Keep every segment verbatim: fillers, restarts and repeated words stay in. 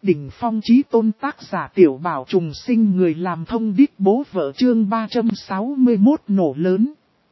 đỉnh phong chí tôn tác giả tiểu bảo trùng sinh người làm thông đích bố vợ chương ba trăm sáu mươi mốt nổ lớn.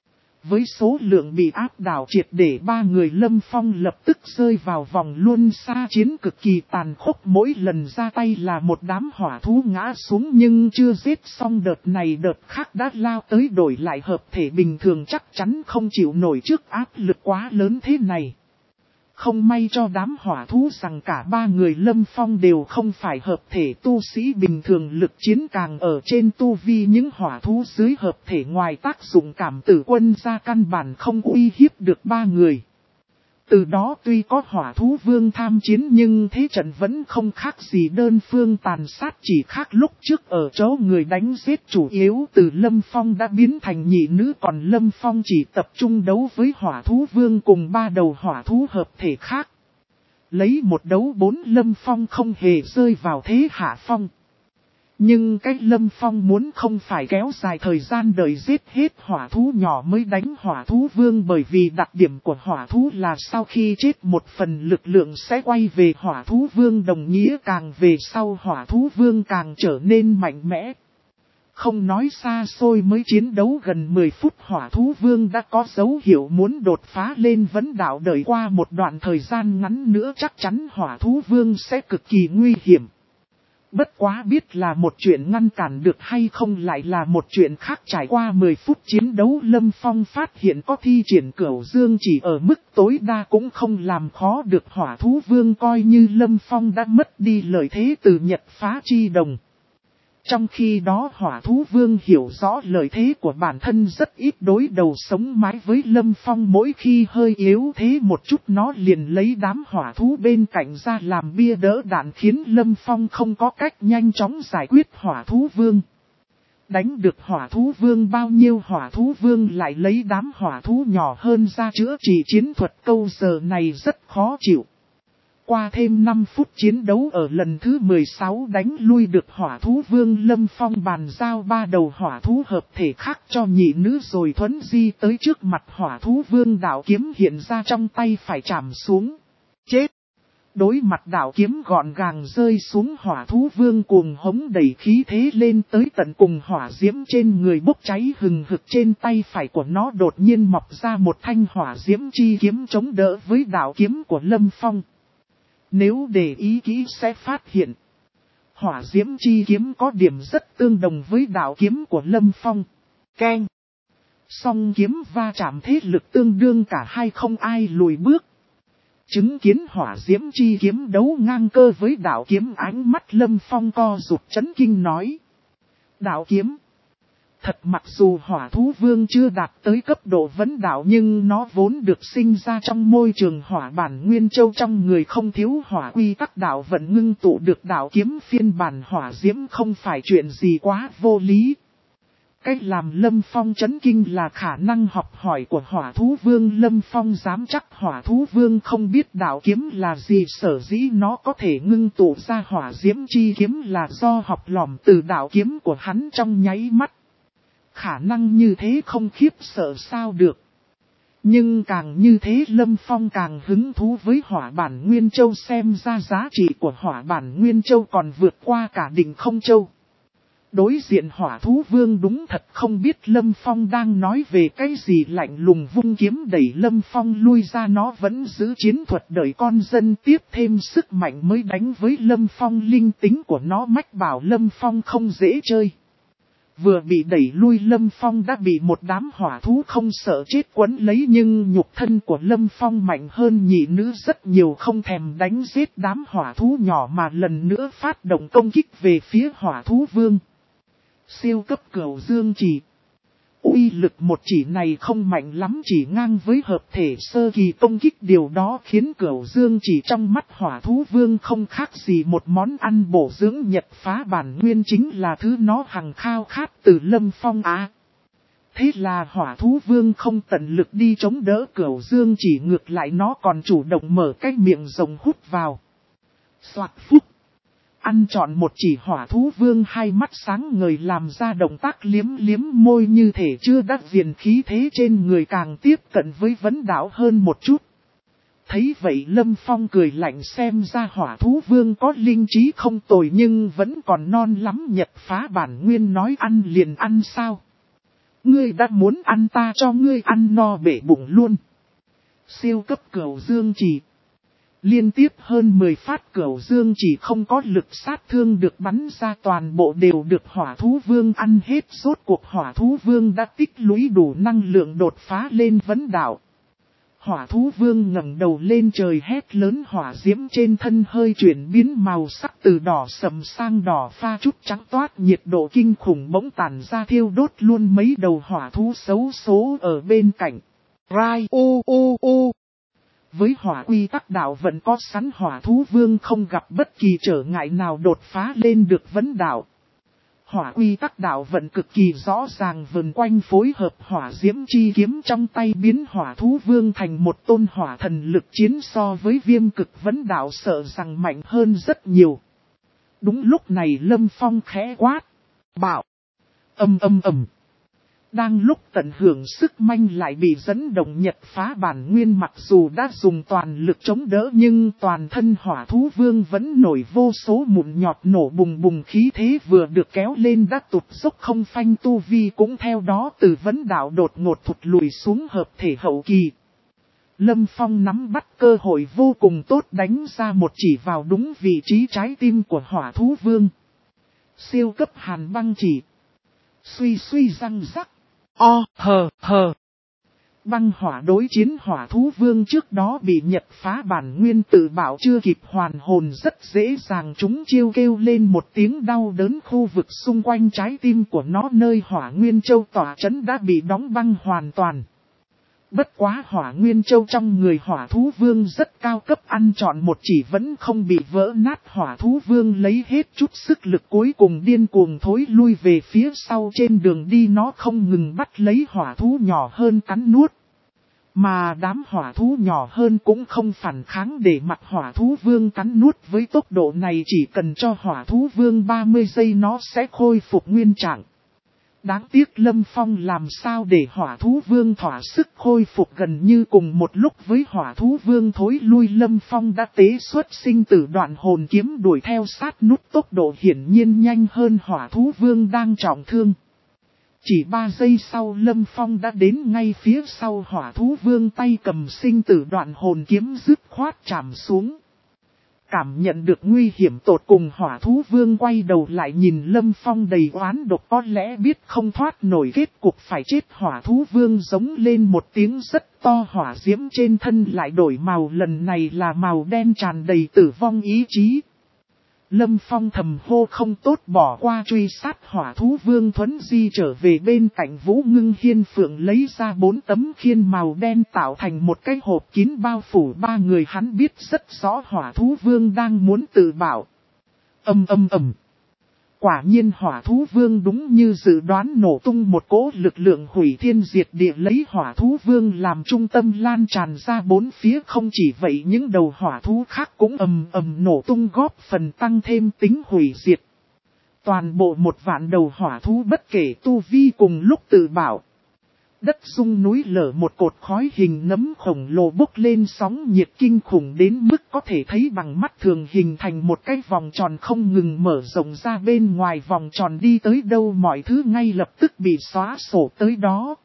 Với số lượng bị áp đảo triệt để ba người Lâm Phong lập tức rơi vào vòng luân xa chiến cực kỳ tàn khốc, mỗi lần ra tay là một đám hỏa thú ngã xuống nhưng chưa giết xong đợt này đợt khác đã lao tới đổi lại hợp thể bình thường chắc chắn không chịu nổi trước áp lực quá lớn thế này. Không may cho đám hỏa thú rằng cả ba người Lâm Phong đều không phải hợp thể tu sĩ bình thường, lực chiến càng ở trên tu vi những hỏa thú dưới hợp thể, ngoài tác dụng cảm tử quân ra căn bản không uy hiếp được ba người. Từ đó tuy có hỏa thú vương tham chiến nhưng thế trận vẫn không khác gì đơn phương tàn sát, chỉ khác lúc trước ở chỗ người đánh giết chủ yếu từ Lâm Phong đã biến thành nhị nữ, còn Lâm Phong chỉ tập trung đấu với hỏa thú vương cùng ba đầu hỏa thú hợp thể khác. Lấy một đấu bốn Lâm Phong không hề rơi vào thế hạ phong. Nhưng cách Lâm Phong muốn không phải kéo dài thời gian đợi giết hết hỏa thú nhỏ mới đánh hỏa thú vương, bởi vì đặc điểm của hỏa thú là sau khi chết một phần lực lượng sẽ quay về hỏa thú vương, đồng nghĩa càng về sau hỏa thú vương càng trở nên mạnh mẽ. Không nói xa xôi mới chiến đấu gần mười phút hỏa thú vương đã có dấu hiệu muốn đột phá lên vấn đạo, đợi qua một đoạn thời gian ngắn nữa chắc chắn hỏa thú vương sẽ cực kỳ nguy hiểm. Bất quá biết là một chuyện, ngăn cản được hay không lại là một chuyện khác. Trải qua mười phút chiến đấu, Lâm Phong phát hiện có thi triển Cửu Dương chỉ ở mức tối đa cũng không làm khó được hỏa thú vương, coi như Lâm Phong đã mất đi lợi thế từ Nhật Phá Chi Đồng. Trong khi đó hỏa thú vương hiểu rõ lợi thế của bản thân, rất ít đối đầu sống mái với Lâm Phong, mỗi khi hơi yếu thế một chút nó liền lấy đám hỏa thú bên cạnh ra làm bia đỡ đạn, khiến Lâm Phong không có cách nhanh chóng giải quyết hỏa thú vương. Đánh được hỏa thú vương bao nhiêu hỏa thú vương lại lấy đám hỏa thú nhỏ hơn ra chữa trị, chiến thuật câu giờ này rất khó chịu. Qua thêm năm phút chiến đấu, ở lần thứ mười sáu đánh lui được hỏa thú vương, Lâm Phong bàn giao ba đầu hỏa thú hợp thể khác cho nhị nữ rồi thuấn di tới trước mặt hỏa thú vương, đạo kiếm hiện ra trong tay phải chạm xuống. Chết! Đối mặt đạo kiếm gọn gàng rơi xuống, hỏa thú vương cuồng hống đẩy khí thế lên tới tận cùng, hỏa diễm trên người bốc cháy hừng hực, trên tay phải của nó đột nhiên mọc ra một thanh hỏa diễm chi kiếm chống đỡ với đạo kiếm của Lâm Phong. Nếu để ý kỹ sẽ phát hiện, hỏa diễm chi kiếm có điểm rất tương đồng với đạo kiếm của Lâm Phong. Keng! Song kiếm va chạm, thế lực tương đương, cả hai không ai lùi bước. Chứng kiến hỏa diễm chi kiếm đấu ngang cơ với đạo kiếm, ánh mắt Lâm Phong co rụt chấn kinh nói: đạo kiếm! Thật, mặc dù hỏa thú vương chưa đạt tới cấp độ vấn đạo nhưng nó vốn được sinh ra trong môi trường hỏa bản nguyên châu, trong người không thiếu hỏa quy tắc đạo vận, ngưng tụ được đạo kiếm phiên bản hỏa diễm không phải chuyện gì quá vô lý. Cách làm Lâm Phong chấn kinh là khả năng học hỏi của hỏa thú vương. Lâm Phong dám chắc hỏa thú vương không biết đạo kiếm là gì, sở dĩ nó có thể ngưng tụ ra hỏa diễm chi kiếm là do học lỏm từ đạo kiếm của hắn trong nháy mắt. Khả năng như thế không khiếp sợ sao được. Nhưng càng như thế Lâm Phong càng hứng thú với hỏa bản Nguyên Châu, xem ra giá trị của hỏa bản Nguyên Châu còn vượt qua cả Định Không Châu. Đối diện hỏa thú vương đúng thật không biết Lâm Phong đang nói về cái gì, lạnh lùng vung kiếm đẩy Lâm Phong lui ra, nó vẫn giữ chiến thuật đợi con dân tiếp thêm sức mạnh mới đánh với Lâm Phong, linh tính của nó mách bảo Lâm Phong không dễ chơi. Vừa bị đẩy lui Lâm Phong đã bị một đám hỏa thú không sợ chết quấn lấy, nhưng nhục thân của Lâm Phong mạnh hơn nhị nữ rất nhiều, không thèm đánh giết đám hỏa thú nhỏ mà lần nữa phát động công kích về phía hỏa thú vương. Siêu cấp Cửu Dương chỉ. Uy lực một chỉ này không mạnh lắm, chỉ ngang với hợp thể sơ kỳ công kích, điều đó khiến Cửu Dương chỉ trong mắt hỏa thú vương không khác gì một món ăn bổ dưỡng. Nhật Phá bản nguyên chính là thứ nó hằng khao khát từ Lâm Phong á. Thế là hỏa thú vương không tận lực đi chống đỡ Cửu Dương chỉ, ngược lại nó còn chủ động mở cái miệng rồng hút vào. Soạt phúc! Ăn trọn một chỉ, hỏa thú vương hai mắt sáng ngời làm ra động tác liếm liếm môi như thể chưa đắc viền, khí thế trên người càng tiếp cận với vấn đạo hơn một chút. thấy vậy Lâm Phong cười lạnh, xem ra hỏa thú vương có linh trí không tồi nhưng vẫn còn non lắm, Nhật Phá bản nguyên nói ăn liền ăn sao. Ngươi đã muốn ăn ta cho ngươi ăn no bể bụng luôn. Siêu cấp cửu dương chỉ. Liên tiếp hơn mười phát cửu dương chỉ không có lực sát thương được bắn ra, toàn bộ đều được hỏa thú vương ăn hết. Rốt cuộc hỏa thú vương đã tích lũy đủ năng lượng đột phá lên vấn đạo. Hỏa thú vương ngẩng đầu lên trời hét lớn, hỏa diễm trên thân hơi chuyển biến màu sắc từ đỏ sầm sang đỏ pha chút trắng toát, nhiệt độ kinh khủng bỗng tản ra thiêu đốt luôn mấy đầu hỏa thú xấu số ở bên cạnh. Rai ô ô ô. Với hỏa quy tắc đạo vẫn có sẵn, hỏa thú vương không gặp bất kỳ trở ngại nào đột phá lên được vấn đạo. Hỏa quy tắc đạo vận cực kỳ rõ ràng, vần quanh phối hợp hỏa diễm chi kiếm trong tay biến hỏa thú vương thành một tôn hỏa thần, lực chiến so với viêm cực vấn đạo sợ rằng mạnh hơn rất nhiều. Đúng lúc này Lâm Phong khẽ quát. Bảo. Âm âm ầm. Đang lúc tận hưởng sức mạnh lại bị dẫn động, Nhật Phá bản nguyên mặc dù đã dùng toàn lực chống đỡ nhưng toàn thân hỏa thú vương vẫn nổi vô số mụn nhọt nổ bùng bùng, khí thế vừa được kéo lên đã tụt dốc không phanh, tu vi cũng theo đó từ vấn đạo đột ngột thụt lùi xuống hợp thể hậu kỳ. Lâm Phong nắm bắt cơ hội vô cùng tốt, đánh ra một chỉ vào đúng vị trí trái tim của hỏa thú vương. Siêu cấp hàn băng chỉ. Suy suy răng rắc. O, hờ, hờ. Băng hỏa đối chiến, hỏa thú vương trước đó bị Nhật Phá bản nguyên tự bảo chưa kịp hoàn hồn, rất dễ dàng chúng chiêu, kêu lên một tiếng đau đớn, khu vực xung quanh trái tim của nó nơi hỏa nguyên châu tỏa trấn đã bị đóng băng hoàn toàn. Bất quá hỏa nguyên châu trong người hỏa thú vương rất cao cấp, ăn trọn một chỉ vẫn không bị vỡ nát. Hỏa thú vương lấy hết chút sức lực cuối cùng điên cuồng thối lui về phía sau, trên đường đi nó không ngừng bắt lấy hỏa thú nhỏ hơn cắn nuốt. Mà đám hỏa thú nhỏ hơn cũng không phản kháng, để mặc hỏa thú vương cắn nuốt. Với tốc độ này chỉ cần cho hỏa thú vương ba mươi giây nó sẽ khôi phục nguyên trạng. Đáng tiếc Lâm Phong làm sao để hỏa thú vương thỏa sức khôi phục. Gần như cùng một lúc với hỏa thú vương thối lui, Lâm Phong đã tế xuất sinh tử đoạn hồn kiếm đuổi theo sát nút, tốc độ hiển nhiên nhanh hơn hỏa thú vương đang trọng thương. Chỉ ba giây sau Lâm Phong đã đến ngay phía sau hỏa thú vương, tay cầm sinh tử đoạn hồn kiếm dứt khoát chạm xuống. Cảm nhận được nguy hiểm tột cùng, hỏa thú vương quay đầu lại nhìn Lâm Phong đầy oán độc, có lẽ biết không thoát nổi kết cục phải chết. Hỏa thú vương giống lên một tiếng rất to, hỏa diễm trên thân lại đổi màu, lần này là màu đen tràn đầy tử vong ý chí. Lâm Phong thầm hô không tốt, bỏ qua truy sát hỏa thú vương, thuấn di trở về bên cạnh Vũ Ngưng Hiên Phượng, lấy ra bốn tấm khiên màu đen tạo thành một cái hộp kín bao phủ ba người. Hắn biết rất rõ hỏa thú vương đang muốn tự bảo. Âm âm ầm. Quả nhiên hỏa thú vương đúng như dự đoán, nổ tung một cỗ lực lượng hủy thiên diệt địa, lấy hỏa thú vương làm trung tâm lan tràn ra bốn phía. Không chỉ vậy, những đầu hỏa thú khác cũng ầm ầm nổ tung, góp phần tăng thêm tính hủy diệt. Toàn bộ một vạn đầu hỏa thú bất kể tu vi cùng lúc tự bảo. Đất rung núi lở, một cột khói hình nấm khổng lồ bốc lên sóng nhiệt kinh khủng đến mức có thể thấy bằng mắt thường, hình thành một cái vòng tròn không ngừng mở rộng ra. Bên ngoài vòng tròn đi tới đâu mọi thứ ngay lập tức bị xóa sổ tới đó.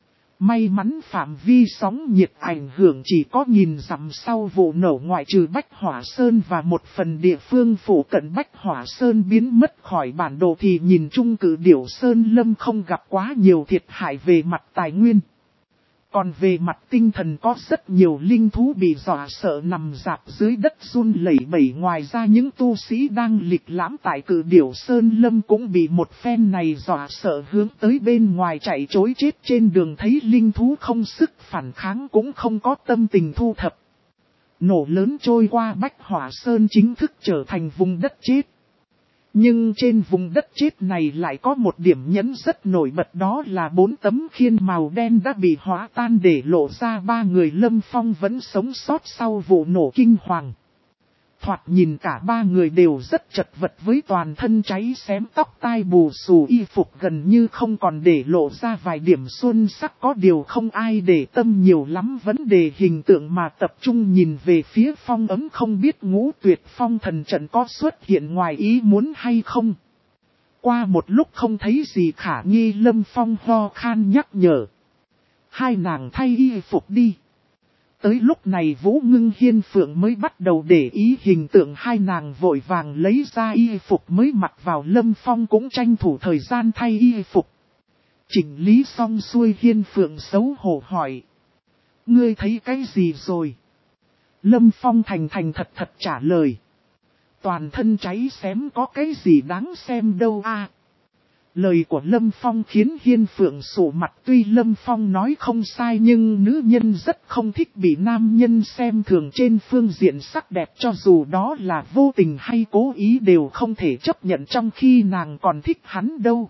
May mắn phạm vi sóng nhiệt ảnh hưởng chỉ có nghìn dặm, sau vụ nổ ngoại trừ Bách Hỏa Sơn và một phần địa phương phụ cận Bách Hỏa Sơn biến mất khỏi bản đồ thì nhìn chung Cự Điểu Sơn Lâm không gặp quá nhiều thiệt hại về mặt tài nguyên. Còn về mặt tinh thần có rất nhiều linh thú bị dọa sợ nằm rạp dưới đất run lẩy bẩy. Ngoài ra những tu sĩ đang lịch lãm tại Cự Điểu Sơn Lâm cũng bị một phen này dọa sợ, hướng tới bên ngoài chạy trối chết. Trên đường thấy linh thú không sức phản kháng cũng không có tâm tình thu thập. Nổ lớn trôi qua, Bách Hỏa Sơn chính thức trở thành vùng đất chết. Nhưng trên vùng đất chết này lại có một điểm nhấn rất nổi bật, đó là bốn tấm khiên màu đen đã bị hóa tan để lộ ra ba người Lâm Phong vẫn sống sót sau vụ nổ kinh hoàng. Thoạt nhìn cả ba người đều rất chật vật với toàn thân cháy xém, tóc tai bù xù, y phục gần như không còn để lộ ra vài điểm xuân sắc. Có điều không ai để tâm nhiều lắm vấn đề hình tượng mà tập trung nhìn về phía Phong Ấm, không biết Ngũ Tuyệt Phong thần trận có xuất hiện ngoài ý muốn hay không. Qua một lúc không thấy gì khả nghi, Lâm Phong ho khan nhắc nhở. Hai nàng thay y phục đi. Tới lúc này Vũ Ngưng Hiên Phượng mới bắt đầu để ý hình tượng hai nàng, vội vàng lấy ra y phục mới mặc vào. Lâm Phong cũng tranh thủ thời gian thay y phục. Chỉnh lý xong xuôi, Hiên Phượng xấu hổ hỏi. Ngươi thấy cái gì rồi? Lâm Phong thành thành thật thật trả lời. Toàn thân cháy xém, có cái gì đáng xem đâu a. Lời của Lâm Phong khiến Hiên Phượng sụ mặt, tuy Lâm Phong nói không sai nhưng nữ nhân rất không thích bị nam nhân xem thường trên phương diện sắc đẹp, cho dù đó là vô tình hay cố ý đều không thể chấp nhận, trong khi nàng còn thích hắn đâu.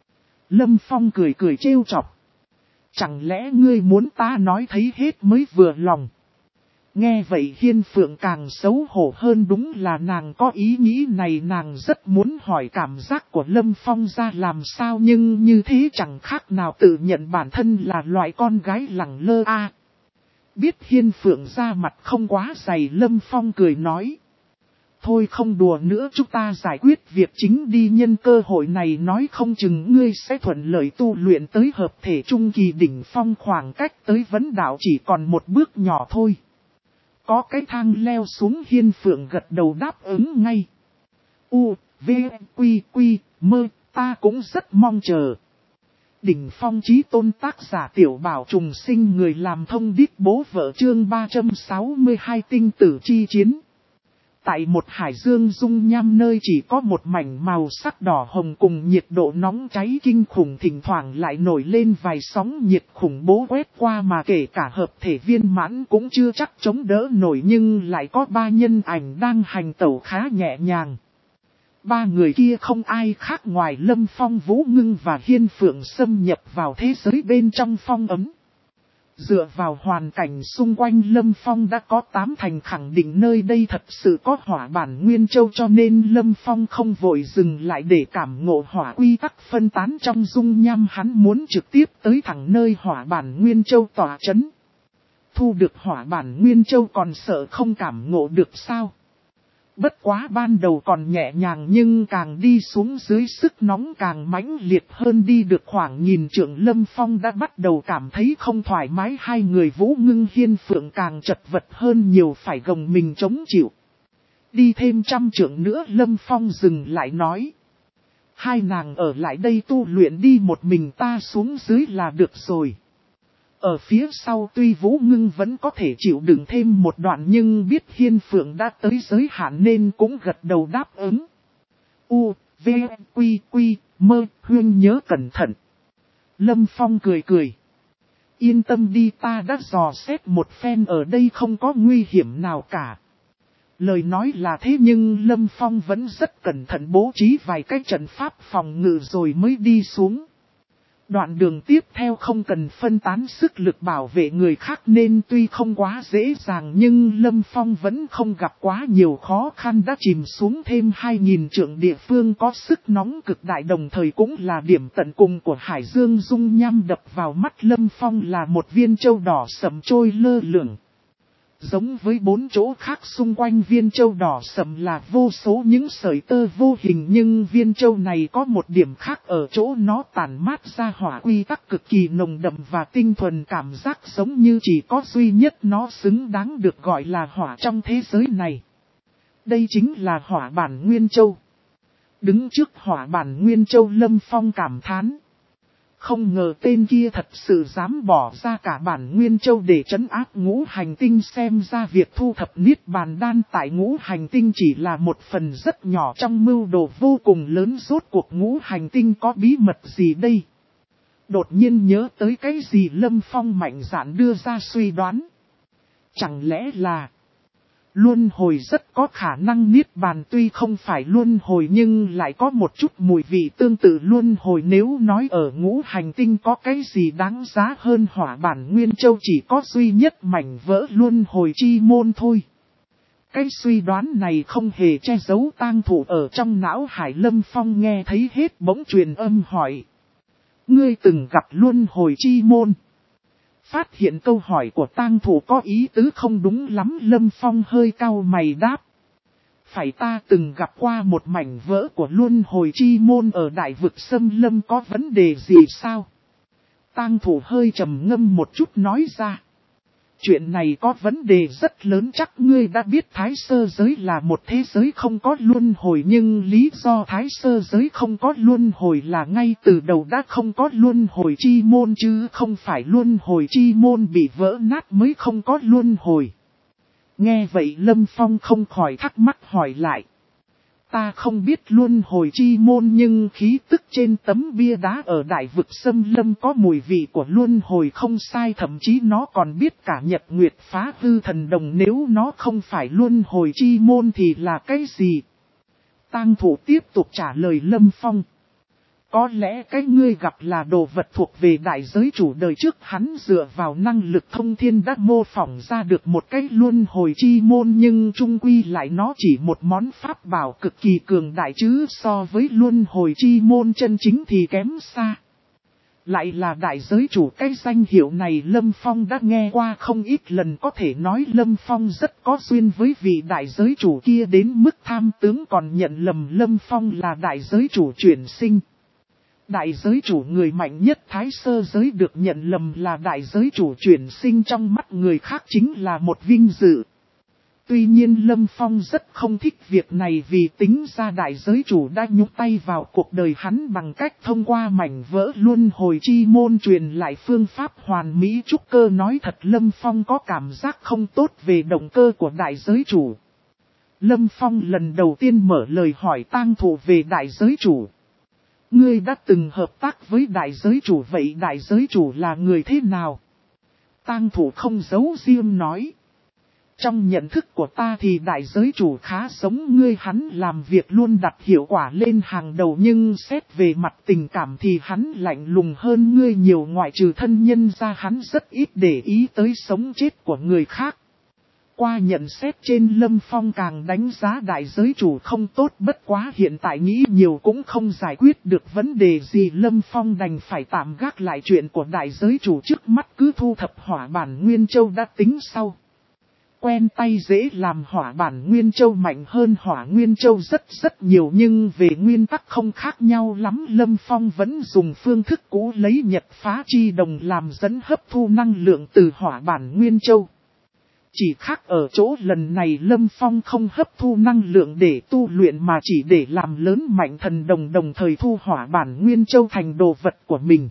Lâm Phong cười cười trêu chọc. Chẳng lẽ ngươi muốn ta nói thấy hết mới vừa lòng? Nghe vậy Hiên Phượng càng xấu hổ hơn, đúng là nàng có ý nghĩ này, nàng rất muốn hỏi cảm giác của Lâm Phong ra làm sao, nhưng như thế chẳng khác nào tự nhận bản thân là loại con gái lẳng lơ a. À, biết Hiên Phượng ra mặt không quá dày, Lâm Phong cười nói. Thôi không đùa nữa, chúng ta giải quyết việc chính đi, nhân cơ hội này nói không chừng ngươi sẽ thuận lợi tu luyện tới hợp thể trung kỳ đỉnh phong, khoảng cách tới vấn đạo chỉ còn một bước nhỏ thôi. Có cái thang leo xuống, Hiên Phượng gật đầu đáp ứng ngay. U, V, Quy, Quy, Mơ, ta cũng rất mong chờ. Đỉnh phong chí tôn, tác giả Tiểu Bảo Trùng Sinh, người làm thông điệp bố vợ, chương ba trăm sáu mươi hai tinh tử chi chiến. Tại một hải dương dung nham nơi chỉ có một mảnh màu sắc đỏ hồng cùng nhiệt độ nóng cháy kinh khủng, thỉnh thoảng lại nổi lên vài sóng nhiệt khủng bố quét qua mà kể cả hợp thể viên mãn cũng chưa chắc chống đỡ nổi, nhưng lại có ba nhân ảnh đang hành tẩu khá nhẹ nhàng. Ba người kia không ai khác ngoài Lâm Phong, Vũ Ngưng và Hiên Phượng xâm nhập vào thế giới bên trong Phong Ấm. Dựa vào hoàn cảnh xung quanh, Lâm Phong đã có tám thành khẳng định nơi đây thật sự có hỏa bản Nguyên Châu, cho nên Lâm Phong không vội dừng lại để cảm ngộ hỏa quy tắc phân tán trong dung nham, hắn muốn trực tiếp tới thẳng nơi hỏa bản Nguyên Châu tỏa chấn. Thu được hỏa bản Nguyên Châu còn sợ không cảm ngộ được sao? Bất quá ban đầu còn nhẹ nhàng nhưng càng đi xuống dưới sức nóng càng mãnh liệt hơn, đi được khoảng nghìn trượng Lâm Phong đã bắt đầu cảm thấy không thoải mái, hai người Vũ Ngưng Hiên Phượng càng chật vật hơn nhiều, phải gồng mình chống chịu. Đi thêm trăm trượng nữa Lâm Phong dừng lại nói. Hai nàng ở lại đây tu luyện đi, một mình ta xuống dưới là được rồi. Ở phía sau tuy Vũ Ngưng vẫn có thể chịu đựng thêm một đoạn nhưng biết Hiên Phượng đã tới giới hạn nên cũng gật đầu đáp ứng. U, V, Quy, Quy, Mơ, huyên nhớ cẩn thận. Lâm Phong cười cười. Yên tâm đi, ta đã dò xét một phen, ở đây không có nguy hiểm nào cả. Lời nói là thế nhưng Lâm Phong vẫn rất cẩn thận bố trí vài cái trận pháp phòng ngự rồi mới đi xuống. Đoạn đường tiếp theo không cần phân tán sức lực bảo vệ người khác nên tuy không quá dễ dàng nhưng Lâm Phong vẫn không gặp quá nhiều khó khăn, đã chìm xuống thêm hai nghìn trượng địa phương có sức nóng cực đại, đồng thời cũng là điểm tận cùng của hải dương dung nham. Đập vào mắt Lâm Phong là một viên châu đỏ sẫm trôi lơ lửng. Giống với bốn chỗ khác xung quanh viên châu đỏ sẫm là vô số những sợi tơ vô hình, nhưng viên châu này có một điểm khác ở chỗ nó tản mát ra hỏa quy tắc cực kỳ nồng đậm và tinh thuần, cảm giác giống như chỉ có duy nhất nó xứng đáng được gọi là hỏa trong thế giới này. Đây chính là hỏa bản Nguyên Châu. Đứng trước hỏa bản Nguyên Châu, Lâm Phong cảm thán. Không ngờ tên kia thật sự dám bỏ ra cả bản Nguyên Châu để trấn áp ngũ hành tinh, xem ra việc thu thập niết bàn đan tại ngũ hành tinh chỉ là một phần rất nhỏ trong mưu đồ vô cùng lớn. Rốt cuộc ngũ hành tinh có bí mật gì đây? Đột nhiên nhớ tới cái gì, Lâm Phong mạnh dạn đưa ra suy đoán. Chẳng lẽ là luân hồi rất có khả năng niết bàn, tuy không phải luân hồi nhưng lại có một chút mùi vị tương tự luân hồi. Nếu nói ở ngũ hành tinh có cái gì đáng giá hơn hỏa bản Nguyên Châu, chỉ có duy nhất mảnh vỡ luân hồi chi môn thôi. Cái suy đoán này không hề che giấu tang thủ ở trong não hải. Lâm Phong nghe thấy hết bỗng truyền âm hỏi. Ngươi từng gặp luân hồi chi môn? Phát hiện câu hỏi của tang thủ có ý tứ không đúng lắm, Lâm Phong hơi cau mày đáp. Phải, ta từng gặp qua một mảnh vỡ của luân hồi chi môn ở đại vực xâm lâm, có vấn đề gì sao? Tang thủ hơi trầm ngâm một chút nói ra. Chuyện này có vấn đề rất lớn, chắc ngươi đã biết Thái Sơ giới là một thế giới không có luân hồi, nhưng lý do Thái Sơ giới không có luân hồi là ngay từ đầu đã không có luân hồi chi môn, chứ không phải luân hồi chi môn bị vỡ nát mới không có luân hồi. Nghe vậy Lâm Phong không khỏi thắc mắc hỏi lại. Ta không biết luân hồi chi môn, nhưng khí tức trên tấm bia đá ở đại vực xâm lâm có mùi vị của luân hồi không sai, thậm chí nó còn biết cả nhật nguyệt phá hư thần đồng. Nếu nó không phải luân hồi chi môn thì là cái gì? Tang thủ tiếp tục trả lời Lâm Phong. Có lẽ cái ngươi gặp là đồ vật thuộc về đại giới chủ, đời trước hắn dựa vào năng lực thông thiên đã mô phỏng ra được một cái luân hồi chi môn, nhưng chung quy lại nó chỉ một món pháp bảo cực kỳ cường đại, chứ so với luân hồi chi môn chân chính thì kém xa. Lại là đại giới chủ, cái danh hiệu này Lâm Phong đã nghe qua không ít lần, có thể nói Lâm Phong rất có duyên với vị đại giới chủ kia đến mức tham tướng còn nhận lầm Lâm Phong là đại giới chủ chuyển sinh. Đại giới chủ người mạnh nhất Thái Sơ giới được nhận lầm là đại giới chủ chuyển sinh trong mắt người khác chính là một vinh dự. Tuy nhiên Lâm Phong rất không thích việc này, vì tính ra đại giới chủ đã nhúc tay vào cuộc đời hắn bằng cách thông qua mảnh vỡ luân hồi chi môn truyền lại phương pháp hoàn mỹ trúc cơ. Nói thật Lâm Phong có cảm giác không tốt về động cơ của đại giới chủ. Lâm Phong lần đầu tiên mở lời hỏi tang thủ về đại giới chủ. Ngươi đã từng hợp tác với đại giới chủ, vậy đại giới chủ là người thế nào? Tang thủ không giấu riêng nói. Trong nhận thức của ta thì đại giới chủ khá giống ngươi, hắn làm việc luôn đặt hiệu quả lên hàng đầu, nhưng xét về mặt tình cảm thì hắn lạnh lùng hơn ngươi nhiều, ngoại trừ thân nhân ra hắn rất ít để ý tới sống chết của người khác. Qua nhận xét trên, Lâm Phong càng đánh giá đại giới chủ không tốt, bất quá hiện tại nghĩ nhiều cũng không giải quyết được vấn đề gì. Lâm Phong đành phải tạm gác lại chuyện của đại giới chủ trước mắt, cứ thu thập hỏa bản Nguyên Châu đã tính sau. Quen tay dễ làm, hỏa bản Nguyên Châu mạnh hơn hỏa Nguyên Châu rất rất nhiều, nhưng về nguyên tắc không khác nhau lắm. Lâm Phong vẫn dùng phương thức cũ lấy nhật phá chi đồng làm dẫn hấp thu năng lượng từ hỏa bản Nguyên Châu. Chỉ khác ở chỗ lần này Lâm Phong không hấp thu năng lượng để tu luyện, mà chỉ để làm lớn mạnh thần đồng, đồng thời thu hỏa bản Nguyên Châu thành đồ vật của mình.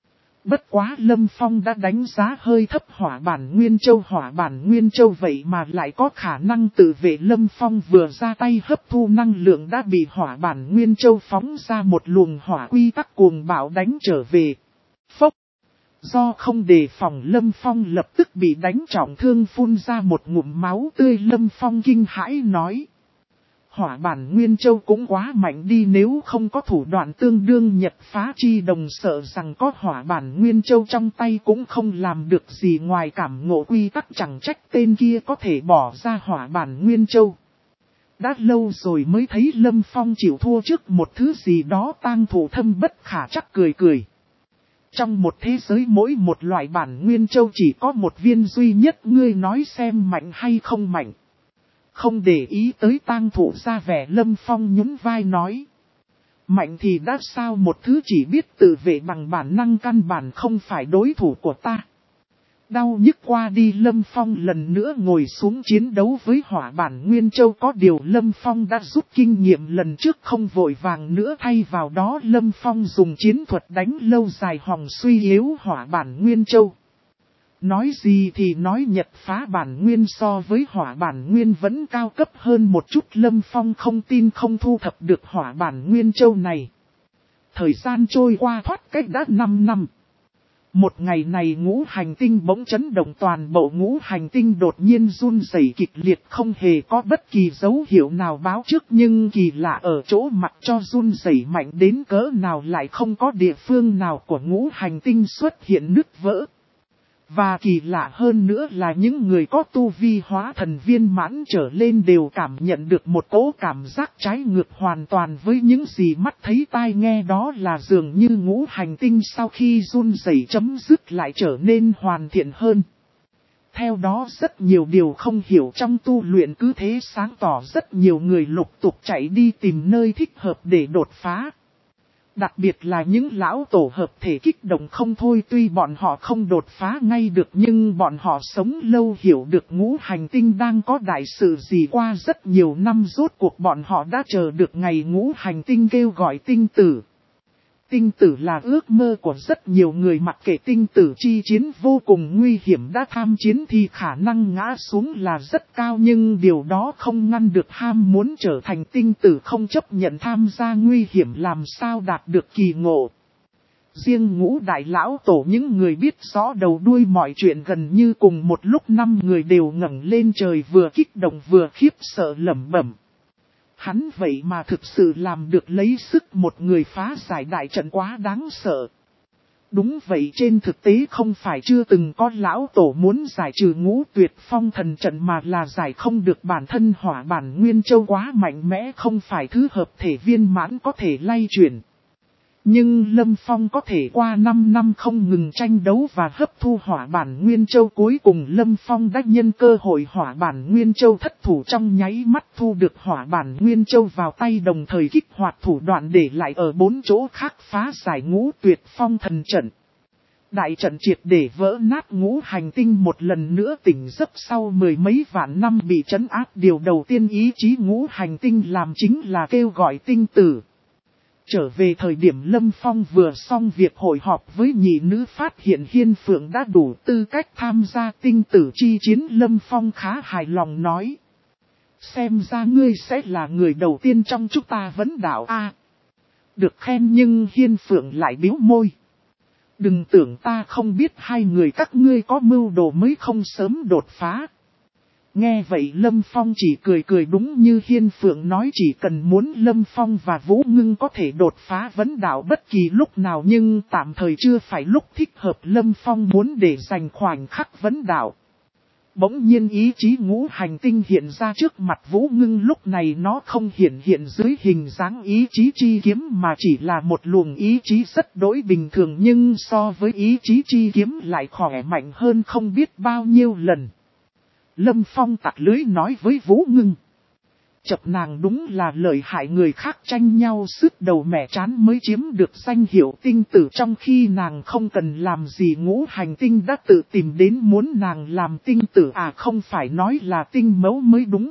Bất quá Lâm Phong đã đánh giá hơi thấp hỏa bản Nguyên Châu. Hỏa bản Nguyên Châu vậy mà lại có khả năng tự vệ. Lâm Phong vừa ra tay hấp thu năng lượng đã bị hỏa bản Nguyên Châu phóng ra một luồng hỏa quy tắc cuồng bạo đánh trở về. Phốc! Do không đề phòng Lâm Phong lập tức bị đánh trọng thương, phun ra một ngụm máu tươi. Lâm Phong kinh hãi nói. Hỏa bản Nguyên Châu cũng quá mạnh đi, nếu không có thủ đoạn tương đương nhật phá chi đồng sợ rằng có hỏa bản Nguyên Châu trong tay cũng không làm được gì ngoài cảm ngộ quy tắc, chẳng trách tên kia có thể bỏ ra hỏa bản Nguyên Châu. Đã lâu rồi mới thấy Lâm Phong chịu thua trước một thứ gì đó, tang thủ thâm bất khả chắc cười cười. Trong một thế giới mỗi một loại bản Nguyên Châu chỉ có một viên duy nhất, ngươi nói xem mạnh hay không mạnh. Không để ý tới tang thủ ra vẻ, Lâm Phong nhún vai nói. Mạnh thì đã sao, một thứ chỉ biết tự vệ bằng bản năng căn bản không phải đối thủ của ta. Đau nhức qua đi, Lâm Phong lần nữa ngồi xuống chiến đấu với hỏa bản Nguyên Châu. Có điều Lâm Phong đã rút kinh nghiệm lần trước, không vội vàng nữa, thay vào đó Lâm Phong dùng chiến thuật đánh lâu dài hòng suy yếu hỏa bản Nguyên Châu. Nói gì thì nói, nhật phá bản nguyên so với hỏa bản nguyên vẫn cao cấp hơn một chút. Lâm Phong không tin không thu thập được hỏa bản Nguyên Châu này. Thời gian trôi qua thoát cách đã năm năm. Một ngày này ngũ hành tinh bỗng chấn động, toàn bộ ngũ hành tinh đột nhiên run rẩy kịch liệt, không hề có bất kỳ dấu hiệu nào báo trước, nhưng kỳ lạ ở chỗ mặt cho run rẩy mạnh đến cỡ nào lại không có địa phương nào của ngũ hành tinh xuất hiện nứt vỡ. Và kỳ lạ hơn nữa là những người có tu vi hóa thần viên mãn trở lên đều cảm nhận được một cỗ cảm giác trái ngược hoàn toàn với những gì mắt thấy tai nghe, đó là dường như ngũ hành tinh sau khi run rẩy chấm dứt lại trở nên hoàn thiện hơn. Theo đó rất nhiều điều không hiểu trong tu luyện cứ thế sáng tỏ, rất nhiều người lục tục chạy đi tìm nơi thích hợp để đột phá. Đặc biệt là những lão tổ hợp thể kích động không thôi, tuy bọn họ không đột phá ngay được nhưng bọn họ sống lâu hiểu được ngũ hành tinh đang có đại sự gì. Qua rất nhiều năm rốt cuộc bọn họ đã chờ được ngày ngũ hành tinh kêu gọi tinh tử. Tinh tử là ước mơ của rất nhiều người, mặc kệ tinh tử chi chiến vô cùng nguy hiểm đã tham chiến thì khả năng ngã xuống là rất cao, nhưng điều đó không ngăn được ham muốn trở thành tinh tử không chấp nhận tham gia nguy hiểm làm sao đạt được kỳ ngộ. Riêng ngũ đại lão tổ, những người biết rõ đầu đuôi mọi chuyện, gần như cùng một lúc năm người đều ngẩng lên trời, vừa kích động vừa khiếp sợ lẩm bẩm. Hắn vậy mà thực sự làm được, lấy sức một người phá giải đại trận quá đáng sợ. Đúng vậy, trên thực tế không phải chưa từng có lão tổ muốn giải trừ ngũ tuyệt phong thần trận, mà là giải không được bản thân hỏa bản nguyên châu quá mạnh mẽ, không phải thứ hợp thể viên mãn có thể lay chuyển. Nhưng Lâm Phong có thể qua năm năm không ngừng tranh đấu và hấp thu hỏa bản Nguyên Châu, cuối cùng Lâm Phong đã nhân cơ hội hỏa bản Nguyên Châu thất thủ trong nháy mắt thu được hỏa bản Nguyên Châu vào tay, đồng thời kích hoạt thủ đoạn để lại ở bốn chỗ khác phá giải ngũ tuyệt phong thần trận. Đại trận triệt để vỡ nát, ngũ hành tinh một lần nữa tỉnh giấc sau mười mấy vạn năm bị trấn áp. Điều đầu tiên ý chí ngũ hành tinh làm chính là kêu gọi tinh tử. Trở về thời điểm Lâm Phong vừa xong việc hội họp với nhị nữ, phát hiện Hiên Phượng đã đủ tư cách tham gia tinh tử chi chiến. Lâm Phong khá hài lòng nói: xem ra ngươi sẽ là người đầu tiên trong chúng ta vấn đạo a. Được khen, nhưng Hiên Phượng lại bĩu môi: đừng tưởng ta không biết hai người các ngươi có mưu đồ mới không sớm đột phá. Nghe vậy Lâm Phong chỉ cười cười, đúng như Hiên Phượng nói, chỉ cần muốn Lâm Phong và Vũ Ngưng có thể đột phá vấn đạo bất kỳ lúc nào, nhưng tạm thời chưa phải lúc thích hợp. Lâm Phong muốn để dành khoảnh khắc vấn đạo. Bỗng nhiên ý chí ngũ hành tinh hiện ra trước mặt Vũ Ngưng, lúc này nó không hiện hiện dưới hình dáng ý chí chi kiếm mà chỉ là một luồng ý chí rất đối bình thường, nhưng so với ý chí chi kiếm lại khỏe mạnh hơn không biết bao nhiêu lần. Lâm Phong tặc lưới nói với Vũ Ngưng: chập nàng đúng là lợi hại, người khác tranh nhau sứt đầu mẻ trán mới chiếm được danh hiệu tinh tử, trong khi nàng không cần làm gì ngũ hành tinh đã tự tìm đến muốn nàng làm tinh tử à, không phải nói là tinh mẫu mới đúng.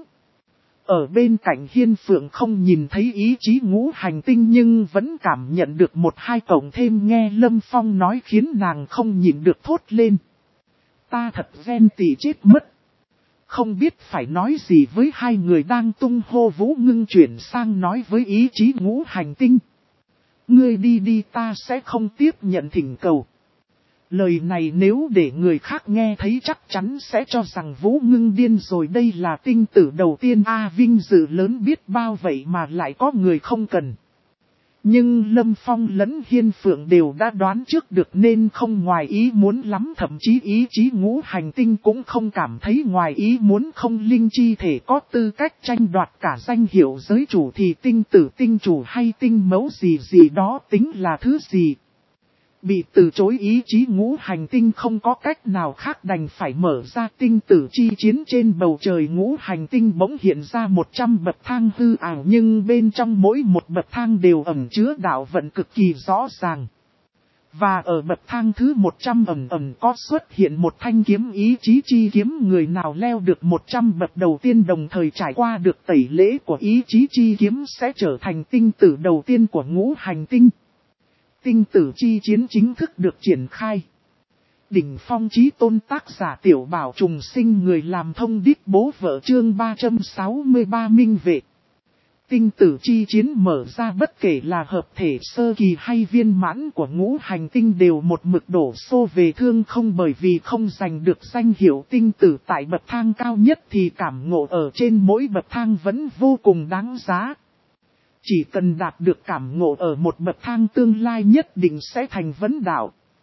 Ở bên cạnh Hiên Phượng không nhìn thấy ý chí ngũ hành tinh nhưng vẫn cảm nhận được một hai cộng thêm, nghe Lâm Phong nói khiến nàng không nhịn được thốt lên: ta thật ghen tị chết mất. Không biết phải nói gì với hai người đang tung hô. Vũ Ngưng chuyển sang nói với ý chí ngũ hành tinh: ngươi đi đi, ta sẽ không tiếp nhận thỉnh cầu. Lời này nếu để người khác nghe thấy chắc chắn sẽ cho rằng Vũ Ngưng điên rồi, đây là tinh tử đầu tiên a, vinh dự lớn biết bao vậy mà lại có người không cần. Nhưng Lâm Phong lẫn Hiên Phượng đều đã đoán trước được nên không ngoài ý muốn lắm, thậm chí ý chí ngũ hành tinh cũng không cảm thấy ngoài ý muốn. Không linh chi thể có tư cách tranh đoạt cả danh hiệu giới chủ thì tinh tử, tinh chủ hay tinh mẫu gì gì đó tính là thứ gì. Bị từ chối ý chí ngũ hành tinh không có cách nào khác đành phải mở ra tinh tử chi chiến. Trên bầu trời ngũ hành tinh bỗng hiện ra một trăm bậc thang hư ảo, nhưng bên trong mỗi một bậc thang đều ẩn chứa đạo vận cực kỳ rõ ràng. Và ở bậc thang thứ một trăm ẩn ẩn có xuất hiện một thanh kiếm ý chí chi kiếm, người nào leo được một trăm bậc đầu tiên đồng thời trải qua được tẩy lễ của ý chí chi kiếm sẽ trở thành tinh tử đầu tiên của ngũ hành tinh. Tinh tử chi chiến chính thức được triển khai. Đỉnh phong chí tôn, tác giả Tiểu Bảo Trùng Sinh, người làm thông điệp bố vợ, chương ba trăm sáu mươi ba minh vệ. Tinh tử chi chiến mở ra, bất kể là hợp thể sơ kỳ hay viên mãn của ngũ hành tinh đều một mực đổ xô về thương không, bởi vì không giành được danh hiệu tinh tử tại bậc thang cao nhất thì cảm ngộ ở trên mỗi bậc thang vẫn vô cùng đáng giá. Chỉ cần đạt được cảm ngộ ở một bậc thang tương lai nhất định sẽ thành vấn đạo.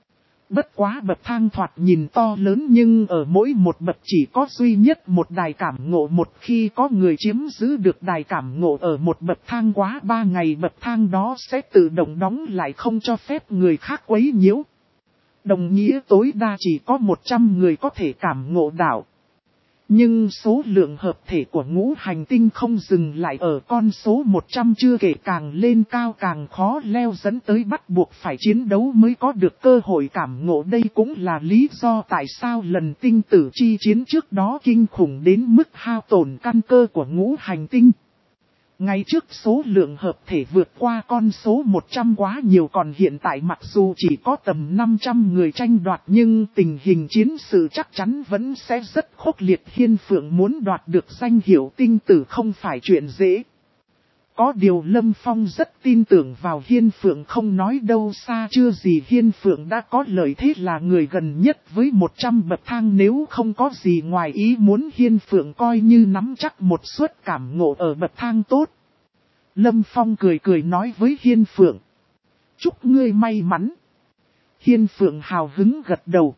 Bất quá bậc thang thoạt nhìn to lớn nhưng ở mỗi một bậc chỉ có duy nhất một đài cảm ngộ, một khi có người chiếm giữ được đài cảm ngộ ở một bậc thang quá ba ngày, bậc thang đó sẽ tự động đóng lại, không cho phép người khác quấy nhiễu. Đồng nghĩa tối đa chỉ có một trăm người có thể cảm ngộ đạo. Nhưng số lượng hợp thể của ngũ hành tinh không dừng lại ở con số một trăm, chưa kể càng lên cao càng khó leo, dẫn tới bắt buộc phải chiến đấu mới có được cơ hội cảm ngộ. Đây cũng là lý do tại sao lần tinh tử chi chiến trước đó kinh khủng đến mức hao tổn căn cơ của ngũ hành tinh. Ngày trước số lượng hợp thể vượt qua con số một trăm quá nhiều, còn hiện tại mặc dù chỉ có tầm năm trăm người tranh đoạt nhưng tình hình chiến sự chắc chắn vẫn sẽ rất khốc liệt. Hiên Phượng muốn đoạt được danh hiệu tinh tử không phải chuyện dễ. Có điều Lâm Phong rất tin tưởng vào Hiên Phượng, không nói đâu xa chưa gì Hiên Phượng đã có lợi thế là người gần nhất với một trăm bậc thang, nếu không có gì ngoài ý muốn Hiên Phượng coi như nắm chắc một suất cảm ngộ ở bậc thang tốt. Lâm Phong cười cười nói với Hiên Phượng: chúc ngươi may mắn. Hiên Phượng hào hứng gật đầu: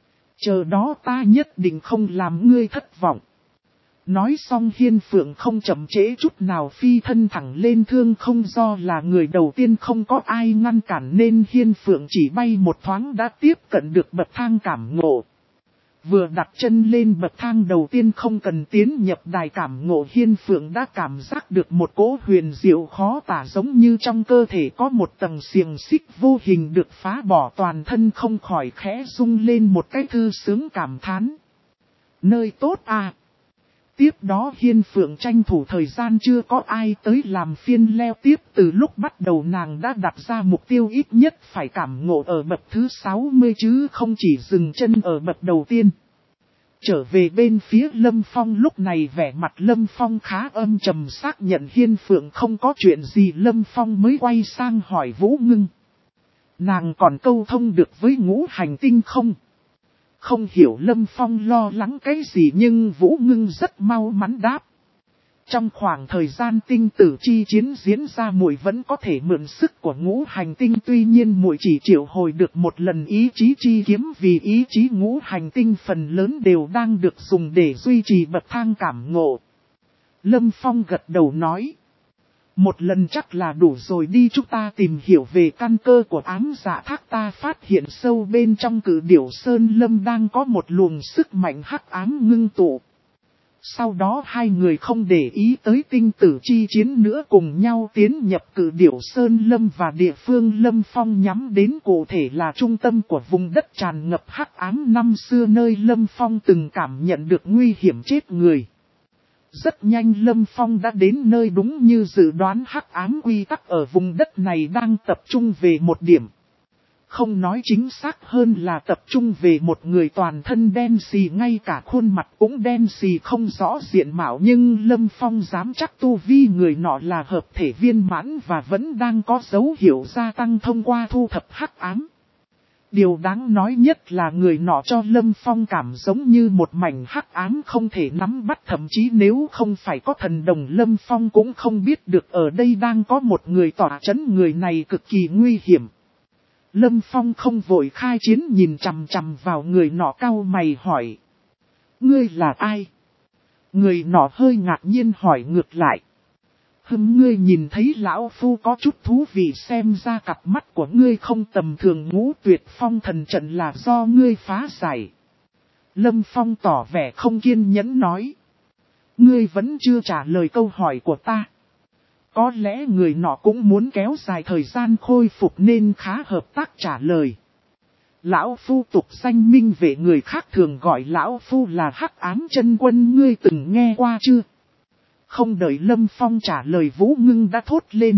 chờ đó ta nhất định không làm ngươi thất vọng. Nói xong Hiên Phượng không chậm trễ chút nào phi thân thẳng lên thương không, do là người đầu tiên không có ai ngăn cản nên Hiên Phượng chỉ bay một thoáng đã tiếp cận được bậc thang cảm ngộ. Vừa đặt chân lên bậc thang đầu tiên không cần tiến nhập đài cảm ngộ, Hiên Phượng đã cảm giác được một cỗ huyền diệu khó tả, giống như trong cơ thể có một tầng xiềng xích vô hình được phá bỏ, toàn thân không khỏi khẽ rung lên một cái thư sướng cảm thán. Nơi tốt à! Tiếp đó Hiên Phượng tranh thủ thời gian chưa có ai tới làm phiên leo tiếp, từ lúc bắt đầu nàng đã đặt ra mục tiêu ít nhất phải cảm ngộ ở bậc thứ sáu mươi chứ không chỉ dừng chân ở bậc đầu tiên. Trở về bên phía Lâm Phong, lúc này vẻ mặt Lâm Phong khá âm trầm, xác nhận Hiên Phượng không có chuyện gì Lâm Phong mới quay sang hỏi Vũ Ngưng: nàng còn câu thông được với ngũ hành tinh không? Không hiểu Lâm Phong lo lắng cái gì nhưng Vũ Ngưng rất mau mắn đáp: trong khoảng thời gian tinh tử chi chiến diễn ra muội vẫn có thể mượn sức của ngũ hành tinh, tuy nhiên muội chỉ triệu hồi được một lần ý chí chi kiếm, vì ý chí ngũ hành tinh phần lớn đều đang được dùng để duy trì bậc thang cảm ngộ. Lâm Phong gật đầu nói: một lần chắc là đủ rồi, đi chúng ta tìm hiểu về căn cơ của ám dạ thác. Ta phát hiện sâu bên trong Cự Điểu Sơn Lâm đang có một luồng sức mạnh hắc ám ngưng tụ. Sau đó hai người không để ý tới tinh tử chi chiến nữa, cùng nhau tiến nhập Cự Điểu Sơn Lâm, và địa phương Lâm Phong nhắm đến cụ thể là trung tâm của vùng đất tràn ngập hắc ám năm xưa, nơi Lâm Phong từng cảm nhận được nguy hiểm chết người. Rất nhanh Lâm Phong đã đến nơi, đúng như dự đoán hắc ám quy tắc ở vùng đất này đang tập trung về một điểm. Không nói chính xác hơn là tập trung về một người toàn thân đen xì, ngay cả khuôn mặt cũng đen xì không rõ diện mạo, nhưng Lâm Phong dám chắc tu vi người nọ là hợp thể viên mãn và vẫn đang có dấu hiệu gia tăng thông qua thu thập hắc ám. Điều đáng nói nhất là người nọ cho Lâm Phong cảm giống như một mảnh hắc ám không thể nắm bắt, thậm chí nếu không phải có thần đồng Lâm Phong cũng không biết được ở đây đang có một người tỏa chấn, người này cực kỳ nguy hiểm. Lâm Phong không vội khai chiến, nhìn chằm chằm vào người nọ cau mày hỏi: ngươi là ai? Người nọ hơi ngạc nhiên hỏi ngược lại: hừm, ngươi nhìn thấy lão phu có chút thú vị, xem ra cặp mắt của ngươi không tầm thường, Ngũ Tuyệt Phong thần trận là do ngươi phá giải. Lâm Phong tỏ vẻ không kiên nhẫn nói: ngươi vẫn chưa trả lời câu hỏi của ta. Có lẽ người nọ cũng muốn kéo dài thời gian khôi phục nên khá hợp tác trả lời: lão phu tục danh Minh Vệ, người khác thường gọi lão phu là Hắc Ám Chân Quân, ngươi từng nghe qua chưa? Không đợi Lâm Phong trả lời, Vũ Ngưng đã thốt lên: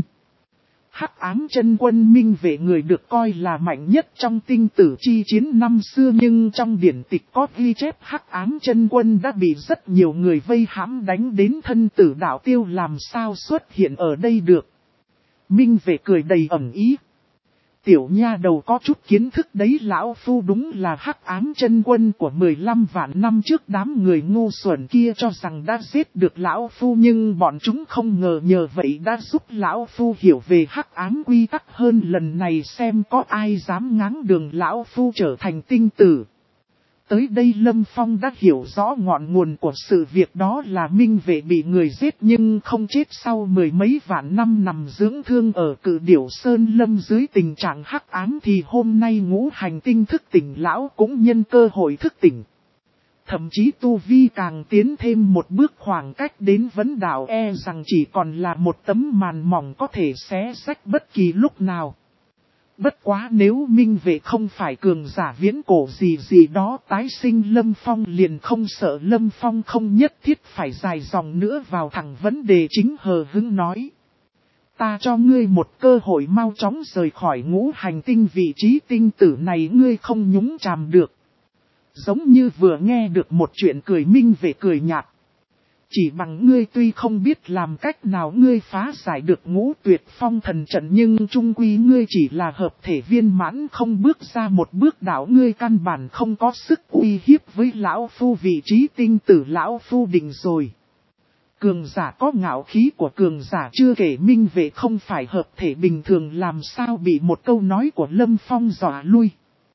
Hắc Ám Chân Quân Minh Vệ, người được coi là mạnh nhất trong tinh tử chi chiến năm xưa, nhưng trong điển tịch có ghi chép Hắc Ám Chân Quân đã bị rất nhiều người vây hãm đánh đến thân tử đạo tiêu, làm sao xuất hiện ở đây được? Minh Vệ cười đầy ẩn ý: Tiểu nha đầu có chút kiến thức đấy, lão phu đúng là hắc ám chân quân của mười lăm vạn năm trước, đám người ngu xuẩn kia cho rằng đã giết được lão phu, nhưng bọn chúng không ngờ nhờ vậy đã giúp lão phu hiểu về hắc ám quy tắc hơn, lần này xem có ai dám ngáng đường lão phu trở thành tinh tử. Tới đây Lâm Phong đã hiểu rõ ngọn nguồn của sự việc, đó là Minh Vệ bị người giết nhưng không chết, sau mười mấy vạn năm nằm dưỡng thương ở Cự Điểu Sơn Lâm dưới tình trạng hắc ám, thì hôm nay ngũ hành tinh thức tỉnh, lão cũng nhân cơ hội thức tỉnh. Thậm chí tu vi càng tiến thêm một bước, khoảng cách đến vấn đạo e rằng chỉ còn là một tấm màn mỏng có thể xé rách bất kỳ lúc nào. Bất quá nếu Minh Vệ không phải cường giả viễn cổ gì gì đó tái sinh Lâm Phong liền không sợ. Lâm Phong không nhất thiết phải dài dòng nữa, vào thẳng vấn đề chính, hờ hững nói. Ta cho ngươi một cơ hội mau chóng rời khỏi ngũ hành tinh, vị trí tinh tử này ngươi không nhúng chàm được. Giống như vừa nghe được một chuyện cười, Minh Vệ cười nhạt. Chỉ bằng ngươi tuy không biết làm cách nào ngươi phá giải được ngũ tuyệt phong thần trận, nhưng chung quy ngươi chỉ là hợp thể viên mãn, không bước ra một bước đạo, ngươi căn bản không có sức uy hiếp với lão phu, vị trí tinh tử lão phu định rồi. Cường giả có ngạo khí của cường giả, chưa kể Minh Vệ không phải hợp thể bình thường, làm sao bị một câu nói của Lâm Phong dọa lui.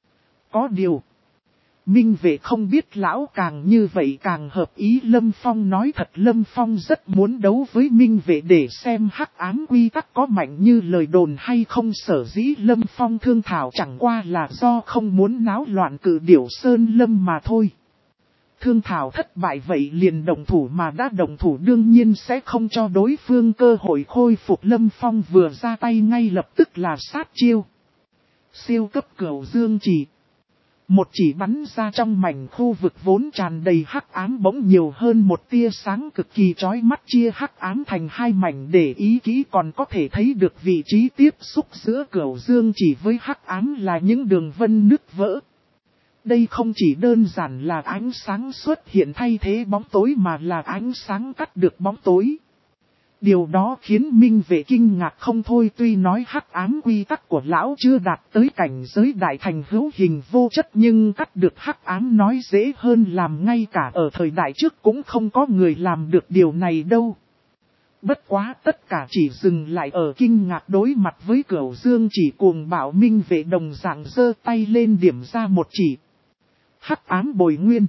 Có điều Minh Vệ không biết lão càng như vậy càng hợp ý Lâm Phong. Nói thật, Lâm Phong rất muốn đấu với Minh Vệ để xem hắc ám quy tắc có mạnh như lời đồn hay không. Sở dĩ Lâm Phong thương thảo chẳng qua là do không muốn náo loạn Cự Điểu Sơn Lâm mà thôi. Thương thảo thất bại vậy liền động thủ, mà đã động thủ đương nhiên sẽ không cho đối phương cơ hội khôi phục. Lâm Phong vừa ra tay ngay lập tức là sát chiêu. Siêu cấp Cửu Dương Chỉ. Một chỉ bắn ra, trong mảnh khu vực vốn tràn đầy hắc ám bỗng nhiều hơn một tia sáng cực kỳ chói mắt, chia hắc ám thành hai mảnh. Để ý kỹ còn có thể thấy được vị trí tiếp xúc giữa Cửu Dương Chỉ với hắc ám là những đường vân nứt vỡ. Đây không chỉ đơn giản là ánh sáng xuất hiện thay thế bóng tối, mà là ánh sáng cắt được bóng tối. Điều đó khiến Minh Vệ kinh ngạc không thôi, tuy nói hắc ám quy tắc của lão chưa đạt tới cảnh giới đại thành hữu hình vô chất, nhưng cắt được hắc ám nói dễ hơn làm, ngay cả ở thời đại trước cũng không có người làm được điều này đâu. Bất quá tất cả chỉ dừng lại ở kinh ngạc. Đối mặt với Cửu Dương Chỉ cuồng bạo, Minh Vệ đồng dạng giơ tay lên điểm ra một chỉ. Hắc ám bồi nguyên.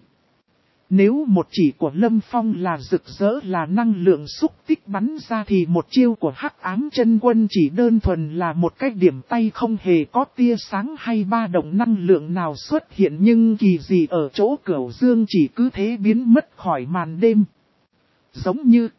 Nếu một chỉ của Lâm Phong là rực rỡ, là năng lượng xúc tích bắn ra, thì một chiêu của hắc ám chân quân chỉ đơn thuần là một cái điểm tay, không hề có tia sáng hay ba động năng lượng nào xuất hiện. Nhưng kỳ dị ở chỗ Cửu Dương Chỉ cứ thế biến mất khỏi màn đêm. Giống như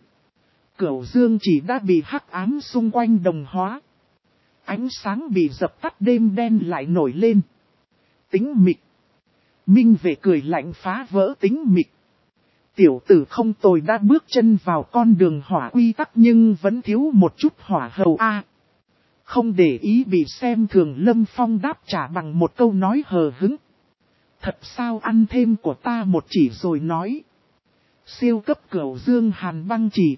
Cửu Dương Chỉ đã bị hắc ám xung quanh đồng hóa. Ánh sáng bị dập tắt, đêm đen lại nổi lên. Tĩnh mịch. Minh Vệ cười lạnh phá vỡ tĩnh mịch. Tiểu tử không tồi, đã bước chân vào con đường hỏa quy tắc, nhưng vẫn thiếu một chút hỏa hầu a. À, không để ý bị xem thường, Lâm Phong đáp trả bằng một câu nói hờ hững. Thật sao, ăn thêm của ta một chỉ rồi nói. Siêu cấp Cửu Dương Hàn Băng Chỉ.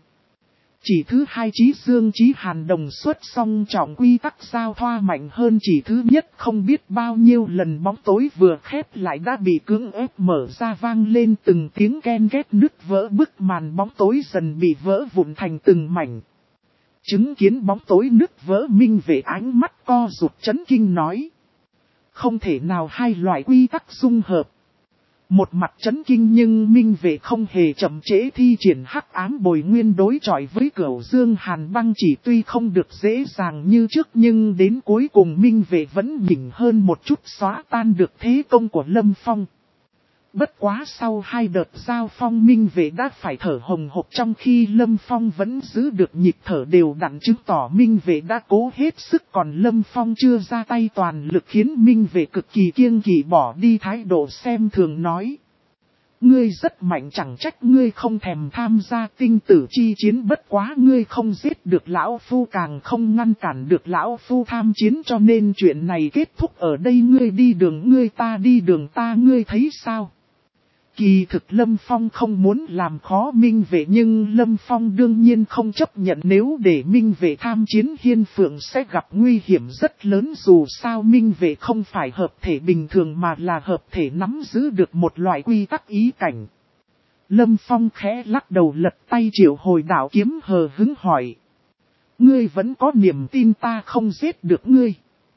Chỉ thứ hai Chí Dương Chí Hàn đồng xuất song trọng, quy tắc giao thoa mạnh hơn chỉ thứ nhất không biết bao nhiêu lần. Bóng tối vừa khép lại đã bị cưỡng ép mở ra, vang lên từng tiếng ken két nứt vỡ, bức màn bóng tối dần bị vỡ vụn thành từng mảnh. Chứng kiến bóng tối nứt vỡ, Minh Vệ ánh mắt co rụt chấn kinh nói. Không thể nào hai loại quy tắc dung hợp. Một mặt chấn kinh, nhưng Minh Vệ không hề chậm trễ thi triển hắc ám bồi nguyên đối chọi với Cửu Dương Hàn Băng Chỉ. Tuy không được dễ dàng như trước, nhưng đến cuối cùng Minh Vệ vẫn nhỉnh hơn một chút, xóa tan được thế công của Lâm Phong. Bất quá sau hai đợt giao phong, Minh Vệ đã phải thở hồng hộc, trong khi Lâm Phong vẫn giữ được nhịp thở đều đặn, chứng tỏ Minh Vệ đã cố hết sức, còn Lâm Phong chưa ra tay toàn lực, khiến Minh Vệ cực kỳ kiêng kỵ, bỏ đi thái độ xem thường nói. Ngươi rất mạnh, chẳng trách ngươi không thèm tham gia tinh tử chi chiến, bất quá ngươi không giết được lão phu, càng không ngăn cản được lão phu tham chiến, cho nên chuyện này kết thúc ở đây, ngươi đi đường ngươi, ta đi đường ta, ngươi thấy sao? Kỳ thực Lâm Phong không muốn làm khó Minh Vệ, nhưng Lâm Phong đương nhiên không chấp nhận nếu để Minh Vệ tham chiến Hiên Phượng sẽ gặp nguy hiểm rất lớn, dù sao Minh Vệ không phải hợp thể bình thường mà là hợp thể nắm giữ được một loại quy tắc ý cảnh. Lâm Phong khẽ lắc đầu lật tay triệu hồi đạo kiếm hờ hứng hỏi. Ngươi vẫn có niềm tin ta không giết được ngươi?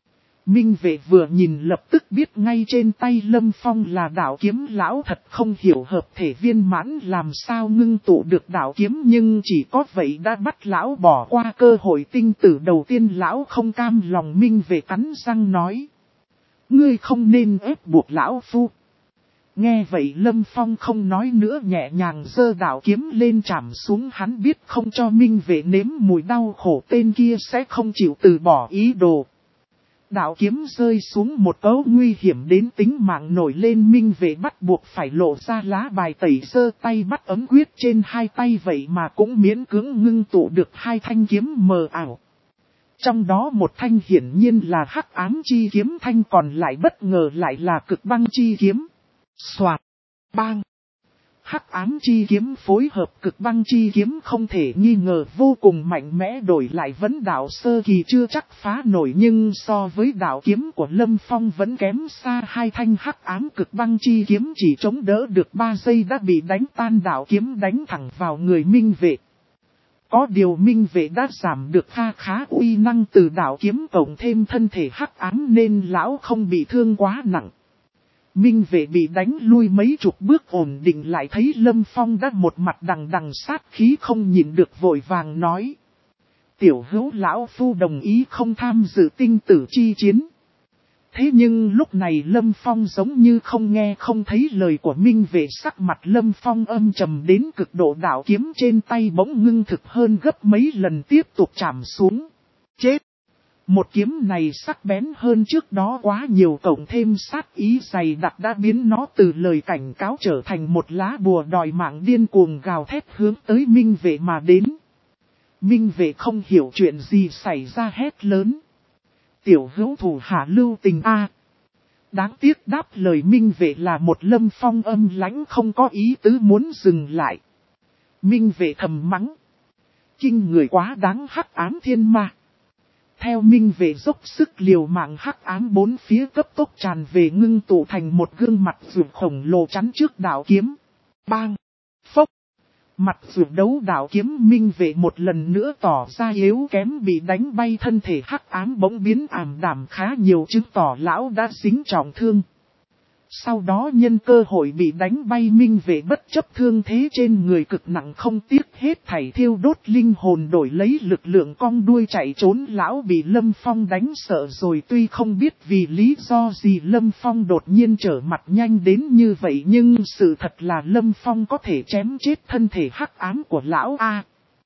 Minh Vệ vừa nhìn lập tức biết ngay trên tay Lâm Phong là đạo kiếm, lão thật không hiểu hợp thể viên mãn làm sao ngưng tụ được đạo kiếm, nhưng chỉ có vậy đã bắt lão bỏ qua cơ hội tinh tử đầu tiên. Lão không cam lòng. Minh Vệ cắn răng nói. Ngươi không nên ép buộc lão phu. Nghe vậy Lâm Phong không nói nữa, nhẹ nhàng giơ đạo kiếm lên chạm xuống. Hắn biết không cho Minh Vệ nếm mùi đau khổ tên kia sẽ không chịu từ bỏ ý đồ. Đạo kiếm rơi xuống một cấu nguy hiểm đến tính mạng nổi lên. Minh Vệ bắt buộc phải lộ ra lá bài tẩy, giơ tay bắt ấm quyết trên hai tay, vậy mà cũng miễn cưỡng ngưng tụ được hai thanh kiếm mờ ảo. Trong đó một thanh hiển nhiên là hắc ám chi kiếm, thanh còn lại bất ngờ lại là cực băng chi kiếm. Soạt, bang. Hắc ám chi kiếm phối hợp cực băng chi kiếm không thể nghi ngờ vô cùng mạnh mẽ, đổi lại vấn đạo sơ kỳ chưa chắc phá nổi, nhưng so với đạo kiếm của Lâm Phong vẫn kém xa. Hai thanh hắc ám cực băng chi kiếm chỉ chống đỡ được ba giây đã bị đánh tan, đạo kiếm đánh thẳng vào người Minh Vệ. Có điều Minh Vệ đã giảm được kha khá uy năng từ đạo kiếm cộng thêm thân thể hắc ám nên lão không bị thương quá nặng. Minh Vệ bị đánh lui mấy chục bước ổn định lại thấy Lâm Phong đã một mặt đằng đằng sát khí, không nhịn được vội vàng nói. Tiểu hữu lão phu đồng ý không tham dự tinh tử chi chiến. Thế nhưng lúc này Lâm Phong giống như không nghe không thấy lời của Minh Vệ, sắc mặt Lâm Phong âm trầm đến cực độ, đạo kiếm trên tay bỗng ngưng thực hơn gấp mấy lần tiếp tục chạm xuống. Chết! Một kiếm này sắc bén hơn trước đó quá nhiều, cộng thêm sát ý dày đặc đã biến nó từ lời cảnh cáo trở thành một lá bùa đòi mạng điên cuồng gào thét hướng tới Minh Vệ mà đến. Minh Vệ không hiểu chuyện gì xảy ra hét lớn. Tiểu hữu thủ hạ lưu tình a. Đáng tiếc đáp lời Minh Vệ là một Lâm Phong âm lãnh không có ý tứ muốn dừng lại. Minh Vệ thầm mắng. Kinh người quá đáng, hắc ám thiên ma. Theo Minh Vệ dốc sức liều mạng, hắc ám bốn phía cấp tốc tràn về ngưng tụ thành một gương mặt ruột khổng lồ chắn trước đạo kiếm. Bang! Phốc! Mặt ruột đấu đạo kiếm Minh Vệ một lần nữa tỏ ra yếu kém, bị đánh bay, thân thể hắc ám bỗng biến ảm đạm khá nhiều, chứng tỏ lão đã dính trọng thương. Sau đó nhân cơ hội bị đánh bay, Minh Vệ bất chấp thương thế trên người cực nặng không tiếc hết thảy thiêu đốt linh hồn đổi lấy lực lượng cong đuôi chạy trốn. Lão bị Lâm Phong đánh sợ rồi, tuy không biết vì lý do gì Lâm Phong đột nhiên trở mặt nhanh đến như vậy, nhưng sự thật là Lâm Phong có thể chém chết thân thể hắc ám của lão A.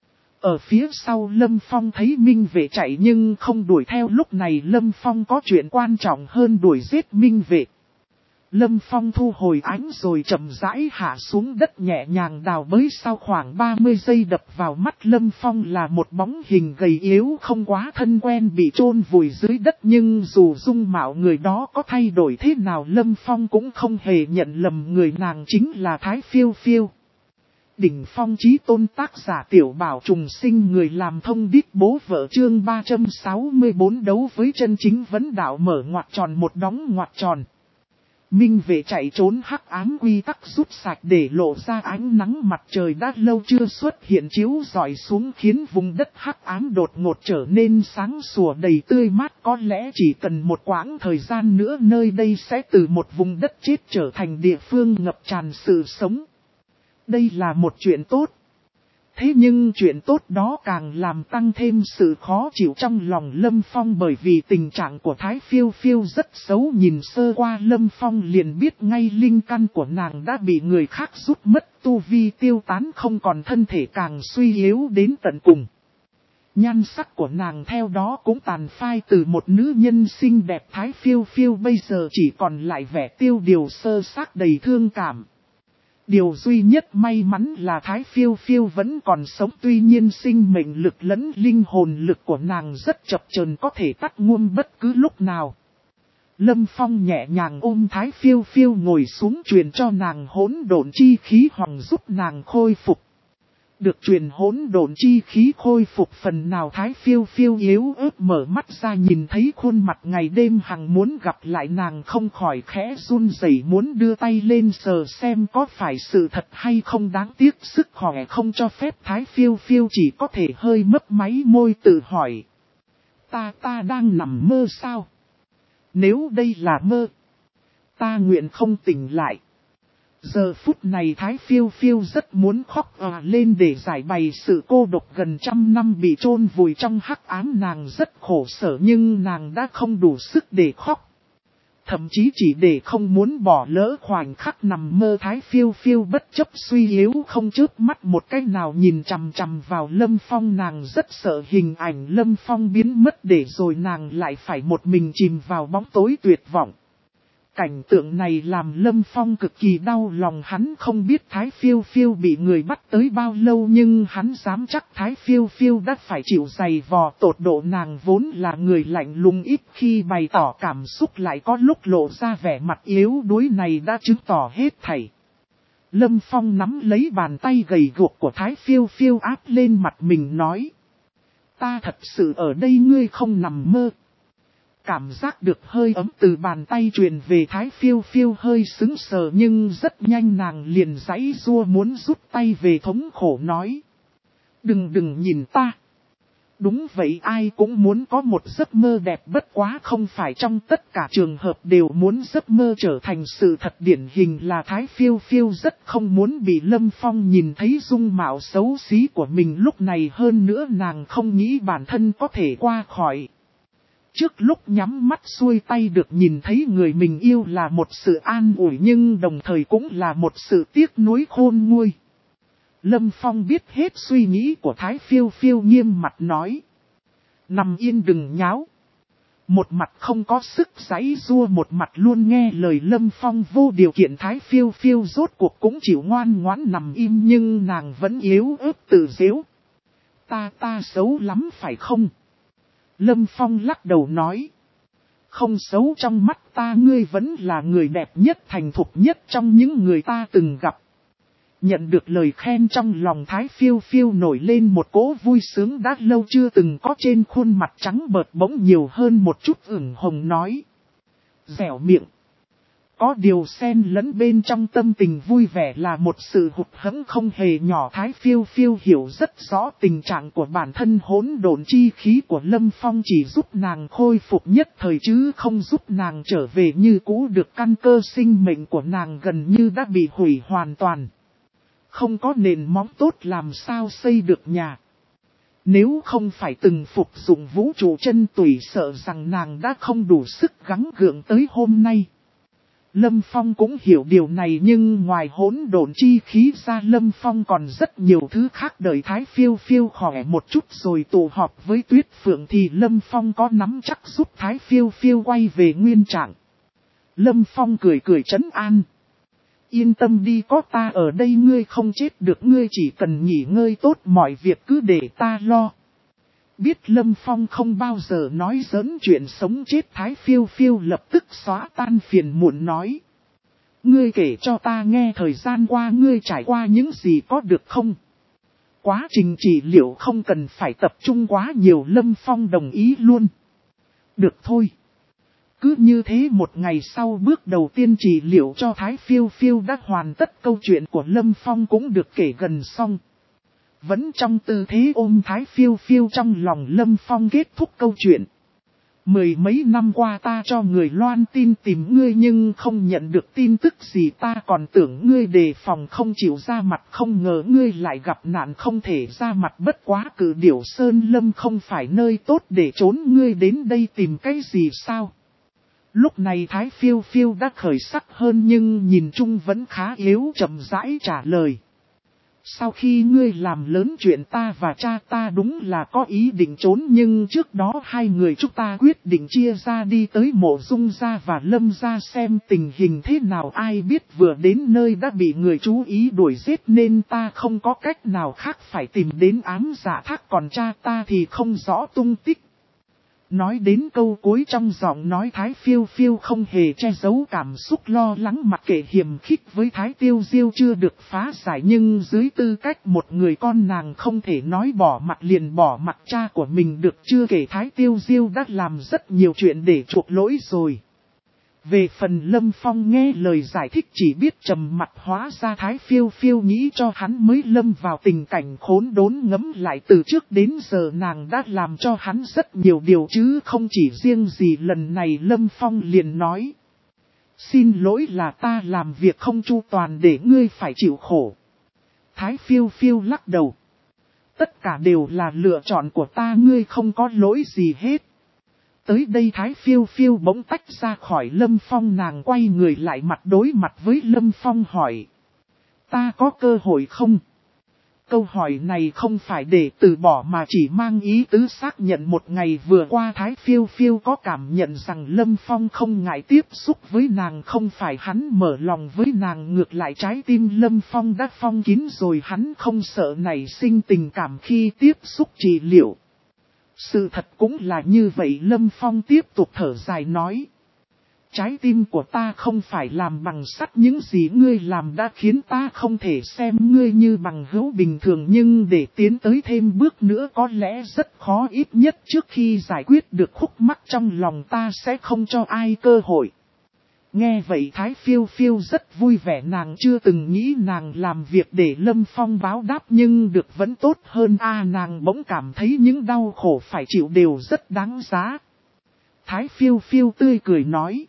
Ở phía sau Lâm Phong thấy Minh Vệ chạy nhưng không đuổi theo, lúc này Lâm Phong có chuyện quan trọng hơn đuổi giết Minh Vệ. Lâm Phong thu hồi ánh rồi chậm rãi hạ xuống đất, nhẹ nhàng đào bới, sau khoảng ba mươi giây đập vào mắt Lâm Phong là một bóng hình gầy yếu không quá thân quen bị chôn vùi dưới đất, nhưng dù dung mạo người đó có thay đổi thế nào Lâm Phong cũng không hề nhận lầm người nàng chính là Thái Phiêu Phiêu. Đỉnh phong chí tôn, tác giả Tiểu Bảo Trùng Sinh, người làm thông điệp bố vợ, chương ba trăm sáu mươi tư đấu với chân chính vấn đạo, mở ngoặc tròn một đóng ngoặc tròn. Minh Vệ chạy trốn, hắc ám quy tắc rút sạch để lộ ra ánh nắng mặt trời đã lâu chưa xuất hiện chiếu rọi xuống, khiến vùng đất hắc ám đột ngột trở nên sáng sủa đầy tươi mát. Có lẽ chỉ cần một quãng thời gian nữa nơi đây sẽ từ một vùng đất chết trở thành địa phương ngập tràn sự sống. Đây là một chuyện tốt. Thế nhưng chuyện tốt đó càng làm tăng thêm sự khó chịu trong lòng Lâm Phong, bởi vì tình trạng của Thái Phiêu Phiêu rất xấu, nhìn sơ qua Lâm Phong liền biết ngay linh căn của nàng đã bị người khác rút mất, tu vi tiêu tán không còn, thân thể càng suy yếu đến tận cùng. Nhan sắc của nàng theo đó cũng tàn phai, từ một nữ nhân xinh đẹp Thái Phiêu Phiêu bây giờ chỉ còn lại vẻ tiêu điều sơ xác đầy thương cảm. Điều duy nhất may mắn là Thái Phiêu Phiêu vẫn còn sống, tuy nhiên sinh mệnh lực lẫn linh hồn lực của nàng rất chập chờn, có thể tắt ngum bất cứ lúc nào. Lâm Phong nhẹ nhàng ôm Thái Phiêu Phiêu ngồi xuống truyền cho nàng hỗn độn chi khí hoàng giúp nàng khôi phục. Được truyền hỗn độn chi khí khôi phục phần nào Thái Phiêu Phiêu yếu ớt mở mắt ra nhìn thấy khuôn mặt ngày đêm hằng muốn gặp lại nàng không khỏi khẽ run rẩy muốn đưa tay lên sờ xem có phải sự thật hay không, đáng tiếc sức khỏe không cho phép Thái Phiêu Phiêu chỉ có thể hơi mấp máy môi tự hỏi. Ta ta đang nằm mơ sao? Nếu đây là mơ, ta nguyện không tỉnh lại. Giờ phút này Thái Phiêu Phiêu rất muốn khóc òa lên để giải bày sự cô độc gần trăm năm bị chôn vùi trong hắc ám, nàng rất khổ sở nhưng nàng đã không đủ sức để khóc. Thậm chí chỉ để không muốn bỏ lỡ khoảnh khắc nằm mơ, Thái Phiêu Phiêu bất chấp suy yếu không chớp mắt một cái nào nhìn chằm chằm vào Lâm Phong. Nàng rất sợ hình ảnh Lâm Phong biến mất để rồi nàng lại phải một mình chìm vào bóng tối tuyệt vọng. Cảnh tượng này làm Lâm Phong cực kỳ đau lòng, hắn không biết Thái Phiêu Phiêu bị người bắt tới bao lâu nhưng hắn dám chắc Thái Phiêu Phiêu đã phải chịu dày vò tột độ. Nàng vốn là người lạnh lùng ít khi bày tỏ cảm xúc, lại có lúc lộ ra vẻ mặt yếu đuối này đã chứng tỏ hết thảy. Lâm Phong nắm lấy bàn tay gầy guộc của Thái Phiêu Phiêu áp lên mặt mình nói: ta thật sự ở đây, ngươi không nằm mơ. Cảm giác được hơi ấm từ bàn tay truyền về, Thái Phiêu Phiêu hơi sững sờ nhưng rất nhanh nàng liền giãy giụa muốn rút tay về, thống khổ nói: Đừng đừng nhìn ta. Đúng vậy, ai cũng muốn có một giấc mơ đẹp, bất quá không phải trong tất cả trường hợp đều muốn giấc mơ trở thành sự thật. Điển hình là Thái Phiêu Phiêu rất không muốn bị Lâm Phong nhìn thấy dung mạo xấu xí của mình lúc này, hơn nữa nàng không nghĩ bản thân có thể qua khỏi. Trước lúc nhắm mắt xuôi tay được nhìn thấy người mình yêu là một sự an ủi nhưng đồng thời cũng là một sự tiếc nuối khôn nguôi. Lâm Phong biết hết suy nghĩ của Thái Phiêu Phiêu, nghiêm mặt nói: nằm yên đừng nháo. Một mặt không có sức giãy giụa, một mặt luôn nghe lời Lâm Phong vô điều kiện, Thái Phiêu Phiêu rốt cuộc cũng chịu ngoan ngoãn nằm im nhưng nàng vẫn yếu ớt tự giễu: Ta ta xấu lắm phải không? Lâm Phong lắc đầu nói: không xấu, trong mắt ta ngươi vẫn là người đẹp nhất, thành thục nhất trong những người ta từng gặp. Nhận được lời khen trong lòng Thái Phiêu Phiêu nổi lên một cỗ vui sướng đã lâu chưa từng có, trên khuôn mặt trắng bợt bỗng nhiều hơn một chút ửng hồng, nói: dẻo miệng. Có điều xen lẫn bên trong tâm tình vui vẻ là một sự hụt hẫng không hề nhỏ. Thái Phiêu Phiêu hiểu rất rõ tình trạng của bản thân, hỗn độn chi khí của Lâm Phong chỉ giúp nàng khôi phục nhất thời chứ không giúp nàng trở về như cũ được, căn cơ sinh mệnh của nàng gần như đã bị hủy hoàn toàn. Không có nền móng tốt làm sao xây được nhà. Nếu không phải từng phục dụng vũ trụ chân tùy, sợ rằng nàng đã không đủ sức gắng gượng tới hôm nay. Lâm Phong cũng hiểu điều này nhưng ngoài hỗn độn chi khí ra Lâm Phong còn rất nhiều thứ khác. Đợi Thái Phiêu Phiêu khỏe một chút rồi tụ họp với Tuyết Phượng thì Lâm Phong có nắm chắc giúp Thái Phiêu Phiêu quay về nguyên trạng. Lâm Phong cười cười trấn an: yên tâm đi, có ta ở đây ngươi không chết được, ngươi chỉ cần nghỉ ngơi tốt, mọi việc cứ để ta lo. Biết Lâm Phong không bao giờ nói giỡn chuyện sống chết, Thái Phiêu Phiêu lập tức xóa tan phiền muộn nói: ngươi kể cho ta nghe thời gian qua ngươi trải qua những gì có được không? Quá trình trị liệu không cần phải tập trung quá nhiều. Lâm Phong đồng ý luôn. Được thôi. Cứ như thế một ngày sau, bước đầu tiên trị liệu cho Thái Phiêu Phiêu đã hoàn tất, câu chuyện của Lâm Phong cũng được kể gần xong. Vẫn trong tư thế ôm Thái Phiêu Phiêu trong lòng, Lâm Phong kết thúc câu chuyện. Mười mấy năm qua ta cho người loan tin tìm ngươi nhưng không nhận được tin tức gì, ta còn tưởng ngươi đề phòng không chịu ra mặt, không ngờ ngươi lại gặp nạn không thể ra mặt, bất quá Cử Điểu Sơn Lâm không phải nơi tốt để trốn, ngươi đến đây tìm cái gì sao? Lúc này Thái Phiêu Phiêu đã khởi sắc hơn nhưng nhìn chung vẫn khá yếu, chậm rãi trả lời: sau khi ngươi làm lớn chuyện, ta và cha ta đúng là có ý định trốn nhưng trước đó hai người chúng ta quyết định chia ra đi tới Mộ Dung gia và Lâm gia xem tình hình thế nào, ai biết vừa đến nơi đã bị người chú ý đuổi giết nên ta không có cách nào khác phải tìm đến Ám Dạ Thác, còn cha ta thì không rõ tung tích. Nói đến câu cuối trong giọng nói Thái Phiêu Phiêu không hề che giấu cảm xúc lo lắng, mặc kệ hiềm khích với Thái Tiêu Diêu chưa được phá giải, nhưng dưới tư cách một người con nàng không thể nói bỏ mặt liền bỏ mặt cha của mình được, chưa kể Thái Tiêu Diêu đã làm rất nhiều chuyện để chuộc lỗi rồi. Về phần Lâm Phong nghe lời giải thích chỉ biết trầm mặt, hóa ra Thái Phiêu Phiêu nghĩ cho hắn mới lâm vào tình cảnh khốn đốn. Ngẫm lại từ trước đến giờ nàng đã làm cho hắn rất nhiều điều chứ không chỉ riêng gì lần này. Lâm Phong liền nói: xin lỗi là ta làm việc không chu toàn để ngươi phải chịu khổ. Thái Phiêu Phiêu lắc đầu: tất cả đều là lựa chọn của ta, ngươi không có lỗi gì hết. Tới đây Thái Phiêu Phiêu bỗng tách ra khỏi Lâm Phong, nàng quay người lại mặt đối mặt với Lâm Phong hỏi: ta có cơ hội không? Câu hỏi này không phải để từ bỏ mà chỉ mang ý tứ xác nhận một ngày vừa qua Thái Phiêu Phiêu có cảm nhận rằng Lâm Phong không ngại tiếp xúc với nàng, không phải hắn mở lòng với nàng, ngược lại trái tim Lâm Phong đã phong kín rồi, hắn không sợ nảy sinh tình cảm khi tiếp xúc trị liệu. Sự thật cũng là như vậy. Lâm Phong tiếp tục thở dài nói: trái tim của ta không phải làm bằng sắt, những gì ngươi làm đã khiến ta không thể xem ngươi như bằng hữu bình thường, nhưng để tiến tới thêm bước nữa có lẽ rất khó, ít nhất trước khi giải quyết được khúc mắc trong lòng ta sẽ không cho ai cơ hội. Nghe vậy Thái Phiêu Phiêu rất vui vẻ, nàng chưa từng nghĩ nàng làm việc để Lâm Phong báo đáp nhưng được vẫn tốt hơn a à, nàng bỗng cảm thấy những đau khổ phải chịu đều rất đáng giá. Thái Phiêu Phiêu tươi cười nói: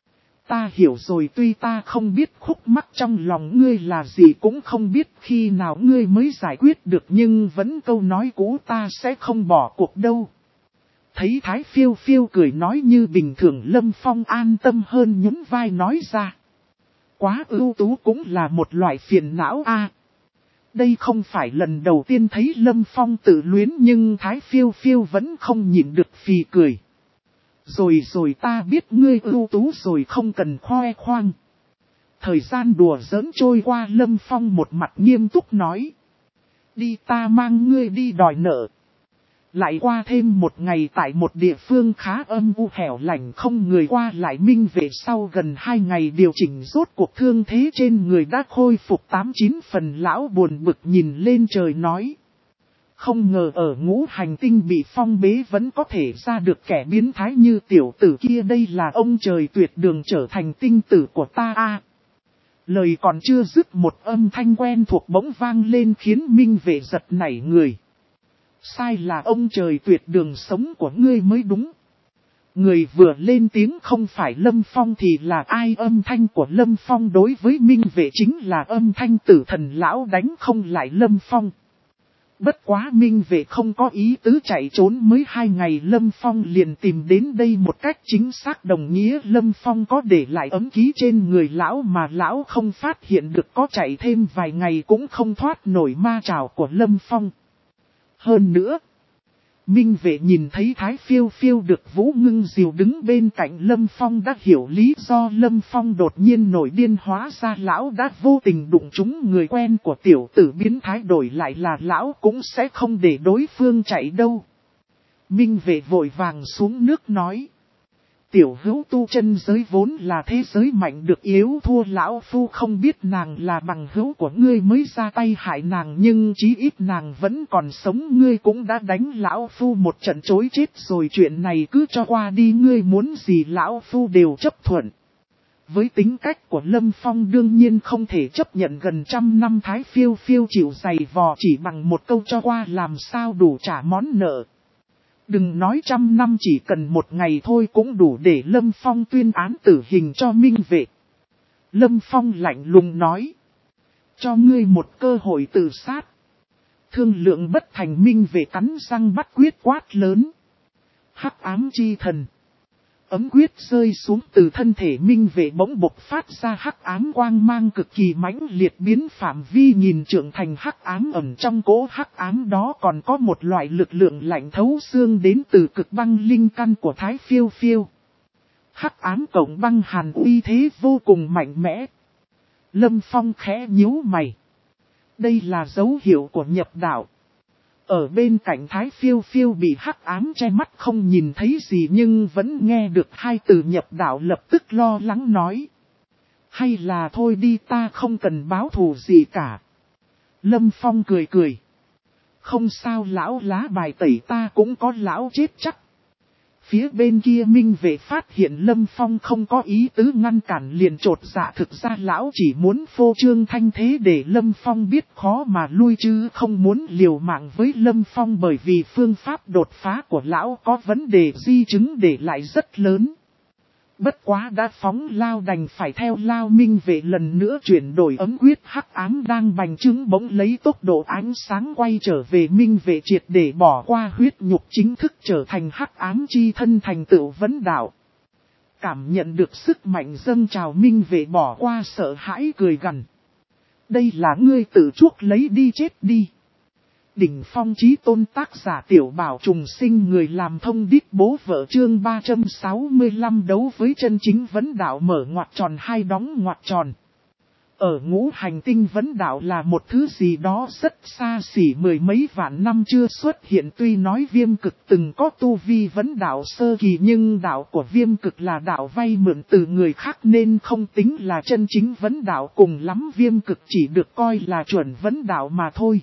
ta hiểu rồi, tuy ta không biết khúc mắc trong lòng ngươi là gì, cũng không biết khi nào ngươi mới giải quyết được, nhưng vẫn câu nói cũ, ta sẽ không bỏ cuộc đâu. Thấy Thái Phiêu Phiêu cười nói như bình thường, Lâm Phong an tâm hơn, nhún vai nói ra: quá ưu tú cũng là một loại phiền não a. À, đây không phải lần đầu tiên thấy Lâm Phong tự luyến, nhưng Thái Phiêu Phiêu vẫn không nhịn được phì cười. Rồi rồi, ta biết ngươi ưu tú rồi, không cần khoe khoang. Thời gian đùa giỡn trôi qua, Lâm Phong một mặt nghiêm túc nói: đi, ta mang ngươi đi đòi nợ. Lại qua thêm một ngày tại một địa phương khá âm u hẻo lạnh không người qua lại, Minh Vệ sau gần hai ngày điều chỉnh rốt cuộc thương thế trên người đã khôi phục tám chín phần. Lão buồn bực nhìn lên trời nói: không ngờ ở ngũ hành tinh bị phong bế vẫn có thể ra được kẻ biến thái như tiểu tử kia, đây là ông trời tuyệt đường trở thành tinh tử của ta a. À, lời còn chưa dứt một âm thanh quen thuộc bỗng vang lên khiến Minh Vệ giật nảy người. Sai là ông trời tuyệt đường sống của ngươi mới đúng. Người vừa lên tiếng không phải Lâm Phong thì là ai? Âm thanh của Lâm Phong đối với Minh Vệ chính là âm thanh tử thần, lão đánh không lại Lâm Phong. Bất quá Minh Vệ không có ý tứ chạy trốn, mới hai ngày Lâm Phong liền tìm đến đây một cách chính xác, đồng nghĩa Lâm Phong có để lại ấm ký trên người lão mà lão không phát hiện được, có chạy thêm vài ngày cũng không thoát nổi ma trảo của Lâm Phong. Hơn nữa, Minh Vệ nhìn thấy Thái Phiêu Phiêu được Vũ Ngưng Diều đứng bên cạnh Lâm Phong đã hiểu lý do Lâm Phong đột nhiên nổi điên, hóa ra lão đã vô tình đụng trúng người quen của tiểu tử biến thái, đổi lại là lão cũng sẽ không để đối phương chạy đâu. Minh Vệ vội vàng xuống nước nói: tiểu hữu, tu chân giới vốn là thế giới mạnh được yếu thua, lão phu không biết nàng là bằng hữu của ngươi mới ra tay hại nàng, nhưng chí ít nàng vẫn còn sống, ngươi cũng đã đánh lão phu một trận chối chết rồi, chuyện này cứ cho qua đi, ngươi muốn gì lão phu đều chấp thuận. Với tính cách của Lâm Phong đương nhiên không thể chấp nhận gần trăm năm Thái Phiêu Phiêu chịu giày vò chỉ bằng một câu cho qua làm sao đủ trả món nợ. Đừng nói trăm năm, chỉ cần một ngày thôi cũng đủ để Lâm Phong tuyên án tử hình cho Minh Vệ. Lâm Phong lạnh lùng nói: cho ngươi một cơ hội tự sát. Thương lượng bất thành, Minh Vệ cắn răng bắt quyết quát lớn: hắc ám chi thần. Ấm quyết rơi xuống, từ thân thể Minh Vệ bỗng bộc phát ra hắc ám quang mang cực kỳ mãnh liệt, biến phạm vi nghìn trượng thành hắc ám. Ẩn trong cỗ hắc ám đó còn có một loại lực lượng lạnh thấu xương đến từ cực băng linh căn của Thái Phiêu Phiêu. Hắc ám cộng băng hàn uy thế vô cùng mạnh mẽ. Lâm Phong khẽ nhíu mày. Đây là dấu hiệu của nhập đạo. Ở bên cạnh Thái Phiêu Phiêu bị hắc ám che mắt không nhìn thấy gì nhưng vẫn nghe được hai từ nhập đạo lập tức lo lắng nói. Hay là thôi đi, ta không cần báo thù gì cả. Lâm Phong cười cười. Không sao, lão lá bài tẩy ta cũng có lão chết chắc. Phía bên kia Minh Vệ phát hiện Lâm Phong không có ý tứ ngăn cản liền trột dạ, thực ra lão chỉ muốn phô trương thanh thế để Lâm Phong biết khó mà lui chứ không muốn liều mạng với Lâm Phong, bởi vì phương pháp đột phá của lão có vấn đề di chứng để lại rất lớn. Bất quá đã phóng lao đành phải theo lao. Minh Vệ lần nữa chuyển đổi ấm quyết, hắc ám đang bành trướng bỗng lấy tốc độ ánh sáng quay trở về. Minh Vệ triệt để bỏ qua huyết nhục, chính thức trở thành hắc ám chi thân, thành tựu vấn đạo. Cảm nhận được sức mạnh dâng trào, Minh Vệ bỏ qua sợ hãi cười gằn. Đây là ngươi tự chuốc lấy đi, chết đi. Đỉnh phong chí tôn, tác giả Tiểu Bảo Trùng Sinh, người làm thông điệp bố vợ, chương ba trăm sáu mươi lăm đấu với chân chính vấn đạo, mở ngoặc tròn hai đóng ngoặc tròn. Ở ngũ hành tinh, vấn đạo là một thứ gì đó rất xa xỉ, mười mấy vạn năm chưa xuất hiện. Tuy nói Viêm Cực từng có tu vi vấn đạo sơ kỳ nhưng đạo của Viêm Cực là đạo vay mượn từ người khác nên không tính là chân chính vấn đạo, cùng lắm Viêm Cực chỉ được coi là chuẩn vấn đạo mà thôi.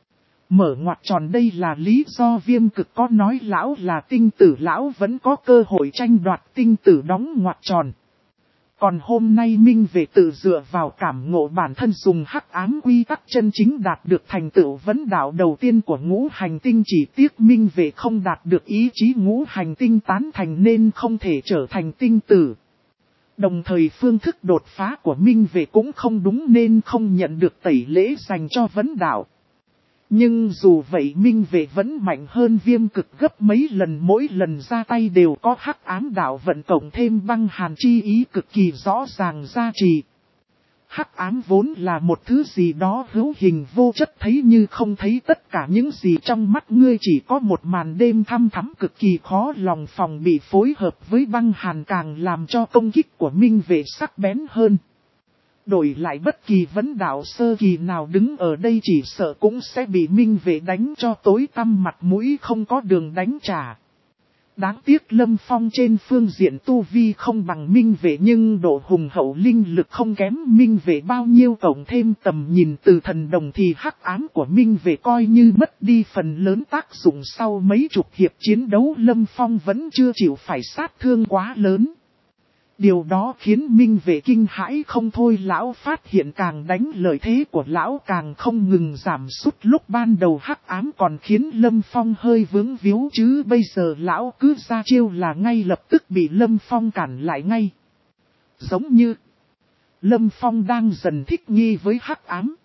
Mở ngoặc tròn, đây là lý do Viêm Cực có nói lão là tinh tử, lão vẫn có cơ hội tranh đoạt tinh tử, đóng ngoặc tròn. Còn hôm nay Minh Vệ tự dựa vào cảm ngộ bản thân, dùng hắc ám quy tắc chân chính đạt được thành tựu vấn đạo đầu tiên của ngũ hành tinh. Chỉ tiếc Minh Vệ không đạt được ý chí ngũ hành tinh tán thành nên không thể trở thành tinh tử. Đồng thời phương thức đột phá của Minh Vệ cũng không đúng nên không nhận được tẩy lễ dành cho vấn đạo. Nhưng dù vậy Minh Vệ vẫn mạnh hơn Viêm Cực gấp mấy lần, mỗi lần ra tay đều có hắc ám đạo vận cộng thêm băng hàn chi ý cực kỳ rõ ràng gia trì. Hắc ám vốn là một thứ gì đó hữu hình vô chất, thấy như không thấy, tất cả những gì trong mắt ngươi chỉ có một màn đêm thăm thắm cực kỳ khó lòng phòng bị, phối hợp với băng hàn càng làm cho công kích của Minh Vệ sắc bén hơn. Đổi lại bất kỳ vấn đạo sơ kỳ nào đứng ở đây chỉ sợ cũng sẽ bị Minh Vệ đánh cho tối tăm mặt mũi, không có đường đánh trả. Đáng tiếc Lâm Phong trên phương diện tu vi không bằng Minh Vệ nhưng độ hùng hậu linh lực không kém Minh Vệ bao nhiêu, cộng thêm tầm nhìn từ thần đồng thì hắc ám của Minh Vệ coi như mất đi phần lớn tác dụng. Sau mấy chục hiệp chiến đấu Lâm Phong vẫn chưa chịu phải sát thương quá lớn. Điều đó khiến Minh Vệ kinh hãi không thôi, lão phát hiện càng đánh lợi thế của lão càng không ngừng giảm sút, lúc ban đầu hắc ám còn khiến Lâm Phong hơi vướng víu chứ bây giờ lão cứ ra chiêu là ngay lập tức bị Lâm Phong cản lại ngay. Giống như Lâm Phong đang dần thích nghi với hắc ám.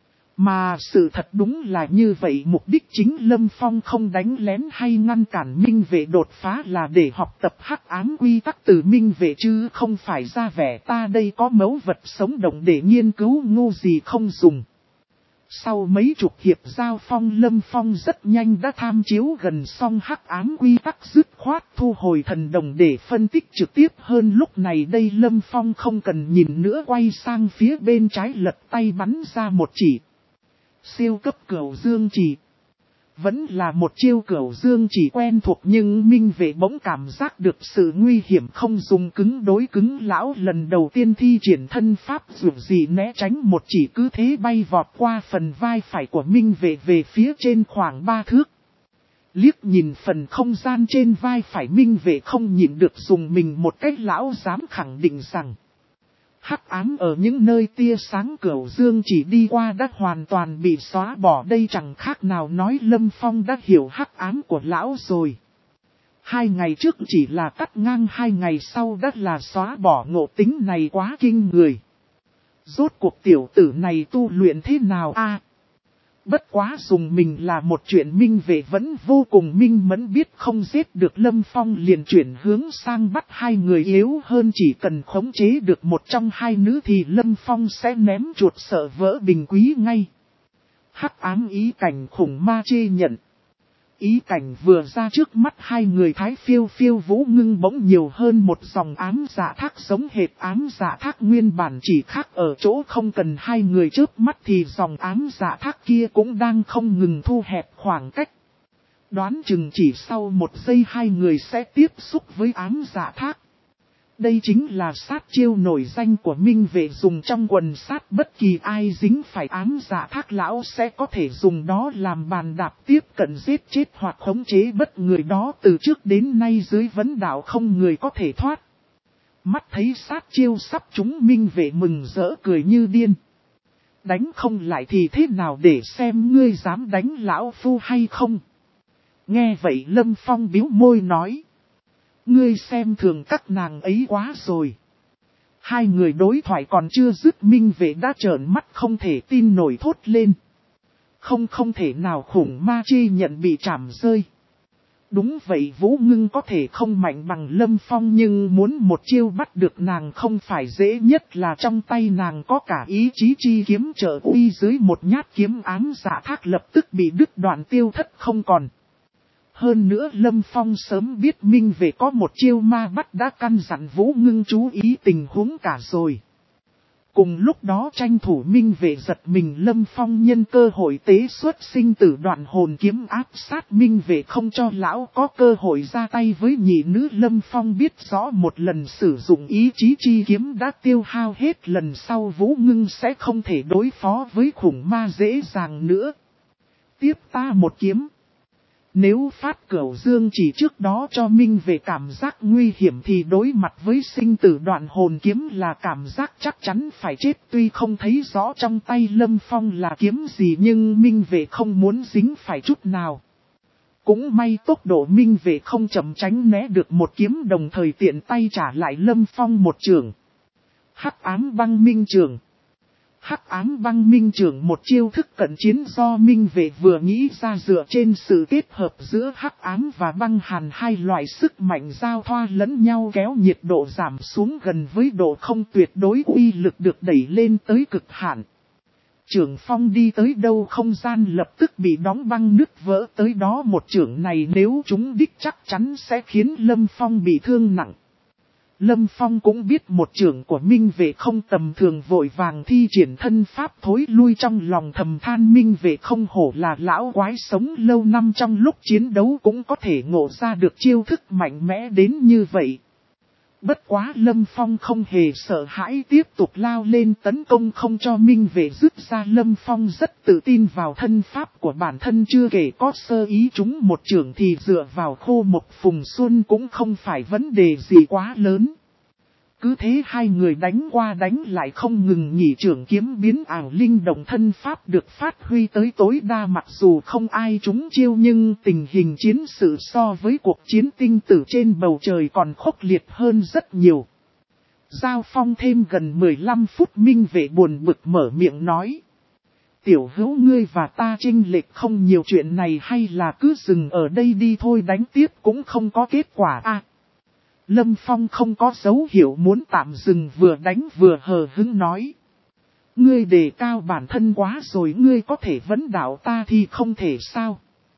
Mà sự thật đúng là như vậy, mục đích chính Lâm Phong không đánh lén hay ngăn cản Minh Vệ đột phá là để học tập hắc ám quy tắc từ Minh Vệ chứ không phải ra vẻ ta đây có mẫu vật sống động để nghiên cứu, ngu gì không dùng. Sau mấy chục hiệp giao phong Lâm Phong rất nhanh đã tham chiếu gần xong hắc ám quy tắc, dứt khoát thu hồi thần đồng để phân tích trực tiếp hơn. Lúc này đây Lâm Phong không cần nhìn nữa, quay sang phía bên trái lật tay bắn ra một chỉ. Siêu cấp Cửu Dương Chỉ. Vẫn là một chiêu Cửu Dương Chỉ quen thuộc nhưng Minh Vệ bỗng cảm giác được sự nguy hiểm, không dùng cứng đối cứng. Lão lần đầu tiên thi triển thân pháp dù gì né tránh một chỉ, cứ thế bay vọt qua phần vai phải của Minh Vệ về phía trên khoảng ba thước. Liếc nhìn phần không gian trên vai phải, Minh Vệ không nhịn được dùng mình một cách, lão dám khẳng định rằng hắc ám ở những nơi tia sáng Cửu Dương Chỉ đi qua đã hoàn toàn bị xóa bỏ. Đây chẳng khác nào nói Lâm Phong đã hiểu hắc ám của lão rồi. Hai ngày trước chỉ là cắt ngang, hai ngày sau đã là xóa bỏ, ngộ tính này quá kinh người. Rốt cuộc tiểu tử này tu luyện thế nào a? Bất quá dùng mình là một chuyện. Minh Vệ vẫn vô cùng minh mẫn, biết không giết được Lâm Phong liền chuyển hướng sang bắt hai người yếu hơn. Chỉ cần khống chế được một trong hai nữ thì Lâm Phong sẽ ném chuột sợ vỡ bình quý ngay. Hắc ám ý cảnh khủng ma chê nhận. ý cảnh vừa ra trước mắt hai người Thái Phiêu Phiêu Vũ Ngưng bỗng nhiều hơn một dòng ám dạ thác giống hệt ám dạ thác nguyên bản, chỉ khác ở chỗ không cần hai người chớp mắt thì dòng ám dạ thác kia cũng đang không ngừng thu hẹp khoảng cách. Đoán chừng chỉ sau một giây hai người sẽ tiếp xúc với ám dạ thác. Đây chính là sát chiêu nổi danh của Minh Vệ, dùng trong quần sát bất kỳ ai dính phải ám dạ thác lão sẽ có thể dùng đó làm bàn đạp tiếp cận giết chết hoặc khống chế bất người đó. Từ trước đến nay dưới vấn đạo không người có thể thoát. Mắt thấy sát chiêu sắp trúng, Minh Vệ mừng rỡ cười như điên. Đánh không lại thì thế nào, để xem ngươi dám đánh lão phu hay không. Nghe vậy Lâm Phong bĩu môi nói. Ngươi xem thường các nàng ấy quá rồi. Hai người đối thoại còn chưa dứt, Minh Vệ đã trợn mắt không thể tin nổi thốt lên. Không không thể nào, khủng ma chi nhận bị chảm rơi. Đúng vậy, Vũ Ngưng có thể không mạnh bằng Lâm Phong, nhưng muốn một chiêu bắt được nàng không phải dễ, nhất là trong tay nàng có cả ý chí chi kiếm trợ uy, dưới một nhát kiếm ám dạ thác lập tức bị đứt đoạn tiêu thất không còn. Hơn nữa Lâm Phong sớm biết Minh Vệ có một chiêu ma bắt, đã căn dặn Vũ Ngưng chú ý tình huống cả rồi. Cùng lúc đó tranh thủ Minh Vệ giật mình, Lâm Phong nhân cơ hội tế xuất sinh tử đoạn hồn kiếm áp sát Minh Vệ, không cho lão có cơ hội ra tay với nhị nữ. Lâm Phong biết rõ một lần sử dụng ý chí chi kiếm đã tiêu hao hết, lần sau Vũ Ngưng sẽ không thể đối phó với khủng ma dễ dàng nữa. Tiếp ta một kiếm. Nếu phát Cửu Dương chỉ trước đó cho Minh Vệ cảm giác nguy hiểm thì đối mặt với sinh tử đoạn hồn kiếm là cảm giác chắc chắn phải chết. Tuy không thấy rõ trong tay Lâm Phong là kiếm gì, nhưng Minh Vệ không muốn dính phải chút nào. Cũng may tốc độ Minh Vệ không chậm, tránh né được một kiếm, đồng thời tiện tay trả lại Lâm Phong một chưởng. Hắc ám băng minh chưởng. Hắc ám băng minh chưởng, một chiêu thức cận chiến do Minh Vệ vừa nghĩ ra, dựa trên sự kết hợp giữa hắc ám và băng hàn, hai loại sức mạnh giao thoa lẫn nhau, kéo nhiệt độ giảm xuống gần với độ không tuyệt đối, uy lực được đẩy lên tới cực hạn. Chưởng phong đi tới đâu không gian lập tức bị đóng băng nứt vỡ tới đó, một chưởng này nếu trúng đích chắc chắn sẽ khiến Lâm Phong bị thương nặng. Lâm Phong cũng biết một chưởng của Minh Vệ không tầm thường, vội vàng thi triển thân pháp thối lui, trong lòng thầm than Minh Vệ không hổ là lão quái sống lâu năm, trong lúc chiến đấu cũng có thể ngộ ra được chiêu thức mạnh mẽ đến như vậy. Bất quá Lâm Phong không hề sợ hãi, tiếp tục lao lên tấn công không cho Minh Vệ dứt ra. Lâm Phong rất tự tin vào thân pháp của bản thân, chưa kể có sơ ý trúng một chưởng thì dựa vào khô mộc phùng xuân cũng không phải vấn đề gì quá lớn. Cứ thế hai người đánh qua đánh lại không ngừng nghỉ, chưởng kiếm biến ảo linh động, thân pháp được phát huy tới tối đa. Mặc dù không ai trúng chiêu nhưng tình hình chiến sự so với cuộc chiến tinh tử trên bầu trời còn khốc liệt hơn rất nhiều. Giao phong thêm gần mười lăm phút, Minh Vệ buồn bực mở miệng nói. Tiểu hữu, ngươi và ta chênh lệch không nhiều, chuyện này hay là cứ dừng ở đây đi thôi, đánh tiếp cũng không có kết quả a. À, Lâm Phong không có dấu hiệu muốn tạm dừng, vừa đánh vừa hờ hững nói. Ngươi đề cao bản thân quá rồi, ngươi có thể vấn đạo ta thì không thể sao?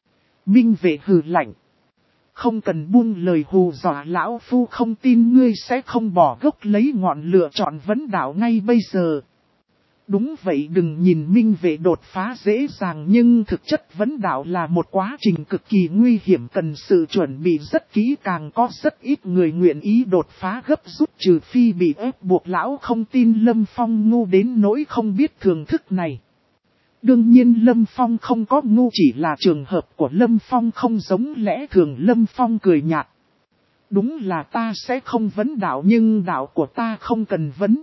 Minh Vệ hừ lạnh. Không cần buông lời hù dọa, lão phu không tin ngươi sẽ không bỏ gốc lấy ngọn lựa chọn vấn đạo ngay bây giờ. Đúng vậy, đừng nhìn Minh Vệ đột phá dễ dàng, nhưng thực chất vấn đạo là một quá trình cực kỳ nguy hiểm, cần sự chuẩn bị rất kỹ càng, có rất ít người nguyện ý đột phá gấp rút, trừ phi bị ép buộc. Lão không tin Lâm Phong ngu đến nỗi không biết thưởng thức này. Đương nhiên Lâm Phong không có ngu, chỉ là trường hợp của Lâm Phong không giống lẽ thường. Lâm Phong cười nhạt. Đúng là ta sẽ không vấn đạo, nhưng đạo của ta không cần vấn.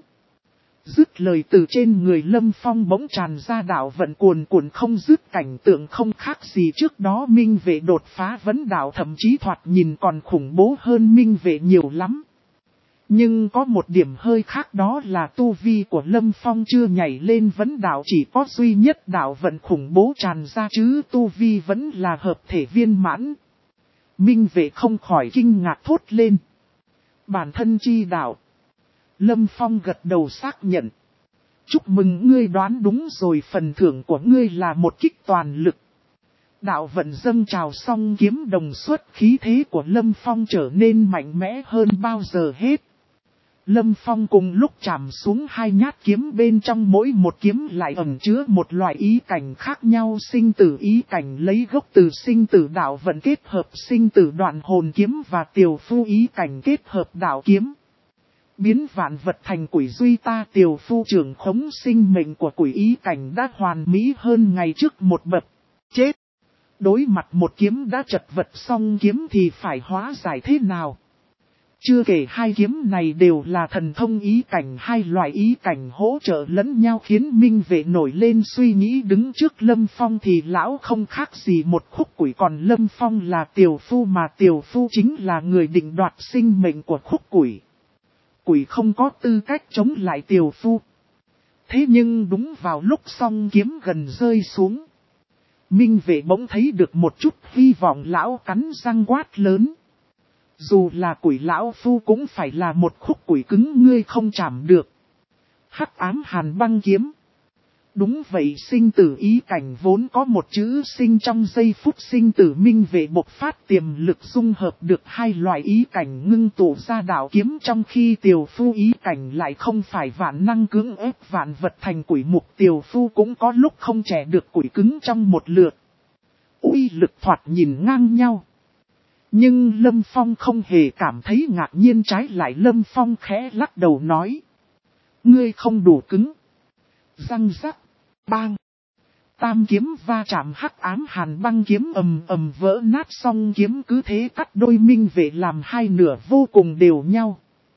Dứt lời, từ trên người Lâm Phong bỗng tràn ra đạo vận cuồn cuộn không dứt, cảnh tượng không khác gì trước đó Minh Vệ đột phá vấn đạo, thậm chí thoạt nhìn còn khủng bố hơn Minh Vệ nhiều lắm. Nhưng có một điểm hơi khác, đó là tu vi của Lâm Phong chưa nhảy lên vấn đạo, chỉ có duy nhất đạo vận khủng bố tràn ra, chứ tu vi vẫn là hợp thể viên mãn. Minh Vệ không khỏi kinh ngạc thốt lên. Bản thân chi đạo. Lâm Phong gật đầu xác nhận. Chúc mừng ngươi đoán đúng rồi, phần thưởng của ngươi là một kích toàn lực. Đạo vận dâng trào song kiếm đồng xuất, khí thế của Lâm Phong trở nên mạnh mẽ hơn bao giờ hết. Lâm Phong cùng lúc chạm xuống hai nhát kiếm, bên trong mỗi một kiếm lại ẩn chứa một loại ý cảnh khác nhau. Sinh tử ý cảnh lấy gốc từ sinh tử đạo vận kết hợp sinh tử đoạn hồn kiếm, và tiều phu ý cảnh kết hợp đạo kiếm. Biến vạn vật thành quỷ duy ta, tiều phu trưởng khống sinh mệnh của quỷ ý cảnh đã hoàn mỹ hơn ngày trước một bậc. Chết! Đối mặt một kiếm đã chật vật xong kiếm thì phải hóa giải thế nào? Chưa kể hai kiếm này đều là thần thông ý cảnh, hai loại ý cảnh hỗ trợ lẫn nhau khiến Minh Vệ nổi lên suy nghĩ. Đứng trước Lâm Phong thì lão không khác gì một khúc quỷ, còn Lâm Phong là tiều phu, mà tiều phu chính là người định đoạt sinh mệnh của khúc quỷ. Quỷ không có tư cách chống lại tiều phu. Thế nhưng đúng vào lúc song kiếm gần rơi xuống, Minh Vệ bỗng thấy được một chút hy vọng, lão cắn răng quát lớn. Dù là quỷ lão phu cũng phải là một khúc quỷ cứng, ngươi không chạm được. Hắc ám hàn băng kiếm. Đúng vậy, sinh tử ý cảnh vốn có một chữ sinh, trong giây phút sinh tử Minh Vệ bộc phát tiềm lực dung hợp được hai loại ý cảnh ngưng tụ ra đạo kiếm, trong khi tiều phu ý cảnh lại không phải vạn năng cưỡng ép vạn vật thành quỷ mục. Tiều phu cũng có lúc không trẻ được quỷ cứng trong một lượt. Uy lực thoạt nhìn ngang nhau. Nhưng Lâm Phong không hề cảm thấy ngạc nhiên, trái lại Lâm Phong khẽ lắc đầu nói. Ngươi không đủ cứng. Răng rắc, bang. Tam kiếm va chạm, hắc ám hàn băng kiếm ầm ầm vỡ nát, song kiếm cứ thế cắt đôi Minh Vệ làm hai nửa vô cùng đều nhau.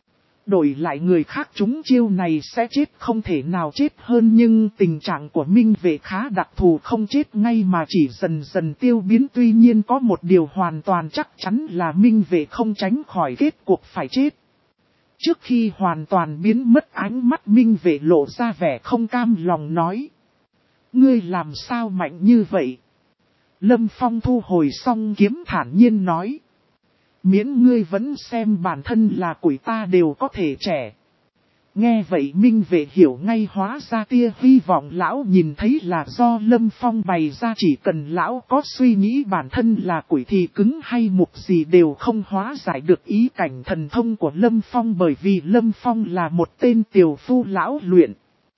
Đổi lại người khác chúng chiêu này sẽ chết không thể nào chết hơn, nhưng tình trạng của Minh Vệ khá đặc thù, không chết ngay mà chỉ dần dần tiêu biến. Tuy nhiên có một điều hoàn toàn chắc chắn là Minh Vệ không tránh khỏi kết cuộc phải chết. Trước khi hoàn toàn biến mất, ánh mắt Minh Vệ lộ ra vẻ không cam lòng nói. Ngươi làm sao mạnh như vậy? Lâm Phong thu hồi xong kiếm thản nhiên nói. Miễn ngươi vẫn xem bản thân là quỷ ta đều có thể trẻ. Nghe vậy Minh Vệ hiểu ngay, hóa ra tia hy vọng lão nhìn thấy là do Lâm Phong bày ra. Chỉ cần lão có suy nghĩ bản thân là quỷ thì cứng hay mục gì đều không hóa giải được ý cảnh thần thông của Lâm Phong, bởi vì Lâm Phong là một tên tiều phu lão luyện.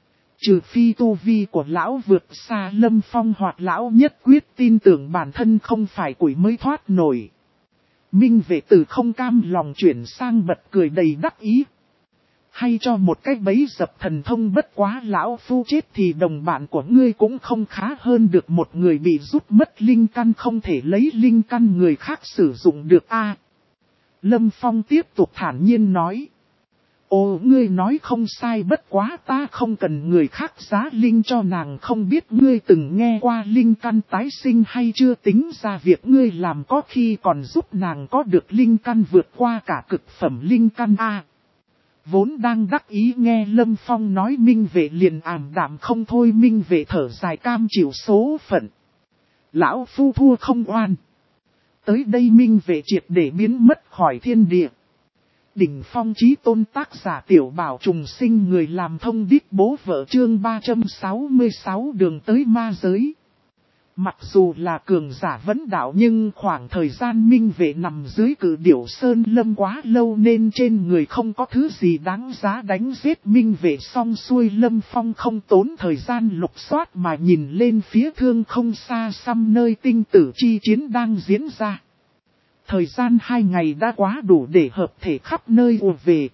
Trừ phi tu vi của lão vượt xa Lâm Phong, hoặc lão nhất quyết tin tưởng bản thân không phải quỷ mới thoát nổi. Minh Vệ từ không cam lòng chuyển sang bật cười đầy đắc ý. Hay cho một cái bẫy dập thần thông, bất quá lão phu chết thì đồng bạn của ngươi cũng không khá hơn được một người bị rút mất linh căn, không thể lấy linh căn người khác sử dụng được a. Lâm Phong tiếp tục thản nhiên nói. Ồ, ngươi nói không sai, bất quá ta không cần người khác giá linh cho nàng, không biết ngươi từng nghe qua linh căn tái sinh hay chưa, tính ra việc ngươi làm có khi còn giúp nàng có được linh căn vượt qua cả cực phẩm linh căn a. Vốn đang đắc ý nghe Lâm Phong nói, Minh Vệ liền ảm đạm không thôi. Minh Vệ thở dài cam chịu số phận. Lão phu thua không oan. Tới đây Minh Vệ triệt để biến mất khỏi thiên địa. Đỉnh phong chí tôn, tác giả Tiểu Bảo Trùng Sinh, người làm thông điệp bố vợ, chương ba trăm sáu mươi sáu đường tới ma giới. Mặc dù là cường giả vấn đạo, nhưng khoảng thời gian Minh Vệ nằm dưới Cự Điểu Sơn Lâm quá lâu nên trên người không có thứ gì đáng giá đánh giết. Minh Vệ xong xuôi, Lâm Phong không tốn thời gian lục soát mà nhìn lên phía thương không xa xăm nơi tinh tử chi chiến đang diễn ra. Thời gian hai ngày đã quá đủ để hợp thể khắp nơi ùa về.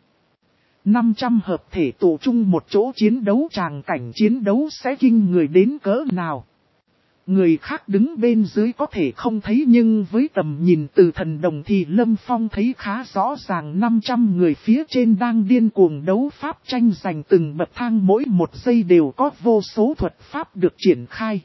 năm trăm hợp thể tụ chung một chỗ chiến đấu, tràng cảnh chiến đấu sẽ kinh người đến cỡ nào. Người khác đứng bên dưới có thể không thấy, nhưng với tầm nhìn từ thần đồng thì Lâm Phong thấy khá rõ ràng. năm trăm người phía trên đang điên cuồng đấu pháp, tranh giành từng bậc thang, mỗi một giây đều có vô số thuật pháp được triển khai.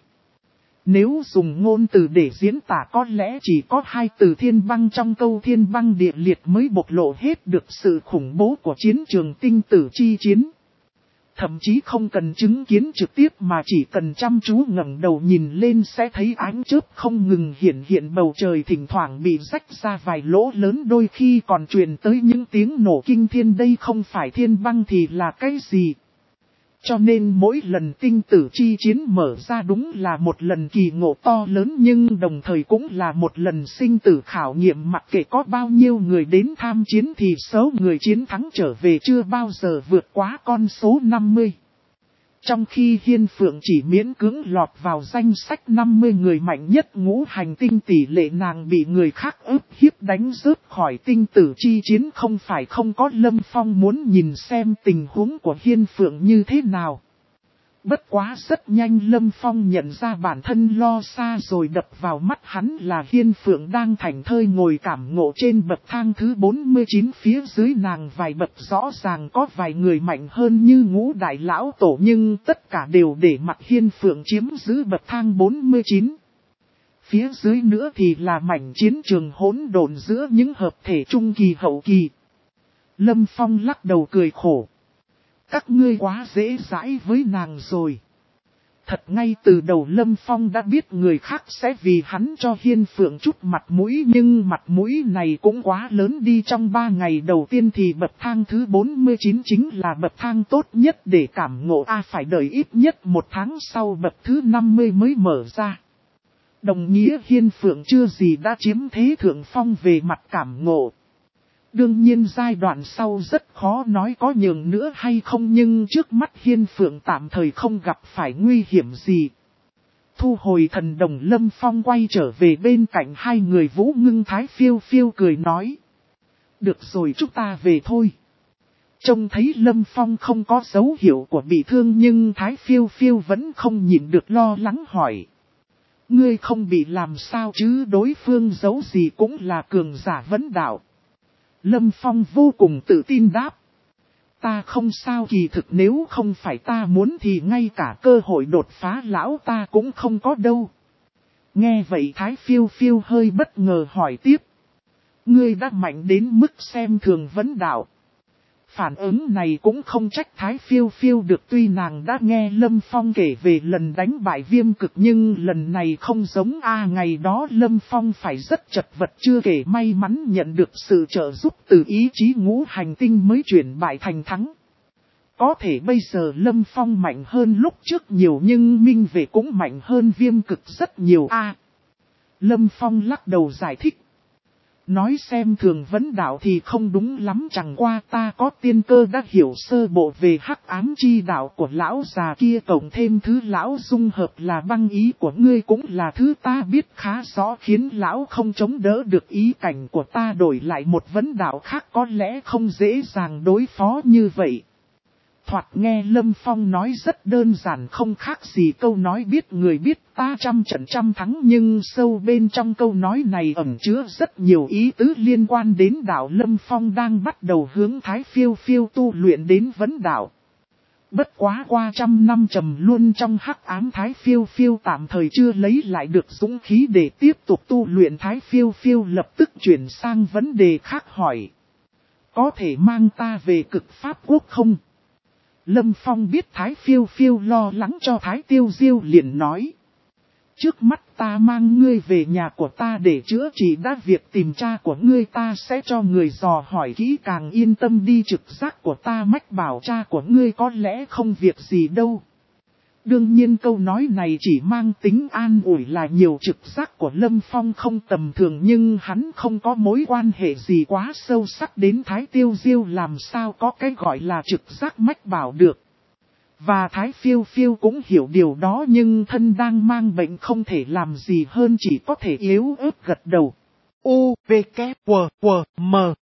Nếu dùng ngôn từ để diễn tả có lẽ chỉ có hai từ thiên băng trong câu thiên băng địa liệt mới bộc lộ hết được sự khủng bố của chiến trường tinh tử chi chiến. Thậm chí không cần chứng kiến trực tiếp mà chỉ cần chăm chú ngẩng đầu nhìn lên sẽ thấy ánh chớp không ngừng hiện hiện, bầu trời thỉnh thoảng bị rách ra vài lỗ lớn, đôi khi còn truyền tới những tiếng nổ kinh thiên. Đây không phải thiên băng thì là cái gì? Cho nên mỗi lần tinh tử chi chiến mở ra đúng là một lần kỳ ngộ to lớn, nhưng đồng thời cũng là một lần sinh tử khảo nghiệm, mặc kệ có bao nhiêu người đến tham chiến thì số người chiến thắng trở về chưa bao giờ vượt quá con số năm mươi. Trong khi Hiên Phượng chỉ miễn cưỡng lọt vào danh sách năm mươi người mạnh nhất ngũ hành tinh, tỷ lệ nàng bị người khác ức hiếp đánh rớt khỏi tinh tử chi chiến không phải không có. Lâm Phong muốn nhìn xem tình huống của Hiên Phượng như thế nào. Bất quá rất nhanh Lâm Phong nhận ra bản thân lo xa rồi, đập vào mắt hắn là Hiên Phượng đang thảnh thơi ngồi cảm ngộ trên bậc thang thứ bốn mươi chín, phía dưới nàng vài bậc rõ ràng có vài người mạnh hơn như Ngũ Đại Lão Tổ, nhưng tất cả đều để mặc Hiên Phượng chiếm giữ bậc thang bốn mươi chín. Phía dưới nữa thì là mảnh chiến trường hỗn độn giữa những hợp thể trung kỳ hậu kỳ. Lâm Phong lắc đầu cười khổ. Các ngươi quá dễ dãi với nàng rồi. Thật ngay từ đầu Lâm Phong đã biết người khác sẽ vì hắn cho Hiên Phượng chút mặt mũi, nhưng mặt mũi này cũng quá lớn đi. Trong ba ngày đầu tiên thì bậc thang thứ bốn mươi chín chính là bậc thang tốt nhất để cảm ngộ, a à, phải đợi ít nhất một tháng sau bậc thứ năm mươi mới mở ra. Đồng nghĩa Hiên Phượng chưa gì đã chiếm thế thượng phong về mặt cảm ngộ. Đương nhiên giai đoạn sau rất khó nói có nhường nữa hay không, nhưng trước mắt Hiên Phượng tạm thời không gặp phải nguy hiểm gì. Thu hồi thần đồng, Lâm Phong quay trở về bên cạnh hai người Vũ Ngưng Thái Phiêu Phiêu cười nói. Được rồi, chúng ta về thôi. Trông thấy Lâm Phong không có dấu hiệu của bị thương, nhưng Thái Phiêu Phiêu vẫn không nhịn được lo lắng hỏi. Ngươi không bị làm sao chứ? Đối phương giấu gì cũng là cường giả vấn đạo. Lâm Phong vô cùng tự tin đáp. Ta không sao, kỳ thực nếu không phải ta muốn thì ngay cả cơ hội đột phá lão ta cũng không có đâu. Nghe vậy Thái Phiêu Phiêu hơi bất ngờ hỏi tiếp. Ngươi đã mạnh đến mức xem thường vấn đạo. Phản ứng này cũng không trách Thái Phiêu Phiêu được, tuy nàng đã nghe Lâm Phong kể về lần đánh bại Viêm Cực, nhưng lần này không giống a à, ngày đó Lâm Phong phải rất chật vật, chưa kể may mắn nhận được sự trợ giúp từ ý chí ngũ hành tinh mới chuyển bại thành thắng. Có thể bây giờ Lâm Phong mạnh hơn lúc trước nhiều, nhưng Minh Vệ cũng mạnh hơn Viêm Cực rất nhiều a à. Lâm Phong lắc đầu giải thích. Nói xem thường vấn đạo thì không đúng lắm, chẳng qua ta có tiên cơ đã hiểu sơ bộ về hắc ám chi đạo của lão già kia, cộng thêm thứ lão dung hợp là băng ý của ngươi cũng là thứ ta biết khá rõ, khiến lão không chống đỡ được ý cảnh của ta, đổi lại một vấn đạo khác có lẽ không dễ dàng đối phó như vậy. Thoạt nghe Lâm Phong nói rất đơn giản, không khác gì câu nói biết người biết ta trăm trận trăm thắng, nhưng sâu bên trong câu nói này ẩn chứa rất nhiều ý tứ liên quan đến đạo. Lâm Phong đang bắt đầu hướng Thái Phiêu Phiêu tu luyện đến vấn đạo. Bất quá qua trăm năm trầm luân trong hắc ám, Thái Phiêu Phiêu tạm thời chưa lấy lại được dũng khí để tiếp tục tu luyện. Thái Phiêu Phiêu lập tức chuyển sang vấn đề khác hỏi. Có thể mang ta về Cực Pháp Quốc không? Lâm Phong biết Thái Phiêu Phiêu lo lắng cho Thái Tiêu Diêu liền nói. Trước mắt ta mang ngươi về nhà của ta để chữa trị đã, việc tìm cha của ngươi ta sẽ cho người dò hỏi kỹ càng, yên tâm đi, trực giác của ta mách bảo cha của ngươi có lẽ không việc gì đâu. Đương nhiên câu nói này chỉ mang tính an ủi, là nhiều trực giác của Lâm Phong không tầm thường, nhưng hắn không có mối quan hệ gì quá sâu sắc đến Thái Tiêu Diêu, làm sao có cái gọi là trực giác mách bảo được. Và Thái Phiêu Phiêu cũng hiểu điều đó, nhưng thân đang mang bệnh không thể làm gì hơn, chỉ có thể yếu ớt gật đầu. U, V, K, W, W, M.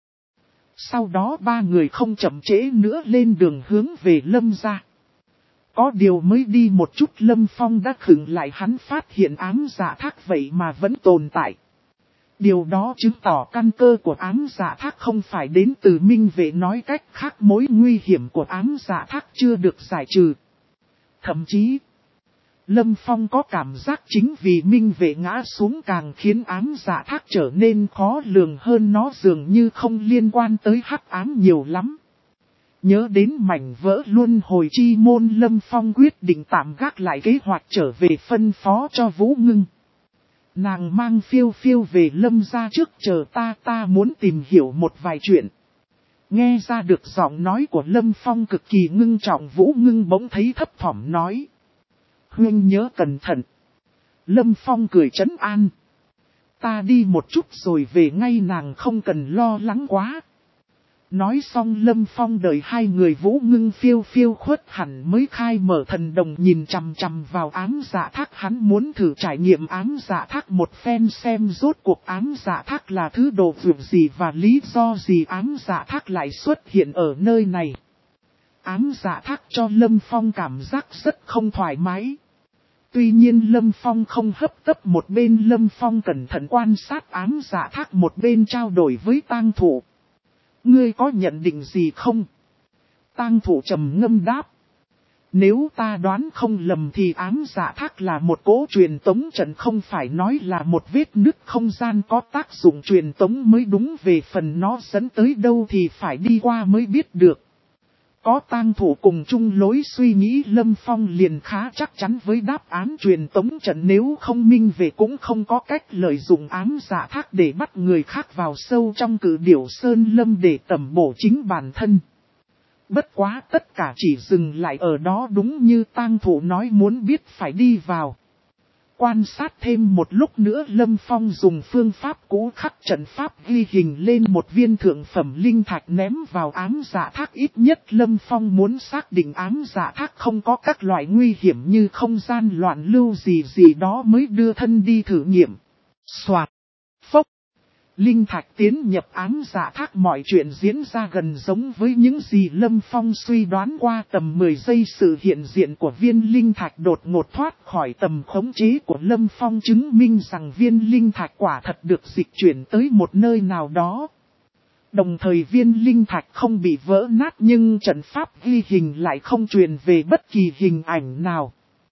Sau đó ba người không chậm trễ nữa lên đường hướng về Lâm gia. Có điều mới đi một chút Lâm Phong đã khựng lại, hắn phát hiện ám dạ thác vậy mà vẫn tồn tại. Điều đó chứng tỏ căn cơ của ám dạ thác không phải đến từ Minh Vệ, nói cách khác mối nguy hiểm của ám dạ thác chưa được giải trừ. Thậm chí, Lâm Phong có cảm giác chính vì Minh Vệ ngã xuống càng khiến ám dạ thác trở nên khó lường hơn, nó dường như không liên quan tới hắc ám nhiều lắm. Nhớ đến mảnh vỡ luân hồi chi môn, Lâm Phong quyết định tạm gác lại kế hoạch trở về phân phó cho Vũ Ngưng. Nàng mang Phiêu Phiêu về Lâm gia trước, chờ ta, ta muốn tìm hiểu một vài chuyện. Nghe ra được giọng nói của Lâm Phong cực kỳ ngưng trọng, Vũ Ngưng bỗng thấy thấp thỏm nói. Huynh nhớ cẩn thận. Lâm Phong cười trấn an. Ta đi một chút rồi về ngay, nàng không cần lo lắng quá. Nói xong Lâm Phong đợi hai người Vũ Ngưng phiêu phiêu khuất hẳn mới khai mở thần đồng nhìn chằm chằm vào ám dạ thác. Hắn muốn thử trải nghiệm ám dạ thác một phen xem rốt cuộc ám dạ thác là thứ đồ vượt gì và lý do gì ám dạ thác lại xuất hiện ở nơi này. Ám dạ thác cho Lâm Phong cảm giác rất không thoải mái. Tuy nhiên Lâm Phong không hấp tấp, một bên Lâm Phong cẩn thận quan sát ám dạ thác, một bên trao đổi với tang thủ. Ngươi có nhận định gì không? Tang thủ trầm ngâm đáp. Nếu ta đoán không lầm thì ám dạ thác là một cỗ truyền tống trận, không phải nói là một vết nứt không gian có tác dụng truyền tống mới đúng, về phần nó dẫn tới đâu thì phải đi qua mới biết được. Có tang thủ cùng chung lối suy nghĩ, Lâm Phong liền khá chắc chắn với đáp án truyền tống trận, nếu không minh về cũng không có cách lợi dụng ám dạ thác để bắt người khác vào sâu trong cử điểu sơn lâm để tẩm bổ chính bản thân. Bất quá tất cả chỉ dừng lại ở đó, đúng như tang thủ nói, muốn biết phải đi vào. Quan sát thêm một lúc nữa, Lâm Phong dùng phương pháp cũ khắc trận pháp ghi hình lên một viên thượng phẩm linh thạch ném vào ám dạ thác. Ít nhất Lâm Phong muốn xác định ám dạ thác không có các loại nguy hiểm như không gian loạn lưu gì gì đó mới đưa thân đi thử nghiệm. Soạt, phốc, linh thạch tiến nhập ám dạ thác, mọi chuyện diễn ra gần giống với những gì Lâm Phong suy đoán. Qua tầm mười giây, sự hiện diện của viên linh thạch đột ngột thoát khỏi tầm khống chế của Lâm Phong, chứng minh rằng viên linh thạch quả thật được dịch chuyển tới một nơi nào đó. Đồng thời viên linh thạch không bị vỡ nát, nhưng trận pháp ghi hình lại không truyền về bất kỳ hình ảnh nào.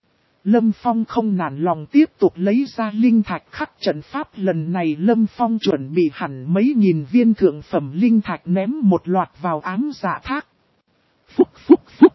Lâm Phong không nản lòng tiếp tục lấy ra linh thạch khắc trận pháp. Lần này Lâm Phong chuẩn bị hẳn mấy nghìn viên thượng phẩm linh thạch ném một loạt vào ám dạ thác. Phúc phúc phúc.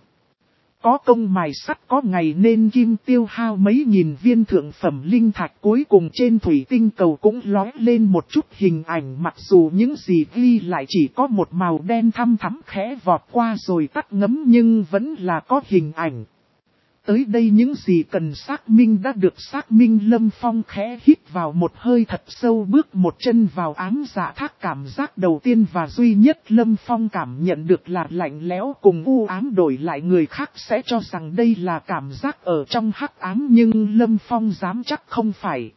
Có công mài sắt có ngày nên kim, tiêu hao mấy nghìn viên thượng phẩm linh thạch, cuối cùng trên thủy tinh cầu cũng lói lên một chút hình ảnh, mặc dù những gì ghi lại chỉ có một màu đen thăm thắm khẽ vọt qua rồi tắt ngấm, nhưng vẫn là có hình ảnh. Tới đây những gì cần xác minh đã được xác minh. Lâm Phong khẽ hít vào một hơi thật sâu, bước một chân vào ám dạ thác. Cảm giác đầu tiên và duy nhất Lâm Phong cảm nhận được là lạnh lẽo cùng u ám, đổi lại người khác sẽ cho rằng đây là cảm giác ở trong hắc ám, nhưng Lâm Phong dám chắc không phải.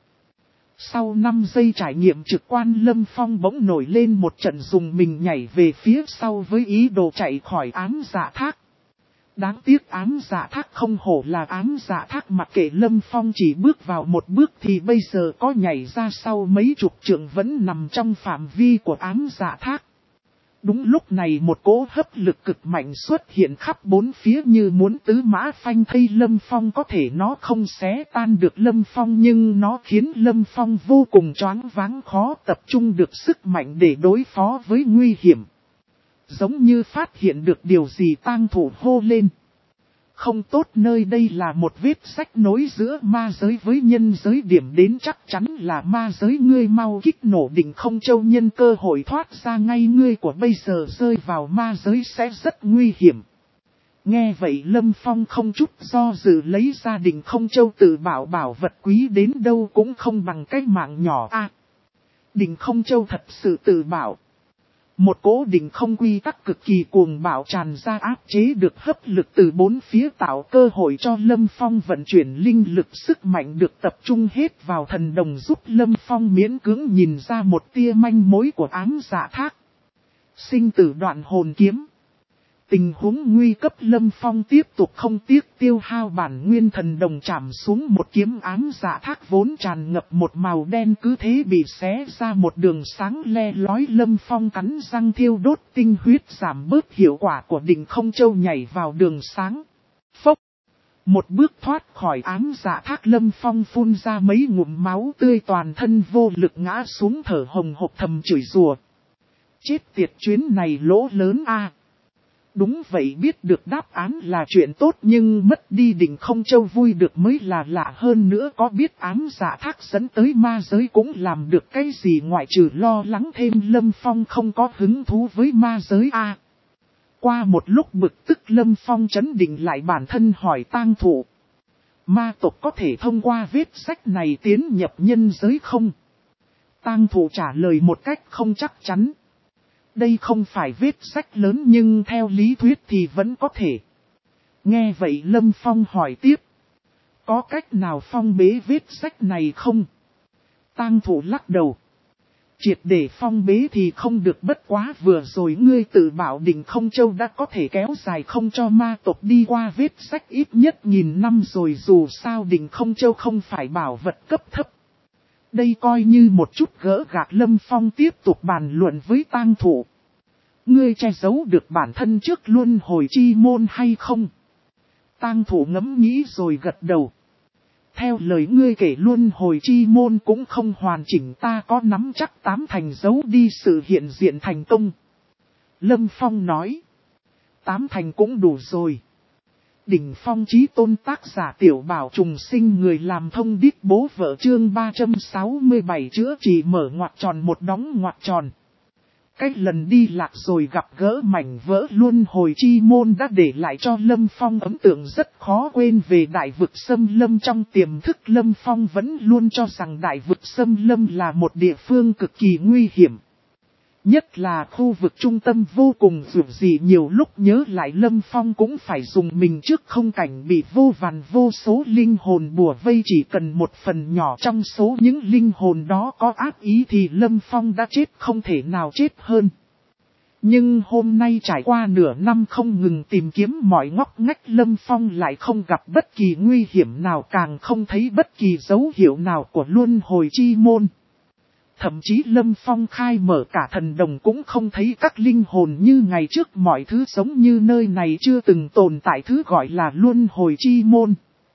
Sau năm giây trải nghiệm trực quan, Lâm Phong bỗng nổi lên một trận dùng mình, nhảy về phía sau với ý đồ chạy khỏi ám dạ thác. Đáng tiếc ám dạ thác không hổ là ám dạ thác, mặc kệ Lâm Phong chỉ bước vào một bước thì bây giờ có nhảy ra sau mấy chục trượng vẫn nằm trong phạm vi của ám dạ thác. Đúng lúc này một cỗ hấp lực cực mạnh xuất hiện khắp bốn phía như muốn tứ mã phanh thây Lâm Phong. Có thể nó không xé tan được Lâm Phong, nhưng nó khiến Lâm Phong vô cùng choáng váng, khó tập trung được sức mạnh để đối phó với nguy hiểm. Giống như phát hiện được điều gì, tang thủ hô lên. Không tốt, nơi đây là một vết rách nối giữa ma giới với nhân giới, điểm đến chắc chắn là ma giới, ngươi mau kích nổ Đỉnh Không Châu, nhân cơ hội thoát ra ngay, ngươi của bây giờ rơi vào ma giới sẽ rất nguy hiểm. Nghe vậy Lâm Phong không chút do dự lấy ra Đỉnh Không Châu, tự bảo bảo vật quý đến đâu cũng không bằng cái mạng nhỏ a. À, Đỉnh Không Châu thật sự tự bảo. Một cỗ đỉnh không quy tắc cực kỳ cuồng bạo tràn ra, áp chế được hấp lực từ bốn phía, tạo cơ hội cho Lâm Phong vận chuyển linh lực, sức mạnh được tập trung hết vào thần đồng, giúp Lâm Phong miễn cưỡng nhìn ra một tia manh mối của ám dạ thác. Sinh tử đoạn hồn kiếm. Tình huống nguy cấp, Lâm Phong tiếp tục không tiếc tiêu hao bản nguyên thần đồng chạm xuống một kiếm. Ám dạ thác vốn tràn ngập một màu đen cứ thế bị xé ra một đường sáng le lói. Lâm Phong cắn răng thiêu đốt tinh huyết giảm bớt hiệu quả của Đỉnh Không Châu, nhảy vào đường sáng. Phốc! Một bước thoát khỏi ám dạ thác, Lâm Phong phun ra mấy ngụm máu tươi, toàn thân vô lực ngã xuống thở hồng hộc thầm chửi rủa. Chết tiệt, chuyến này lỗ lớn a. Đúng vậy, biết được đáp án là chuyện tốt nhưng mất đi Đỉnh Không Châu vui được mới là lạ, hơn nữa có biết ám dạ thác dẫn tới ma giới cũng làm được cái gì ngoại trừ lo lắng thêm Lâm Phong không có hứng thú với ma giới a. À, qua một lúc bực tức Lâm Phong trấn định lại bản thân hỏi tang thụ. Ma tộc có thể thông qua vết sách này tiến nhập nhân giới không? Tang thụ trả lời một cách không chắc chắn. Đây không phải vết sách lớn nhưng theo lý thuyết thì vẫn có thể. Nghe vậy Lâm Phong hỏi tiếp. Có cách nào phong bế vết sách này không? Tang thụ lắc đầu. Triệt để phong bế thì không được, bất quá vừa rồi ngươi tự bảo Đỉnh Không Châu đã có thể kéo dài không cho ma tộc đi qua vết sách ít nhất nghìn năm rồi, dù sao Đỉnh Không Châu không phải bảo vật cấp thấp. Đây coi như một chút gỡ gạc. Lâm Phong tiếp tục bàn luận với tang thụ. Ngươi che giấu được bản thân trước luân hồi chi môn hay không? Tang thụ ngẫm nghĩ rồi gật đầu. Theo lời ngươi kể luân hồi chi môn cũng không hoàn chỉnh, ta có nắm chắc tám thành giấu đi sự hiện diện thành công. Lâm Phong nói. Tám thành cũng đủ rồi. Đỉnh Phong Chí Tôn tác giả Tiểu Bảo Trùng Sinh, người làm thông điệp bố vợ, chương ba trăm sáu mươi bảy chữa trị mở ngoặc tròn một đóng ngoặc tròn. Cách lần đi lạc rồi gặp gỡ mảnh vỡ luân hồi chi môn đã để lại cho Lâm Phong ấn tượng rất khó quên về đại vực xâm lâm. Trong tiềm thức Lâm Phong vẫn luôn cho rằng đại vực xâm lâm là một địa phương cực kỳ nguy hiểm. Nhất là khu vực trung tâm vô cùng rủi dị, nhiều lúc nhớ lại Lâm Phong cũng phải dùng mình trước không cảnh bị vô vàn vô số linh hồn bùa vây. Chỉ cần một phần nhỏ trong số những linh hồn đó có ác ý thì Lâm Phong đã chết không thể nào chết hơn. Nhưng hôm nay trải qua nửa năm không ngừng tìm kiếm mọi ngóc ngách, Lâm Phong lại không gặp bất kỳ nguy hiểm nào, càng không thấy bất kỳ dấu hiệu nào của luân hồi chi môn. Thậm chí Lâm Phong khai mở cả thần đồng cũng không thấy các linh hồn như ngày trước, mọi thứ giống như nơi này chưa từng tồn tại thứ gọi là luân hồi chi môn.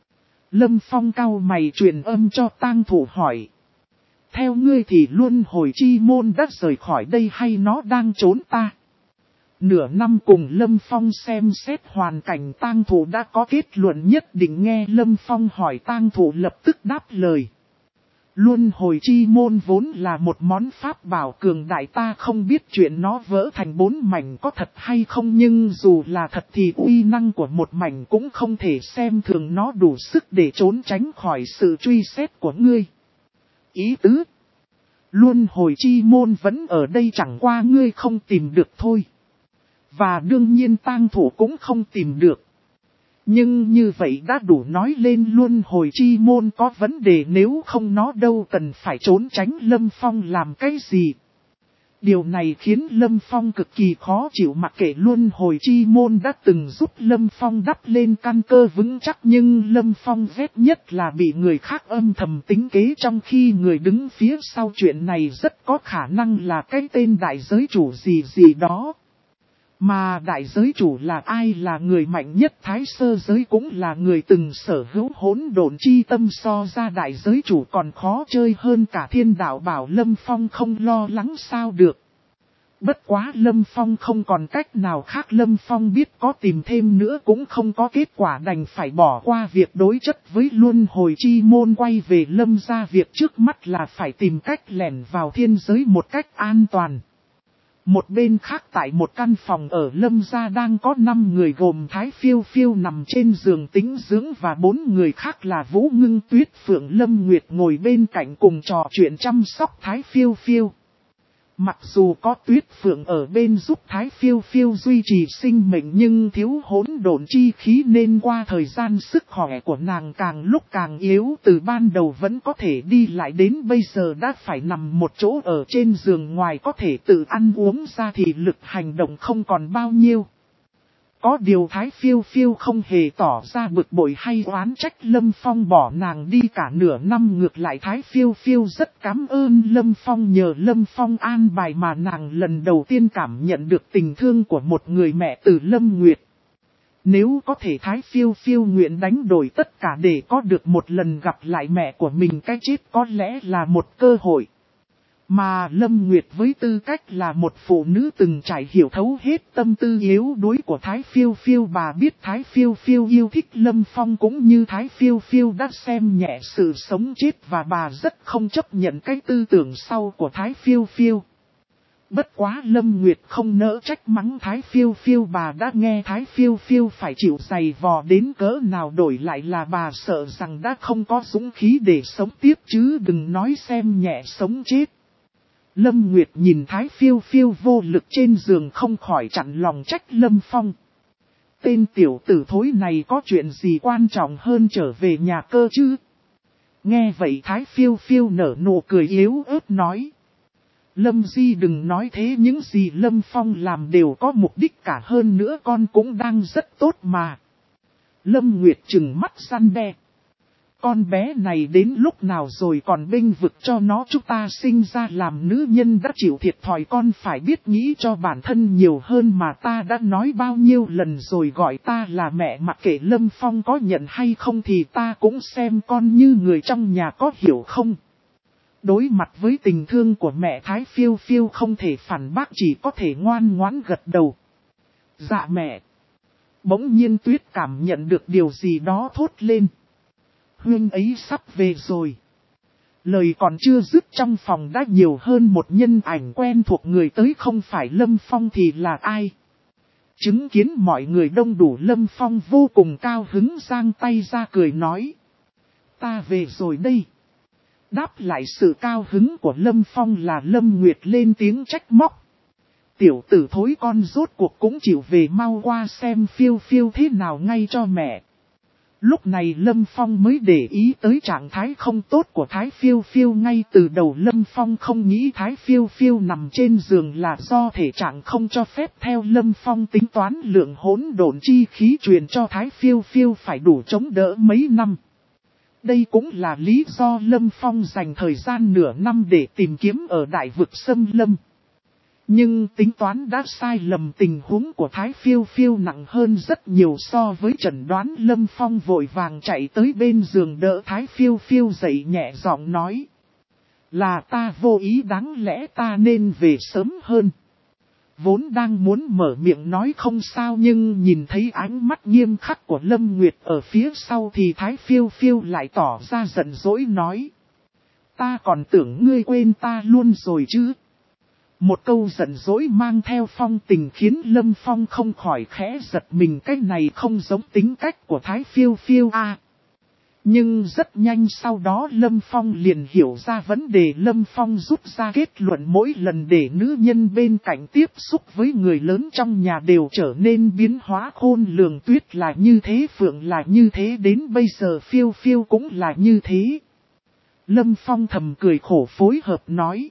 Lâm Phong cau mày truyền âm cho tang thụ hỏi. Theo ngươi thì luân hồi chi môn đã rời khỏi đây hay nó đang trốn ta? Nửa năm cùng Lâm Phong xem xét hoàn cảnh, tang thụ đã có kết luận nhất định. Nghe Lâm Phong hỏi, tang thụ lập tức đáp lời. Luân hồi chi môn vốn là một món pháp bảo cường đại, ta không biết chuyện nó vỡ thành bốn mảnh có thật hay không, nhưng dù là thật thì uy năng của một mảnh cũng không thể xem thường, nó đủ sức để trốn tránh khỏi sự truy xét của ngươi. Ý tứ, luân hồi chi môn vẫn ở đây, chẳng qua ngươi không tìm được thôi. Và đương nhiên tang thủ cũng không tìm được. Nhưng như vậy đã đủ nói lên luân hồi chi môn có vấn đề, nếu không nó đâu cần phải trốn tránh Lâm Phong làm cái gì. Điều này khiến Lâm Phong cực kỳ khó chịu, mặc kệ luân hồi chi môn đã từng giúp Lâm Phong đắp lên căn cơ vững chắc, nhưng Lâm Phong ghét nhất là bị người khác âm thầm tính kế, trong khi người đứng phía sau chuyện này rất có khả năng là cái tên đại giới chủ gì gì đó. Mà đại giới chủ là ai? Là người mạnh nhất Thái Sơ giới, cũng là người từng sở hữu hỗn độn chi tâm, so ra đại giới chủ còn khó chơi hơn cả Thiên Đạo Bảo. Lâm Phong không lo lắng sao được. Bất quá Lâm Phong không còn cách nào khác, Lâm Phong biết có tìm thêm nữa cũng không có kết quả, đành phải bỏ qua việc đối chất với luân hồi chi môn, quay về Lâm gia. Việc trước mắt là phải tìm cách lẻn vào thiên giới một cách an toàn. Một bên khác, tại một căn phòng ở Lâm gia đang có năm người gồm Thái Phiêu Phiêu nằm trên giường tĩnh dưỡng và bốn người khác là Vũ Ngưng Tuyết, Phượng Lâm Nguyệt ngồi bên cạnh cùng trò chuyện chăm sóc Thái Phiêu Phiêu. Mặc dù có Tuyết Phượng ở bên giúp Thái Phiêu Phiêu duy trì sinh mệnh, nhưng thiếu hỗn độn chi khí nên qua thời gian sức khỏe của nàng càng lúc càng yếu, từ ban đầu vẫn có thể đi lại đến bây giờ đã phải nằm một chỗ ở trên giường, ngoài có thể tự ăn uống ra thì lực hành động không còn bao nhiêu. Có điều Thái Phiêu Phiêu không hề tỏ ra bực bội hay oán trách Lâm Phong bỏ nàng đi cả nửa năm, ngược lại Thái Phiêu Phiêu rất cảm ơn Lâm Phong, nhờ Lâm Phong an bài mà nàng lần đầu tiên cảm nhận được tình thương của một người mẹ từ Lâm Nguyệt. Nếu có thể, Thái Phiêu Phiêu nguyện đánh đổi tất cả để có được một lần gặp lại mẹ của mình, cái chết có lẽ là một cơ hội. Mà Lâm Nguyệt với tư cách là một phụ nữ từng trải hiểu thấu hết tâm tư yếu đuối của Thái Phiêu Phiêu, bà biết Thái Phiêu Phiêu yêu thích Lâm Phong cũng như Thái Phiêu Phiêu đã xem nhẹ sự sống chết và bà rất không chấp nhận cái tư tưởng sau của Thái Phiêu Phiêu. Bất quá Lâm Nguyệt không nỡ trách mắng Thái Phiêu Phiêu, bà đã nghe Thái Phiêu Phiêu phải chịu giày vò đến cỡ nào, đổi lại là bà sợ rằng đã không có dũng khí để sống tiếp chứ đừng nói xem nhẹ sống chết. Lâm Nguyệt nhìn Thái Phiêu Phiêu vô lực trên giường không khỏi chặn lòng trách Lâm Phong. Tên tiểu tử thối này có chuyện gì quan trọng hơn trở về nhà cơ chứ? Nghe vậy Thái Phiêu Phiêu nở nụ cười yếu ớt nói. Lâm Di đừng nói thế, những gì Lâm Phong làm đều có mục đích cả, hơn nữa con cũng đang rất tốt mà. Lâm Nguyệt trừng mắt răn đe. Con bé này đến lúc nào rồi còn bênh vực cho nó, chúng ta sinh ra làm nữ nhân đã chịu thiệt thòi, con phải biết nghĩ cho bản thân nhiều hơn mà, ta đã nói bao nhiêu lần rồi, gọi ta là mẹ, mặc kệ Lâm Phong có nhận hay không thì ta cũng xem con như người trong nhà, có hiểu không? Đối mặt với tình thương của mẹ, Thái Phiêu Phiêu không thể phản bác, chỉ có thể ngoan ngoãn gật đầu. Dạ mẹ. Bỗng nhiên Tuyết cảm nhận được điều gì đó thốt lên. Huynh ấy sắp về rồi. Lời còn chưa dứt trong phòng đã nhiều hơn một nhân ảnh quen thuộc, người tới không phải Lâm Phong thì là ai? Chứng kiến mọi người đông đủ, Lâm Phong vô cùng cao hứng giang tay ra cười nói. Ta về rồi đây. Đáp lại sự cao hứng của Lâm Phong là Lâm Nguyệt lên tiếng trách móc. Tiểu tử thối con rốt cuộc cũng chịu về, mau qua xem Phiêu Phiêu thế nào ngay cho mẹ. Lúc này Lâm Phong mới để ý tới trạng thái không tốt của Thái Phiêu Phiêu. Ngay từ đầu Lâm Phong không nghĩ Thái Phiêu Phiêu nằm trên giường là do thể trạng không cho phép. Theo Lâm Phong tính toán, lượng hỗn độn chi khí truyền cho Thái Phiêu Phiêu phải đủ chống đỡ mấy năm. Đây cũng là lý do Lâm Phong dành thời gian nửa năm để tìm kiếm ở đại vực Xâm Lâm. Nhưng tính toán đã sai lầm, tình huống của Thái Phiêu Phiêu nặng hơn rất nhiều so với chẩn đoán. Lâm Phong vội vàng chạy tới bên giường đỡ Thái Phiêu Phiêu dậy, nhẹ giọng nói. Là ta vô ý, đáng lẽ ta nên về sớm hơn. Vốn đang muốn mở miệng nói không sao, nhưng nhìn thấy ánh mắt nghiêm khắc của Lâm Nguyệt ở phía sau thì Thái Phiêu Phiêu lại tỏ ra giận dỗi nói. Ta còn tưởng ngươi quên ta luôn rồi chứ. Một câu giận dỗi mang theo phong tình khiến Lâm Phong không khỏi khẽ giật mình, cái này không giống tính cách của Thái Phiêu Phiêu a. À, nhưng rất nhanh sau đó Lâm Phong liền hiểu ra vấn đề. Lâm Phong rút ra kết luận, mỗi lần để nữ nhân bên cạnh tiếp xúc với người lớn trong nhà đều trở nên biến hóa khôn lường. Tuyết là như thế, Phượng là như thế, đến bây giờ Phiêu Phiêu cũng là như thế. Lâm Phong thầm cười khổ phối hợp nói.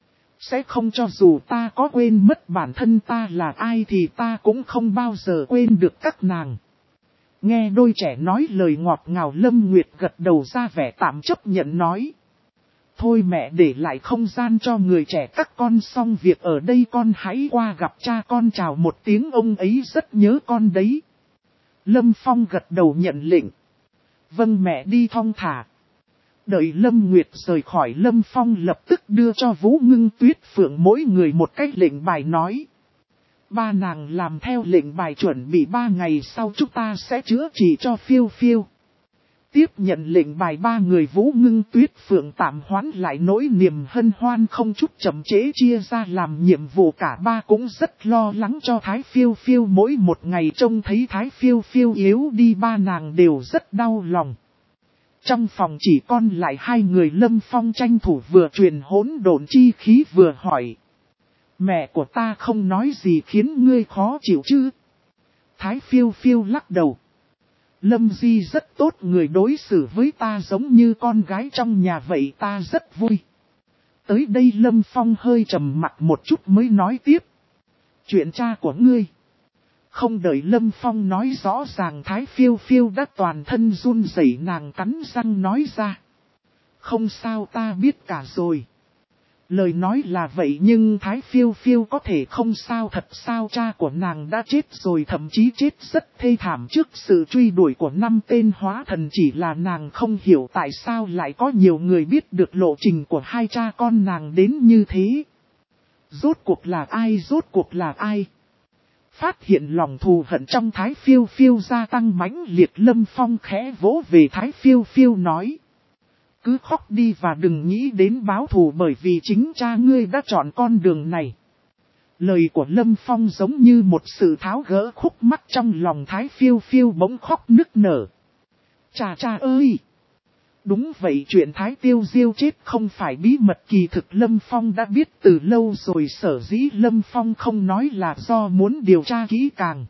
Sẽ không, cho dù ta có quên mất bản thân ta là ai thì ta cũng không bao giờ quên được các nàng. Nghe đôi trẻ nói lời ngọt ngào, Lâm Nguyệt gật đầu ra vẻ tạm chấp nhận nói. Thôi mẹ, để lại không gian cho người trẻ các con, xong việc ở đây con hãy qua gặp cha con chào một tiếng, ông ấy rất nhớ con đấy. Lâm Phong gật đầu nhận lệnh. Vâng mẹ, đi thong thả. Đợi Lâm Nguyệt rời khỏi, Lâm Phong lập tức đưa cho Vũ Ngưng, Tuyết, Phượng mỗi người một cái lệnh bài nói. Ba nàng làm theo lệnh bài, chuẩn bị ba ngày sau chúng ta sẽ chữa trị cho Phiêu Phiêu. Tiếp nhận lệnh bài, ba người Vũ Ngưng, Tuyết, Phượng tạm hoãn lại nỗi niềm hân hoan, không chút chậm trễ chia ra làm nhiệm vụ. Cả ba cũng rất lo lắng cho Thái Phiêu Phiêu, mỗi một ngày trông thấy Thái Phiêu Phiêu yếu đi ba nàng đều rất đau lòng. Trong phòng chỉ còn lại hai người, Lâm Phong tranh thủ vừa truyền hỗn độn chi khí vừa hỏi. Mẹ của ta không nói gì khiến ngươi khó chịu chứ? Thái Phiêu Phiêu lắc đầu. Lâm Di rất tốt, người đối xử với ta giống như con gái trong nhà vậy, ta rất vui. Tới đây Lâm Phong hơi trầm mặt một chút mới nói tiếp. Chuyện cha của ngươi. Không đợi Lâm Phong nói rõ ràng, Thái Phiêu Phiêu đã toàn thân run rẩy, nàng cắn răng nói ra. Không sao, ta biết cả rồi. Lời nói là vậy nhưng Thái Phiêu Phiêu có thể không sao thật sao, cha của nàng đã chết rồi, thậm chí chết rất thê thảm trước sự truy đuổi của năm tên hóa thần, chỉ là nàng không hiểu tại sao lại có nhiều người biết được lộ trình của hai cha con nàng đến như thế. Rốt cuộc là ai, rốt cuộc là ai? Phát hiện lòng thù hận trong Thái Phiêu Phiêu gia tăng mãnh liệt, Lâm Phong khẽ vỗ về Thái Phiêu Phiêu nói. Cứ khóc đi và đừng nghĩ đến báo thù, bởi vì chính cha ngươi đã chọn con đường này. Lời của Lâm Phong giống như một sự tháo gỡ khúc mắc trong lòng Thái Phiêu Phiêu, bỗng khóc nức nở. Cha cha ơi! Đúng vậy, chuyện Thái Tiêu Diêu chết không phải bí mật, kỳ thực Lâm Phong đã biết từ lâu rồi, sở dĩ Lâm Phong không nói là do muốn điều tra kỹ càng.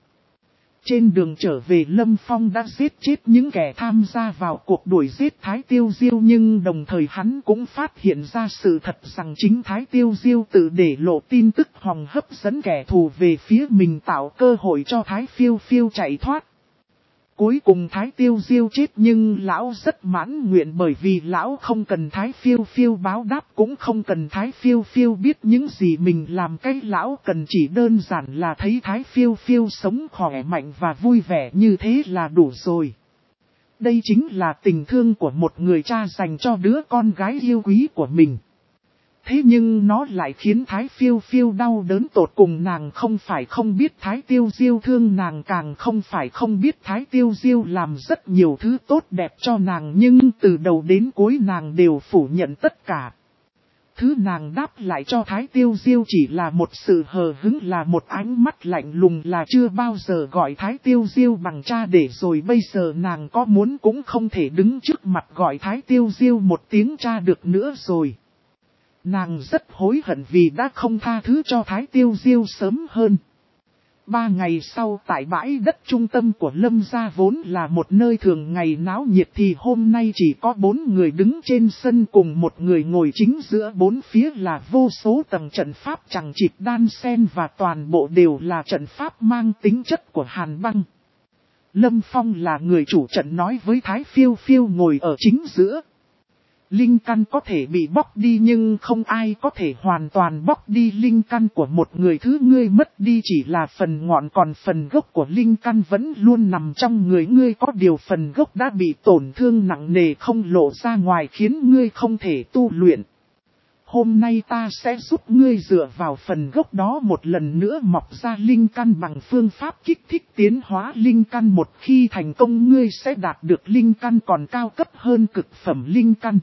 Trên đường trở về, Lâm Phong đã giết chết những kẻ tham gia vào cuộc đuổi giết Thái Tiêu Diêu, nhưng đồng thời hắn cũng phát hiện ra sự thật rằng chính Thái Tiêu Diêu tự để lộ tin tức hòng hấp dẫn kẻ thù về phía mình, tạo cơ hội cho Thái Phiêu Phiêu chạy thoát. Cuối cùng Thái Tiêu Diêu chết nhưng lão rất mãn nguyện, bởi vì lão không cần Thái Phiêu Phiêu báo đáp, cũng không cần Thái Phiêu Phiêu biết những gì mình làm, cái lão cần chỉ đơn giản là thấy Thái Phiêu Phiêu sống khỏe mạnh và vui vẻ như thế là đủ rồi. Đây chính là tình thương của một người cha dành cho đứa con gái yêu quý của mình. Thế nhưng nó lại khiến Thái Phiêu Phiêu đau đớn tột cùng, nàng không phải không biết Thái Tiêu Diêu thương nàng, càng không phải không biết Thái Tiêu Diêu làm rất nhiều thứ tốt đẹp cho nàng, nhưng từ đầu đến cuối nàng đều phủ nhận tất cả. Thứ nàng đáp lại cho Thái Tiêu Diêu chỉ là một sự hờ hững, là một ánh mắt lạnh lùng, là chưa bao giờ gọi Thái Tiêu Diêu bằng cha, để rồi bây giờ nàng có muốn cũng không thể đứng trước mặt gọi Thái Tiêu Diêu một tiếng cha được nữa rồi. Nàng rất hối hận vì đã không tha thứ cho Thái Tiêu Diêu sớm hơn. Ba ngày sau, tại bãi đất trung tâm của Lâm gia vốn là một nơi thường ngày náo nhiệt, thì hôm nay chỉ có bốn người đứng trên sân cùng một người ngồi chính giữa, bốn phía là vô số tầng trận pháp chằng chịt đan xen và toàn bộ đều là trận pháp mang tính chất của hàn băng. Lâm Phong là người chủ trận nói với Thái Phiêu Phiêu ngồi ở chính giữa. Linh căn có thể bị bóc đi nhưng không ai có thể hoàn toàn bóc đi linh căn của một người, thứ ngươi mất đi chỉ là phần ngọn, còn phần gốc của linh căn vẫn luôn nằm trong người ngươi, có điều phần gốc đã bị tổn thương nặng nề không lộ ra ngoài khiến ngươi không thể tu luyện. Hôm nay ta sẽ giúp ngươi dựa vào phần gốc đó một lần nữa mọc ra linh căn bằng phương pháp kích thích tiến hóa linh căn, một khi thành công ngươi sẽ đạt được linh căn còn cao cấp hơn cực phẩm linh căn.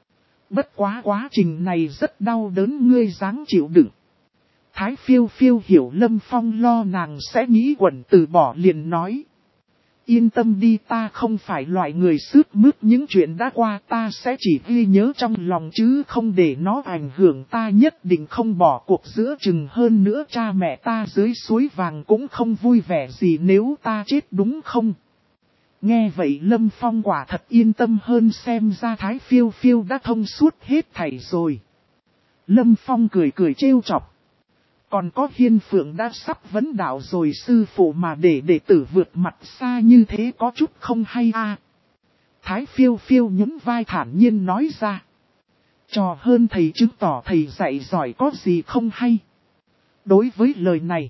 Bất quá quá trình này rất đau đớn, ngươi ráng chịu đựng. Thái Phiêu Phiêu hiểu Lâm Phong lo nàng sẽ nghĩ quẩn từ bỏ, liền nói. Yên tâm đi, ta không phải loại người sướt mướt những chuyện đã qua, ta sẽ chỉ ghi nhớ trong lòng chứ không để nó ảnh hưởng, ta nhất định không bỏ cuộc giữa chừng, hơn nữa cha mẹ ta dưới suối vàng cũng không vui vẻ gì nếu ta chết, đúng không? Nghe vậy Lâm Phong quả thật yên tâm hơn, xem ra Thái Phiêu Phiêu đã thông suốt hết thảy rồi. Lâm Phong cười cười trêu chọc. Còn có Hiên Phượng đã sắp vấn đạo rồi sư phụ, mà để đệ tử vượt mặt xa như thế có chút không hay à. Thái Phiêu Phiêu nhún vai thản nhiên nói ra. Trò hơn thầy chứng tỏ thầy dạy giỏi có gì không hay. Đối với lời này,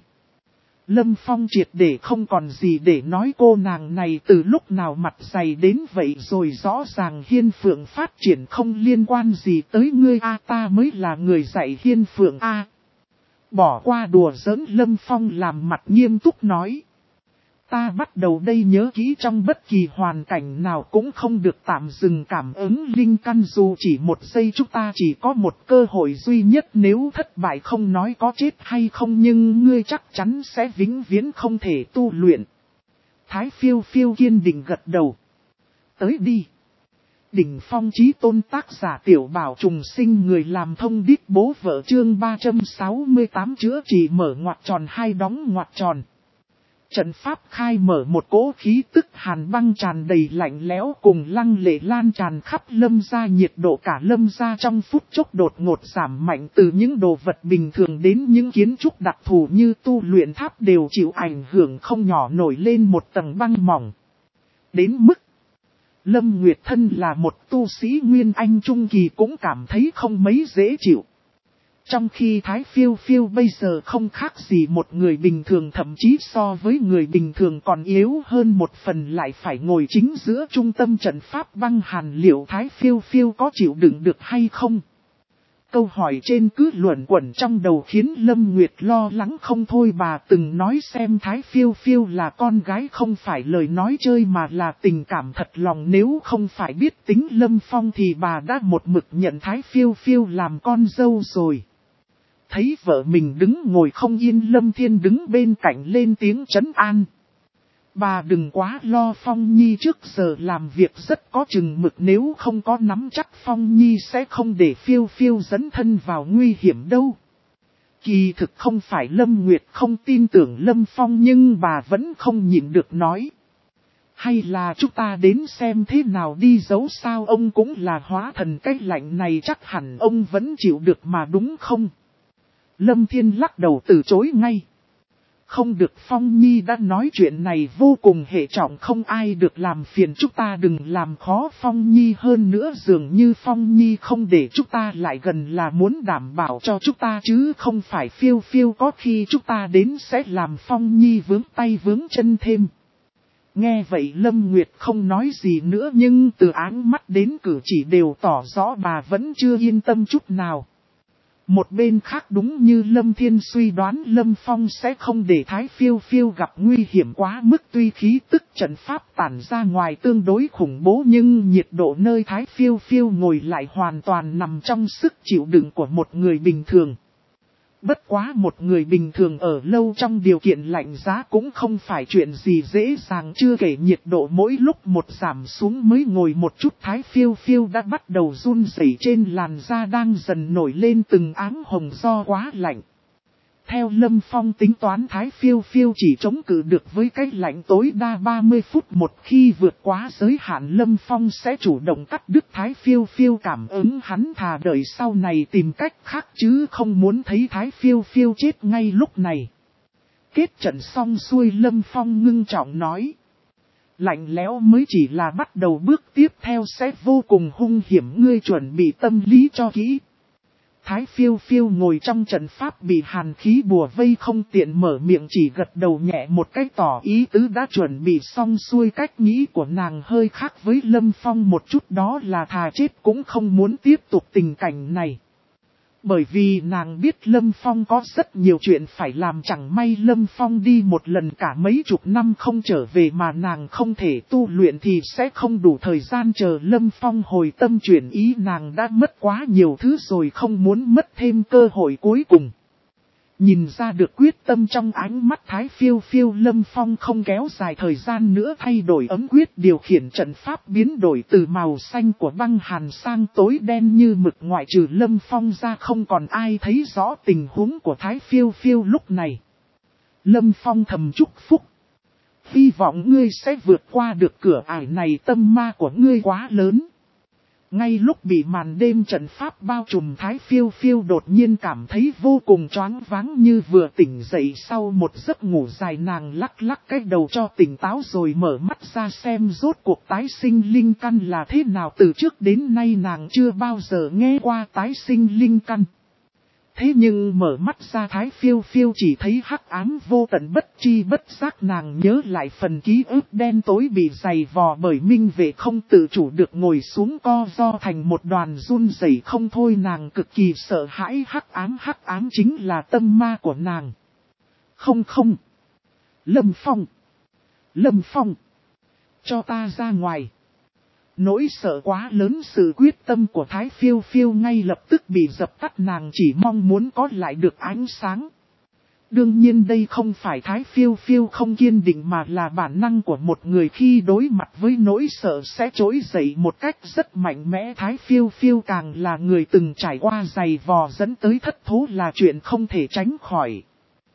Lâm Phong triệt để không còn gì để nói, cô nàng này từ lúc nào mặt dày đến vậy rồi, rõ ràng Hiên Phượng phát triển không liên quan gì tới ngươi a, ta mới là người dạy Hiên Phượng a. Bỏ qua đùa giỡn, Lâm Phong làm mặt nghiêm túc nói. Ta bắt đầu đây nhớ kỹ, trong bất kỳ hoàn cảnh nào cũng không được tạm dừng cảm ứng linh căn, dù chỉ một giây, chúng ta chỉ có một cơ hội duy nhất, nếu thất bại không nói có chết hay không nhưng ngươi chắc chắn sẽ vĩnh viễn không thể tu luyện. Thái Phiêu Phiêu kiên định gật đầu. Tới đi. Đỉnh phong chí tôn, tác giả Tiểu Bảo Trùng Sinh, người làm thông điệp bố vợ, chương ba trăm sáu mươi tám chữa trị mở ngoặc tròn hai đóng ngoặc tròn. Trận pháp khai mở, một cỗ khí tức hàn băng tràn đầy lạnh lẽo cùng lăng lệ lan tràn khắp Lâm gia, nhiệt độ cả Lâm gia trong phút chốc đột ngột giảm mạnh, từ những đồ vật bình thường đến những kiến trúc đặc thù như tu luyện tháp đều chịu ảnh hưởng không nhỏ, nổi lên một tầng băng mỏng. Đến mức Lâm Nguyệt thân là một tu sĩ Nguyên Anh Trung Kỳ cũng cảm thấy không mấy dễ chịu. Trong khi Thái Phiêu Phiêu bây giờ không khác gì một người bình thường, thậm chí so với người bình thường còn yếu hơn một phần, lại phải ngồi chính giữa trung tâm trận pháp băng hàn, liệu Thái Phiêu Phiêu có chịu đựng được hay không? Câu hỏi trên cứ luẩn quẩn trong đầu khiến Lâm Nguyệt lo lắng không thôi. Bà từng nói xem Thái Phiêu Phiêu là con gái không phải lời nói chơi mà là tình cảm thật lòng, nếu không phải biết tính Lâm Phong thì bà đã một mực nhận Thái Phiêu Phiêu làm con dâu rồi. Thấy vợ mình đứng ngồi không yên, Lâm Thiên đứng bên cạnh lên tiếng trấn an. Bà đừng quá lo, Phong Nhi trước giờ làm việc rất có chừng mực, nếu không có nắm chắc Phong Nhi sẽ không để Phiêu Phiêu dẫn thân vào nguy hiểm đâu. Kỳ thực không phải Lâm Nguyệt không tin tưởng Lâm Phong, nhưng bà vẫn không nhịn được nói. Hay là chúng ta đến xem thế nào đi, dẫu sao ông cũng là hóa thần, cái lạnh này chắc hẳn ông vẫn chịu được mà đúng không? Lâm Thiên lắc đầu từ chối ngay. Không được, Phong Nhi đã nói chuyện này vô cùng hệ trọng, không ai được làm phiền, chúng ta đừng làm khó Phong Nhi, hơn nữa dường như Phong Nhi không để chúng ta lại gần là muốn đảm bảo cho chúng ta chứ không phải Phiêu Phiêu có khi chúng ta đến sẽ làm Phong Nhi vướng tay vướng chân thêm. Nghe vậy Lâm Nguyệt không nói gì nữa, nhưng từ áng mắt đến cử chỉ đều tỏ rõ bà vẫn chưa yên tâm chút nào. Một bên khác, đúng như Lâm Thiên suy đoán, Lâm Phong sẽ không để Thái Phiêu Phiêu gặp nguy hiểm quá mức. Tuy khí tức trận pháp tản ra ngoài tương đối khủng bố, nhưng nhiệt độ nơi Thái Phiêu Phiêu ngồi lại hoàn toàn nằm trong sức chịu đựng của một người bình thường. Bất quá một người bình thường ở lâu trong điều kiện lạnh giá cũng không phải chuyện gì dễ dàng, chưa kể nhiệt độ mỗi lúc một giảm xuống, mới ngồi một chút Thái Phiêu Phiêu đã bắt đầu run rẩy, trên làn da đang dần nổi lên từng áng hồng do quá lạnh. Theo Lâm Phong tính toán, Thái Phiêu Phiêu chỉ chống cự được với cái lạnh tối đa ba mươi phút, một khi vượt quá giới hạn Lâm Phong sẽ chủ động cắt đứt Thái Phiêu Phiêu cảm ứng, hắn thà đợi sau này tìm cách khác chứ không muốn thấy Thái Phiêu Phiêu chết ngay lúc này. Kết trận xong xuôi, Lâm Phong ngưng trọng nói. Lạnh lẽo mới chỉ là bắt đầu, bước tiếp theo sẽ vô cùng hung hiểm, ngươi chuẩn bị tâm lý cho kỹ. Thái Phiêu Phiêu ngồi trong trận pháp bị hàn khí bùa vây, không tiện mở miệng, chỉ gật đầu nhẹ một cách tỏ ý tứ đã chuẩn bị xong xuôi. Cách nghĩ của nàng hơi khác với Lâm Phong một chút, đó là thà chết cũng không muốn tiếp tục tình cảnh này. Bởi vì nàng biết Lâm Phong có rất nhiều chuyện phải làm, chẳng may Lâm Phong đi một lần cả mấy chục năm không trở về mà nàng không thể tu luyện thì sẽ không đủ thời gian chờ Lâm Phong hồi tâm chuyển ý, nàng đã mất quá nhiều thứ rồi, không muốn mất thêm cơ hội cuối cùng. Nhìn ra được quyết tâm trong ánh mắt Thái Phiêu Phiêu, Lâm Phong không kéo dài thời gian nữa thay đổi ấm quyết, điều khiển trận pháp biến đổi từ màu xanh của băng hàn sang tối đen như mực, ngoại trừ Lâm Phong ra không còn ai thấy rõ tình huống của Thái Phiêu Phiêu lúc này. Lâm Phong thầm chúc phúc. Hy vọng ngươi sẽ vượt qua được cửa ải này, tâm ma của ngươi quá lớn. Ngay lúc bị màn đêm trận pháp bao trùm, Thái Phiêu Phiêu đột nhiên cảm thấy vô cùng choáng váng, như vừa tỉnh dậy sau một giấc ngủ dài. Nàng lắc lắc cái đầu cho tỉnh táo rồi mở mắt ra xem rốt cuộc tái sinh linh căn là thế nào. Từ trước đến nay nàng chưa bao giờ nghe qua tái sinh linh căn. Thế nhưng mở mắt ra Thái Phiêu Phiêu chỉ thấy hắc ám vô tận, bất chi bất giác nàng nhớ lại phần ký ức đen tối bị dày vò bởi minh vệ, không tự chủ được ngồi xuống co ro thành một đoàn run rẩy không thôi. Nàng cực kỳ sợ hãi hắc ám, hắc ám chính là tâm ma của nàng. Không không. Lâm Phong. Lâm Phong. Cho ta ra ngoài. Nỗi sợ quá lớn, sự quyết tâm của Thái Phiêu Phiêu ngay lập tức bị dập tắt, nàng chỉ mong muốn có lại được ánh sáng. Đương nhiên đây không phải Thái Phiêu Phiêu không kiên định mà là bản năng của một người khi đối mặt với nỗi sợ sẽ trỗi dậy một cách rất mạnh mẽ. Thái Phiêu Phiêu càng là người từng trải qua dày vò dẫn tới thất thố là chuyện không thể tránh khỏi.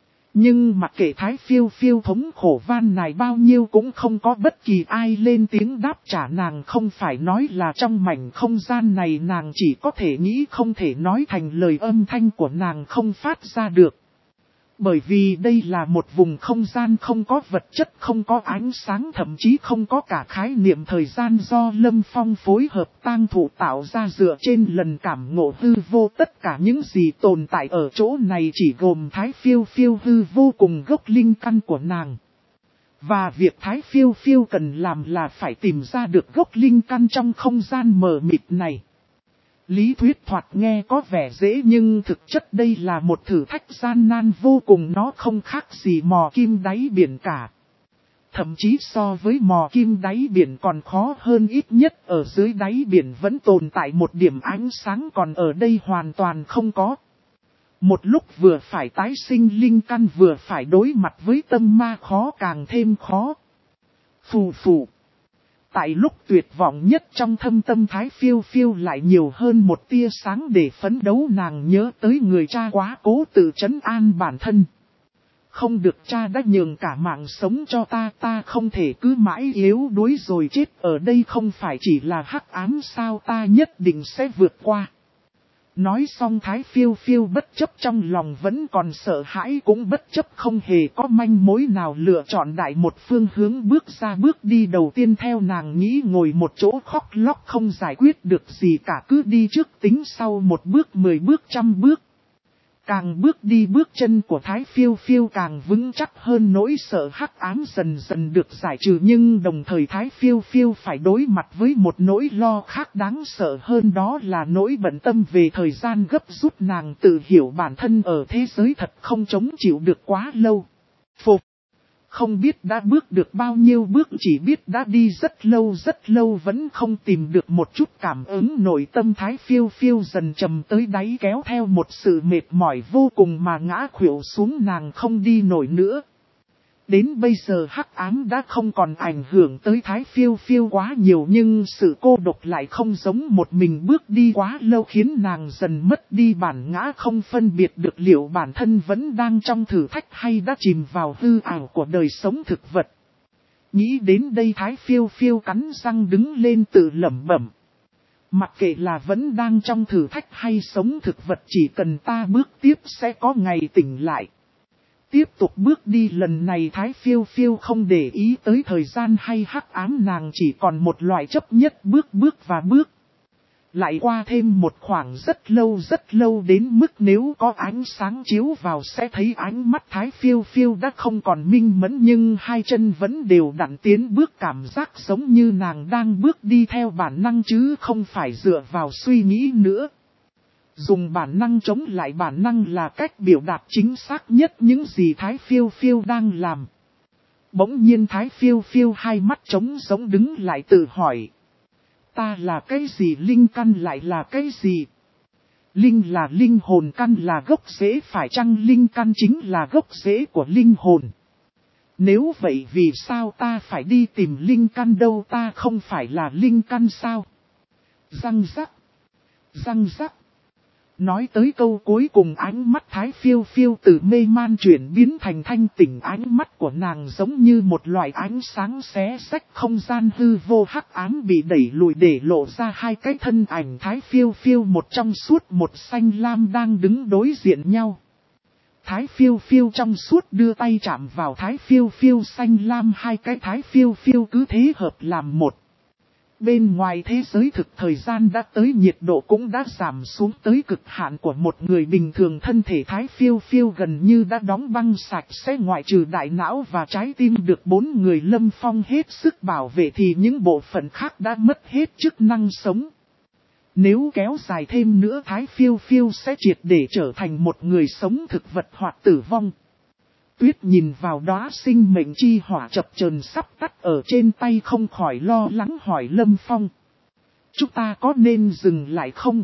Nhưng mặc kệ Thái Phiêu Phiêu thống khổ van này bao nhiêu cũng không có bất kỳ ai lên tiếng đáp trả nàng, không phải nói là trong mảnh không gian này nàng chỉ có thể nghĩ không thể nói thành lời, âm thanh của nàng không phát ra được. Bởi vì đây là một vùng không gian không có vật chất, không có ánh sáng, thậm chí không có cả khái niệm thời gian do Lâm Phong phối hợp tang thụ tạo ra dựa trên lần cảm ngộ hư vô. Tất cả những gì tồn tại ở chỗ này chỉ gồm Thái Phiêu Phiêu hư vô cùng gốc linh căn của nàng. Và việc Thái Phiêu Phiêu cần làm là phải tìm ra được gốc linh căn trong không gian mờ mịt này. Lý thuyết thoạt nghe có vẻ dễ nhưng thực chất đây là một thử thách gian nan vô cùng, nó không khác gì mò kim đáy biển cả. Thậm chí so với mò kim đáy biển còn khó hơn, ít nhất ở dưới đáy biển vẫn tồn tại một điểm ánh sáng, còn ở đây hoàn toàn không có. Một lúc vừa phải tái sinh linh căn vừa phải đối mặt với tâm ma khó càng thêm khó. Phù phù. Tại lúc tuyệt vọng nhất trong thâm tâm Thái Phiêu Phiêu lại nhiều hơn một tia sáng để phấn đấu. Nàng nhớ tới người cha quá cố tự trấn an bản thân. Không được, cha đã nhường cả mạng sống cho ta, ta không thể cứ mãi yếu đuối rồi chết ở đây, không phải chỉ là hắc ám sao, ta nhất định sẽ vượt qua. Nói xong Thái Phiêu Phiêu bất chấp trong lòng vẫn còn sợ hãi, cũng bất chấp không hề có manh mối nào, lựa chọn đại một phương hướng bước ra. Bước đi đầu tiên theo nàng nghĩ ngồi một chỗ khóc lóc không giải quyết được gì cả, cứ đi trước tính sau, một bước mười bước trăm bước. Càng bước đi bước chân của Thái Phiêu Phiêu càng vững chắc hơn, nỗi sợ hắc ám dần dần được giải trừ, nhưng đồng thời Thái Phiêu Phiêu phải đối mặt với một nỗi lo khác đáng sợ hơn, đó là nỗi bận tâm về thời gian gấp rút. Nàng tự hiểu bản thân ở thế giới thật không chống chịu được quá lâu. Phục! Không biết đã bước được bao nhiêu bước, chỉ biết đã đi rất lâu rất lâu vẫn không tìm được một chút cảm ứng. Nội tâm Thái Phiêu Phiêu dần trầm tới đáy, kéo theo một sự mệt mỏi vô cùng mà ngã khuỵu xuống, nàng không đi nổi nữa. Đến bây giờ hắc ám đã không còn ảnh hưởng tới Thái Phiêu Phiêu quá nhiều, nhưng sự cô độc lại không giống một mình bước đi quá lâu khiến nàng dần mất đi bản ngã, không phân biệt được liệu bản thân vẫn đang trong thử thách hay đã chìm vào hư ảo của đời sống thực vật. Nghĩ đến đây Thái Phiêu Phiêu cắn răng đứng lên tự lẩm bẩm. Mặc kệ là vẫn đang trong thử thách hay sống thực vật, chỉ cần ta bước tiếp sẽ có ngày tỉnh lại. Tiếp tục bước đi, lần này Thái Phiêu Phiêu không để ý tới thời gian hay hắc ám, nàng chỉ còn một loại chấp nhất bước bước và bước. Lại qua thêm một khoảng rất lâu rất lâu, đến mức nếu có ánh sáng chiếu vào sẽ thấy ánh mắt Thái Phiêu Phiêu đã không còn minh mẫn, nhưng hai chân vẫn đều đặn tiến bước, cảm giác giống như nàng đang bước đi theo bản năng chứ không phải dựa vào suy nghĩ nữa. Dùng bản năng chống lại bản năng là cách biểu đạt chính xác nhất những gì Thái Phiêu Phiêu đang làm. Bỗng nhiên Thái Phiêu Phiêu hai mắt trống giống đứng lại tự hỏi. Ta là cái gì, linh căn lại là cái gì? Linh là linh hồn, căn là gốc rễ, phải chăng linh căn chính là gốc rễ của linh hồn? Nếu vậy vì sao ta phải đi tìm linh căn đâu, ta không phải là linh căn sao? Răng rắc, răng rắc. Nói tới câu cuối cùng, ánh mắt Thái Phiêu Phiêu từ mê man chuyển biến thành thanh tỉnh, ánh mắt của nàng giống như một loại ánh sáng xé rách không gian hư vô, hắc ám bị đẩy lùi để lộ ra hai cái thân ảnh Thái Phiêu Phiêu, một trong suốt một xanh lam đang đứng đối diện nhau. Thái Phiêu Phiêu trong suốt đưa tay chạm vào Thái Phiêu Phiêu xanh lam, hai cái Thái Phiêu Phiêu cứ thế hợp làm một. Bên ngoài thế giới thực, thời gian đã tới, nhiệt độ cũng đã giảm xuống tới cực hạn của một người bình thường, thân thể Thái Phiêu Phiêu gần như đã đóng băng sạch sẽ, ngoại trừ đại não và trái tim được bốn người Lâm Phong hết sức bảo vệ thì những bộ phận khác đã mất hết chức năng sống. Nếu kéo dài thêm nữa Thái Phiêu Phiêu sẽ triệt để trở thành một người sống thực vật hoặc tử vong. Tuyết nhìn vào đóa sinh mệnh chi hỏa chập chờn sắp tắt ở trên tay không khỏi lo lắng hỏi Lâm Phong. Chúng ta có nên dừng lại không?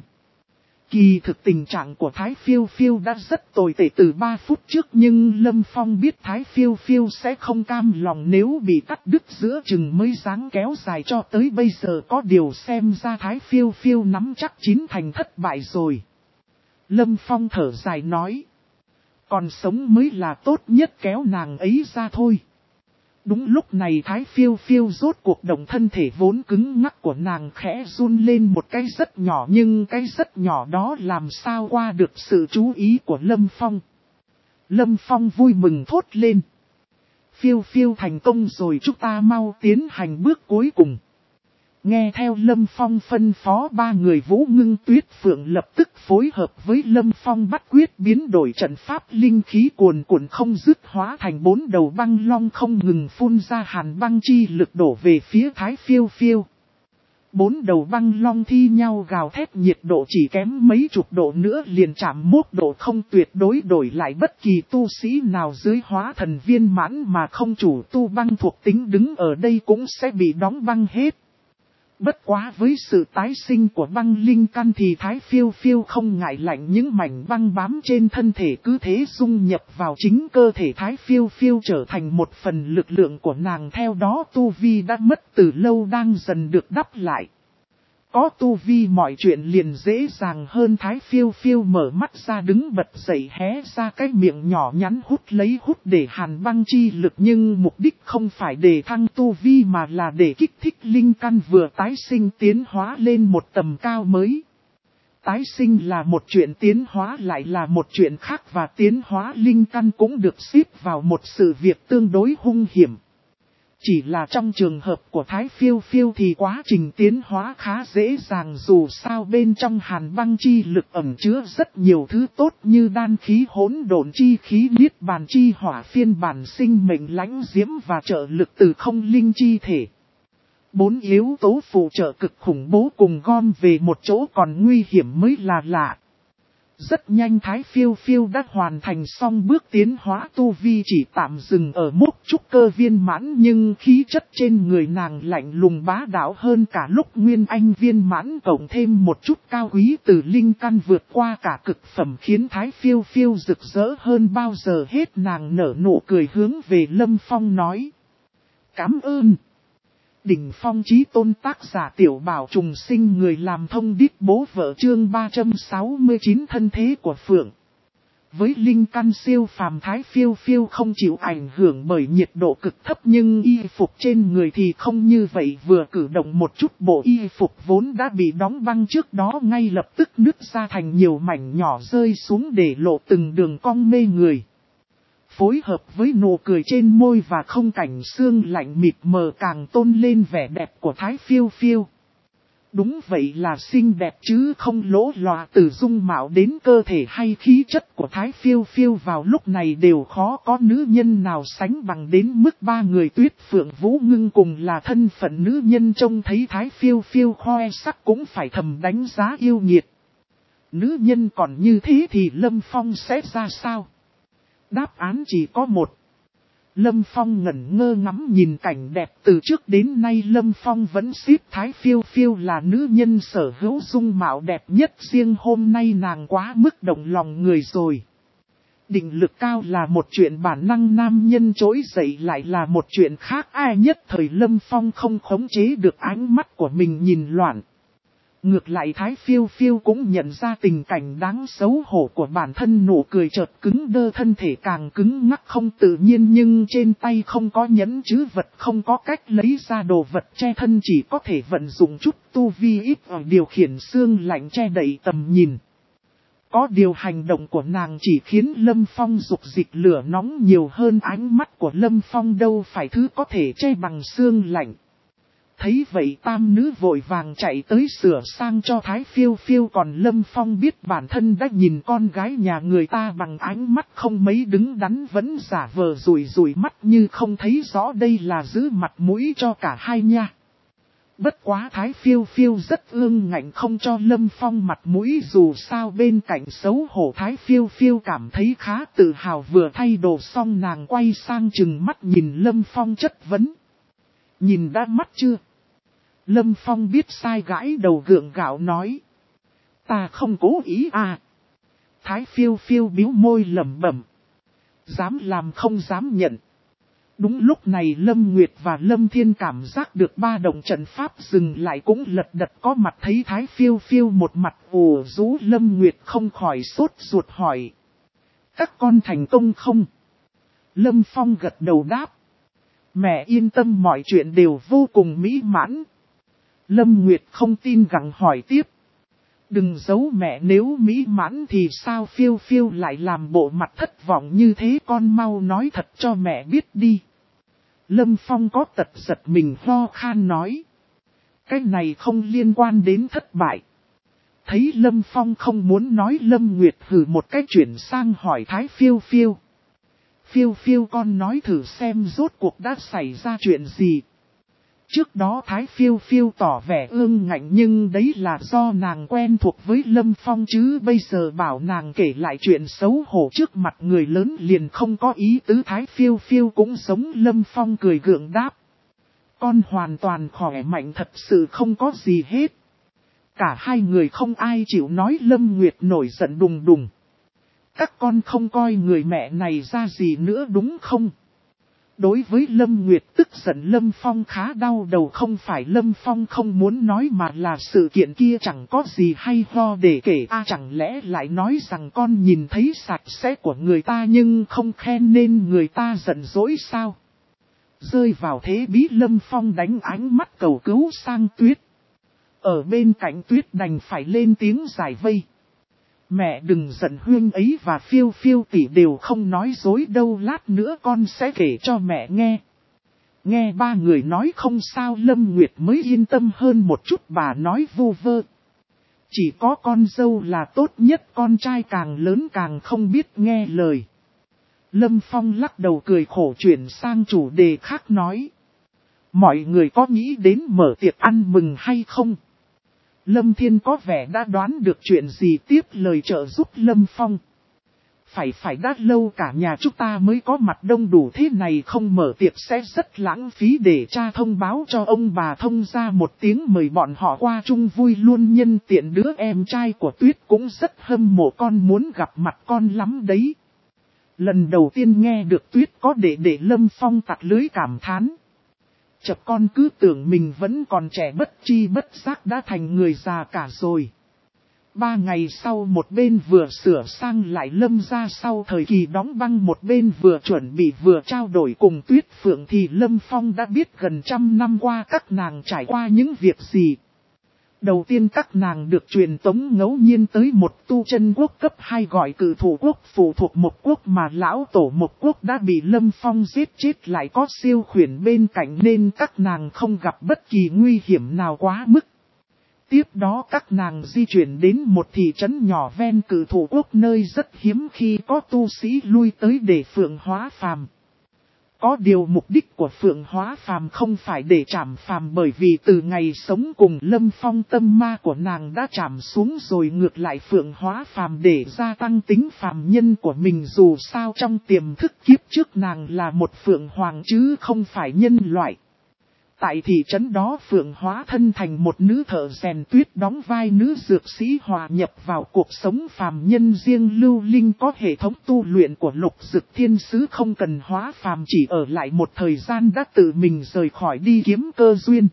Kỳ thực tình trạng của Thái Phiêu Phiêu đã rất tồi tệ từ ba phút trước, nhưng Lâm Phong biết Thái Phiêu Phiêu sẽ không cam lòng nếu bị cắt đứt giữa chừng mới dáng kéo dài cho tới bây giờ, có điều xem ra Thái Phiêu Phiêu nắm chắc chín thành thất bại rồi. Lâm Phong thở dài nói. Còn sống mới là tốt nhất, kéo nàng ấy ra thôi. Đúng lúc này Thái Phiêu Phiêu rốt cuộc động, thân thể vốn cứng ngắc của nàng khẽ run lên một cái rất nhỏ, nhưng cái rất nhỏ đó làm sao qua được sự chú ý của Lâm Phong. Lâm Phong vui mừng thốt lên. Phiêu phiêu thành công rồi, chúng ta mau tiến hành bước cuối cùng. Nghe theo Lâm Phong phân phó, ba người Vũ Ngưng Tuyết Phượng lập tức phối hợp với Lâm Phong bắt quyết biến đổi trận pháp, linh khí cuồn cuộn không dứt hóa thành bốn đầu băng long không ngừng phun ra hàn băng chi lực đổ về phía Thái Phiêu Phiêu. Bốn đầu băng long thi nhau gào thét, nhiệt độ chỉ kém mấy chục độ nữa liền chạm mốt độ không, tuyệt đối đổi lại bất kỳ tu sĩ nào dưới hóa thần viên mãn mà không chủ tu băng thuộc tính đứng ở đây cũng sẽ bị đóng băng hết. Bất quá với sự tái sinh của băng linh căn thì Thái Phiêu Phiêu không ngại lạnh, những mảnh băng bám trên thân thể cứ thế dung nhập vào chính cơ thể Thái Phiêu Phiêu, trở thành một phần lực lượng của nàng. Theo đó tu vi đã mất từ lâu đang dần được đắp lại. Có tu vi mọi chuyện liền dễ dàng hơn. Thái Phiêu Phiêu mở mắt ra đứng bật dậy, hé ra cái miệng nhỏ nhắn hút lấy hút để hàn băng chi lực, nhưng mục đích không phải để thăng tu vi mà là để kích thích linh căn vừa tái sinh tiến hóa lên một tầm cao mới. Tái sinh là một chuyện, tiến hóa lại là một chuyện khác, và tiến hóa linh căn cũng được xếp vào một sự việc tương đối hung hiểm. Chỉ là trong trường hợp của Thái Phiêu Phiêu thì quá trình tiến hóa khá dễ dàng, dù sao bên trong hàn băng chi lực ẩn chứa rất nhiều thứ tốt như đan khí, hỗn độn chi khí, niết bàn chi hỏa, phiên bản sinh mệnh lãnh diễm và trợ lực từ không linh chi thể. Bốn yếu tố phụ trợ cực khủng bố cùng gom về một chỗ còn nguy hiểm mới là lạ. Rất nhanh Thái Phiêu Phiêu đã hoàn thành xong bước tiến hóa, tu vi chỉ tạm dừng ở mốc trúc cơ viên mãn, nhưng khí chất trên người nàng lạnh lùng bá đạo hơn cả lúc Nguyên Anh viên mãn, cộng thêm một chút cao quý từ linh căn vượt qua cả cực phẩm, khiến Thái Phiêu Phiêu rực rỡ hơn bao giờ hết. Nàng nở nụ cười hướng về Lâm Phong nói: "Cảm ơn." Đỉnh Phong Chí Tôn, tác giả Tiểu Bảo Trùng Sinh, người làm thông điệp bố vợ, chương ba trăm sáu mươi chín thân thế của Phượng. Với linh căn siêu phàm, Thái Phiêu Phiêu không chịu ảnh hưởng bởi nhiệt độ cực thấp, nhưng y phục trên người thì không như vậy, vừa cử động một chút bộ y phục vốn đã bị đóng băng trước đó ngay lập tức nứt ra thành nhiều mảnh nhỏ rơi xuống để lộ từng đường cong mê người. Phối hợp với nụ cười trên môi và không cảnh sương lạnh mịt mờ càng tôn lên vẻ đẹp của Thái Phiêu Phiêu. Đúng vậy là xinh đẹp chứ không lỗ lòa, từ dung mạo đến cơ thể hay khí chất của Thái Phiêu Phiêu vào lúc này đều khó có nữ nhân nào sánh bằng, đến mức ba người Tuyết Phượng Vũ Ngưng cùng là thân phận nữ nhân trông thấy Thái Phiêu Phiêu khoe sắc cũng phải thầm đánh giá yêu nghiệt. Nữ nhân còn như thế thì Lâm Phong sẽ ra sao? Đáp án chỉ có một. Lâm Phong ngẩn ngơ ngắm nhìn cảnh đẹp, từ trước đến nay Lâm Phong vẫn xếp Thái Phiêu Phiêu là nữ nhân sở hữu dung mạo đẹp nhất, riêng hôm nay nàng quá mức động lòng người rồi. Định lực cao là một chuyện, bản năng nam nhân trỗi dậy lại là một chuyện khác, ai nhất thời Lâm Phong không khống chế được ánh mắt của mình nhìn loạn. Ngược lại Thái Phiêu Phiêu cũng nhận ra tình cảnh đáng xấu hổ của bản thân, nụ cười chợt cứng đơ, thân thể càng cứng ngắc không tự nhiên, nhưng trên tay không có nhẫn chứ vật, không có cách lấy ra đồ vật che thân, chỉ có thể vận dụng chút tu vi ít ở điều khiển xương lạnh che đậy tầm nhìn. Có điều hành động của nàng chỉ khiến Lâm Phong dục dịch lửa nóng nhiều hơn, ánh mắt của Lâm Phong đâu phải thứ có thể che bằng xương lạnh. Thấy vậy tam nữ vội vàng chạy tới sửa sang cho Thái Phiêu Phiêu, còn Lâm Phong biết bản thân đã nhìn con gái nhà người ta bằng ánh mắt không mấy đứng đắn, vẫn giả vờ rủi rủi mắt như không thấy rõ, đây là giữ mặt mũi cho cả hai nha. Bất quá Thái Phiêu Phiêu rất ương ngạnh không cho Lâm Phong mặt mũi, dù sao bên cạnh xấu hổ Thái Phiêu Phiêu cảm thấy khá tự hào, vừa thay đồ xong nàng quay sang chừng mắt nhìn Lâm Phong chất vấn. Nhìn đã mắt chưa? Lâm Phong biết sai gãi đầu gượng gạo nói. Ta không cố ý à. Thái Phiêu Phiêu bĩu môi lẩm bẩm. Dám làm không dám nhận. Đúng lúc này Lâm Nguyệt và Lâm Thiên cảm giác được ba động trận pháp dừng lại, cũng lật đật có mặt, thấy Thái Phiêu Phiêu một mặt ủ rũ, Lâm Nguyệt không khỏi sốt ruột hỏi. Các con thành công không? Lâm Phong gật đầu đáp. Mẹ yên tâm, mọi chuyện đều vô cùng mỹ mãn. Lâm Nguyệt không tin gặng hỏi tiếp. Đừng giấu mẹ, nếu mỹ mãn thì sao phiêu phiêu lại làm bộ mặt thất vọng như thế, con mau nói thật cho mẹ biết đi. Lâm Phong có tật giật mình ho khan nói. Cái này không liên quan đến thất bại. Thấy Lâm Phong không muốn nói, Lâm Nguyệt hừ một cách chuyển sang hỏi Thái phiêu phiêu. Phiêu phiêu con nói thử xem rốt cuộc đã xảy ra chuyện gì. Trước đó Thái phiêu phiêu tỏ vẻ ương ngạnh, nhưng đấy là do nàng quen thuộc với Lâm Phong chứ bây giờ bảo nàng kể lại chuyện xấu hổ trước mặt người lớn liền không có ý tứ. Thái phiêu phiêu cũng giống Lâm Phong cười gượng đáp. Con hoàn toàn khỏe mạnh, thật sự không có gì hết. Cả hai người không ai chịu nói, Lâm Nguyệt nổi giận đùng đùng. Các con không coi người mẹ này ra gì nữa đúng không? Đối với Lâm Nguyệt tức giận, Lâm Phong khá đau đầu. Không phải Lâm Phong không muốn nói mà là sự kiện kia chẳng có gì hay ho để kể. À, chẳng lẽ lại nói rằng con nhìn thấy sạch sẽ của người ta nhưng không khen nên người ta giận dỗi sao? Rơi vào thế bí, Lâm Phong đánh ánh mắt cầu cứu sang Tuyết. Ở bên cạnh Tuyết đành phải lên tiếng giải vây. Mẹ đừng giận, Huyên ấy và phiêu phiêu tỷ đều không nói dối đâu, lát nữa con sẽ kể cho mẹ nghe. Nghe ba người nói không sao, Lâm Nguyệt mới yên tâm hơn một chút. Bà nói vu vơ. Chỉ có con dâu là tốt nhất, con trai càng lớn càng không biết nghe lời. Lâm Phong lắc đầu cười khổ chuyển sang chủ đề khác nói. Mọi người có nghĩ đến mở tiệc ăn mừng hay không? Lâm Thiên có vẻ đã đoán được chuyện gì, tiếp lời trợ giúp Lâm Phong. Phải phải đã lâu cả nhà chúng ta mới có mặt đông đủ thế này, không mở tiệc sẽ rất lãng phí, để cha thông báo cho ông bà thông ra một tiếng mời bọn họ qua chung vui luôn. Nhân tiện đứa em trai của Tuyết cũng rất hâm mộ con, muốn gặp mặt con lắm đấy. Lần đầu tiên nghe được Tuyết có đệ đệ, Lâm Phong tặc lưới cảm thán. Chập con cứ tưởng mình vẫn còn trẻ, bất chi bất giác đã thành người già cả rồi. Ba ngày sau, một bên vừa sửa sang lại Lâm gia sau thời kỳ đóng băng, một bên vừa chuẩn bị vừa trao đổi cùng Tuyết Phượng, thì Lâm Phong đã biết gần trăm năm qua các nàng trải qua những việc gì. Đầu tiên các nàng được truyền tống ngẫu nhiên tới một tu chân quốc cấp hai gọi Cự Thủ Quốc, phụ thuộc một quốc mà lão tổ một quốc đã bị Lâm Phong giết chết, lại có siêu khuyển bên cạnh nên các nàng không gặp bất kỳ nguy hiểm nào quá mức. Tiếp đó các nàng di chuyển đến một thị trấn nhỏ ven Cự Thủ Quốc, nơi rất hiếm khi có tu sĩ lui tới để phượng hóa phàm. Có điều mục đích của phượng hóa phàm không phải để trảm phàm, bởi vì từ ngày sống cùng Lâm Phong tâm ma của nàng đã trảm xuống rồi, ngược lại phượng hóa phàm để gia tăng tính phàm nhân của mình. Dù sao trong tiềm thức kiếp trước nàng là một phượng hoàng chứ không phải nhân loại. Tại thị trấn đó, Phượng hóa thân thành một nữ thợ rèn tuyết, đóng vai nữ dược sĩ, hòa nhập vào cuộc sống phàm nhân. Riêng Lưu Linh có hệ thống tu luyện của Lục Dực Thiên Sứ, không cần hóa phàm, chỉ ở lại một thời gian đã tự mình rời khỏi đi kiếm cơ duyên.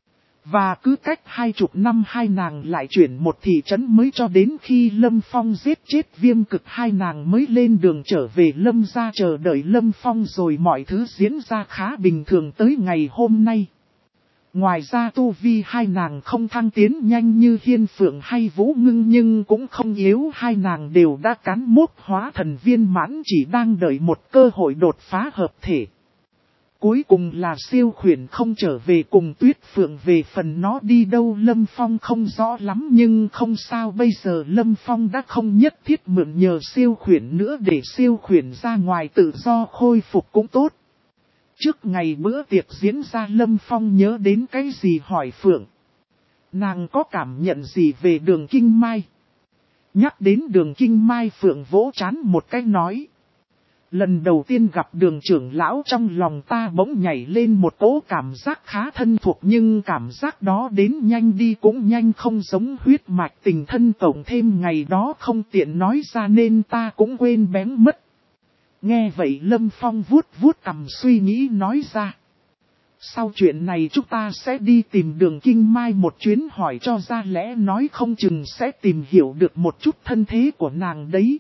Và cứ cách hai chục năm hai nàng lại chuyển một thị trấn mới, cho đến khi Lâm Phong giết chết Viêm Cực hai nàng mới lên đường trở về Lâm gia chờ đợi Lâm Phong, rồi mọi thứ diễn ra khá bình thường tới ngày hôm nay. Ngoài ra tu vi hai nàng không thăng tiến nhanh như Hiên Phượng hay Vũ Ngưng, nhưng cũng không yếu, hai nàng đều đã cán mốt hóa thần viên mãn, chỉ đang đợi một cơ hội đột phá hợp thể. Cuối cùng là siêu khuyển không trở về cùng Tuyết Phượng, về phần nó đi đâu Lâm Phong không rõ lắm, nhưng không sao, bây giờ Lâm Phong đã không nhất thiết mượn nhờ siêu khuyển nữa, để siêu khuyển ra ngoài tự do khôi phục cũng tốt. Trước ngày bữa tiệc diễn ra, Lâm Phong nhớ đến cái gì hỏi Phượng. Nàng có cảm nhận gì về Đường Kinh Mai? Nhắc đến Đường Kinh Mai, Phượng vỗ trán một cái nói. Lần đầu tiên gặp Đường trưởng lão, trong lòng ta bỗng nhảy lên một cỗ cảm giác khá thân thuộc, nhưng cảm giác đó đến nhanh đi cũng nhanh, không giống huyết mạch tình thân, cộng thêm ngày đó không tiện nói ra nên ta cũng quên bén mất. Nghe vậy Lâm Phong vuốt vuốt cằm suy nghĩ nói ra. Sau chuyện này chúng ta sẽ đi tìm Đường Kinh Mai một chuyến, hỏi cho ra lẽ, nói không chừng sẽ tìm hiểu được một chút thân thế của nàng đấy.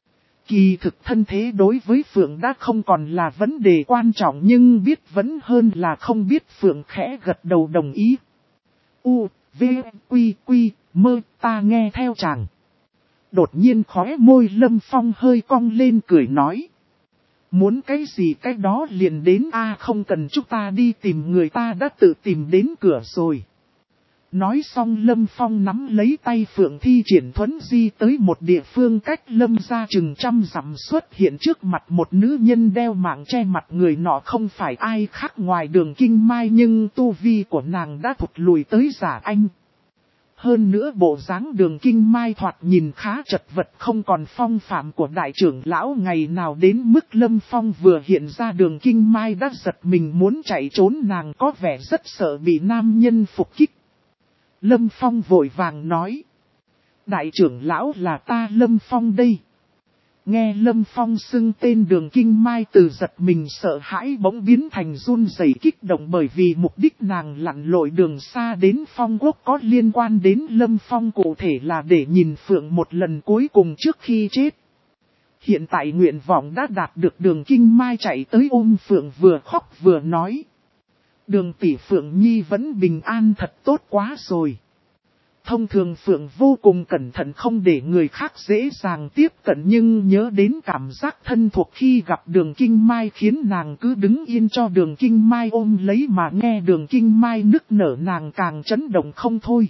Kỳ thực thân thế đối với Phượng đã không còn là vấn đề quan trọng, nhưng biết vẫn hơn là không biết. Phượng khẽ gật đầu đồng ý. U, V, Quy, Quy, mơ, ta nghe theo chàng. Đột nhiên khóe môi Lâm Phong hơi cong lên cười nói. Muốn cái gì cái đó liền đến a, không cần chúng ta đi tìm, người ta đã tự tìm đến cửa rồi. Nói xong Lâm Phong nắm lấy tay Phượng thi triển thuấn di tới một địa phương cách Lâm ra chừng trăm dặm, xuất hiện trước mặt một nữ nhân đeo mạng che mặt. Người nọ không phải ai khác ngoài Đường Kinh Mai, nhưng tu vi của nàng đã thụt lùi tới giả anh. Hơn nữa bộ dáng Đường Kinh Mai thoạt nhìn khá chật vật, không còn phong phạm của đại trưởng lão ngày nào, đến mức Lâm Phong vừa hiện ra Đường Kinh Mai đã giật mình muốn chạy trốn, nàng có vẻ rất sợ bị nam nhân phục kích. Lâm Phong vội vàng nói. Đại trưởng lão là ta Lâm Phong đây. Nghe Lâm Phong xưng tên Đường Kinh Mai từ giật mình sợ hãi bỗng biến thành run rẩy kích động, bởi vì mục đích nàng lặn lội đường xa đến Phong Quốc có liên quan đến Lâm Phong, cụ thể là để nhìn Phượng một lần cuối cùng trước khi chết. Hiện tại nguyện vọng đã đạt được, Đường Kinh Mai chạy tới ôm Phượng vừa khóc vừa nói. Đường tỷ, Phượng Nhi vẫn bình an thật tốt quá rồi. Thông thường Phượng vô cùng cẩn thận, không để người khác dễ dàng tiếp cận, nhưng nhớ đến cảm giác thân thuộc khi gặp Đường Kinh Mai khiến nàng cứ đứng yên cho Đường Kinh Mai ôm lấy, mà nghe Đường Kinh Mai nức nở nàng càng chấn động không thôi.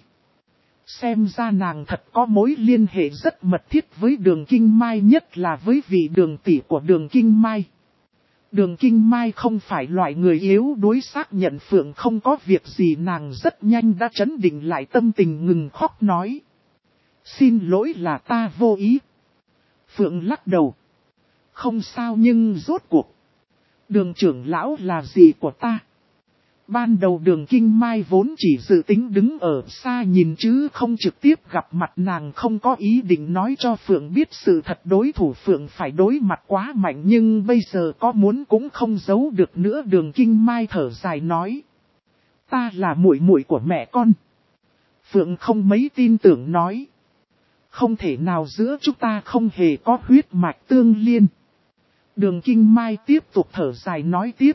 Xem ra nàng thật có mối liên hệ rất mật thiết với Đường Kinh Mai, nhất là với vị đường tỷ của Đường Kinh Mai. Đường Kinh Mai không phải loại người yếu đuối, xác nhận Phượng không có việc gì, nàng rất nhanh đã trấn định lại tâm tình, ngừng khóc nói. Xin lỗi là ta vô ý. Phượng lắc đầu. Không sao, nhưng rốt cuộc Đường trưởng lão là gì của ta? Ban đầu Đường Kinh Mai vốn chỉ dự tính đứng ở xa nhìn chứ không trực tiếp gặp mặt, nàng không có ý định nói cho Phượng biết sự thật, đối thủ Phượng phải đối mặt quá mạnh, nhưng bây giờ có muốn cũng không giấu được nữa. Đường Kinh Mai thở dài nói. Ta là muội muội của mẹ con. Phượng không mấy tin tưởng nói. Không thể nào, giữa chúng ta không hề có huyết mạch tương liên. Đường Kinh Mai tiếp tục thở dài nói tiếp.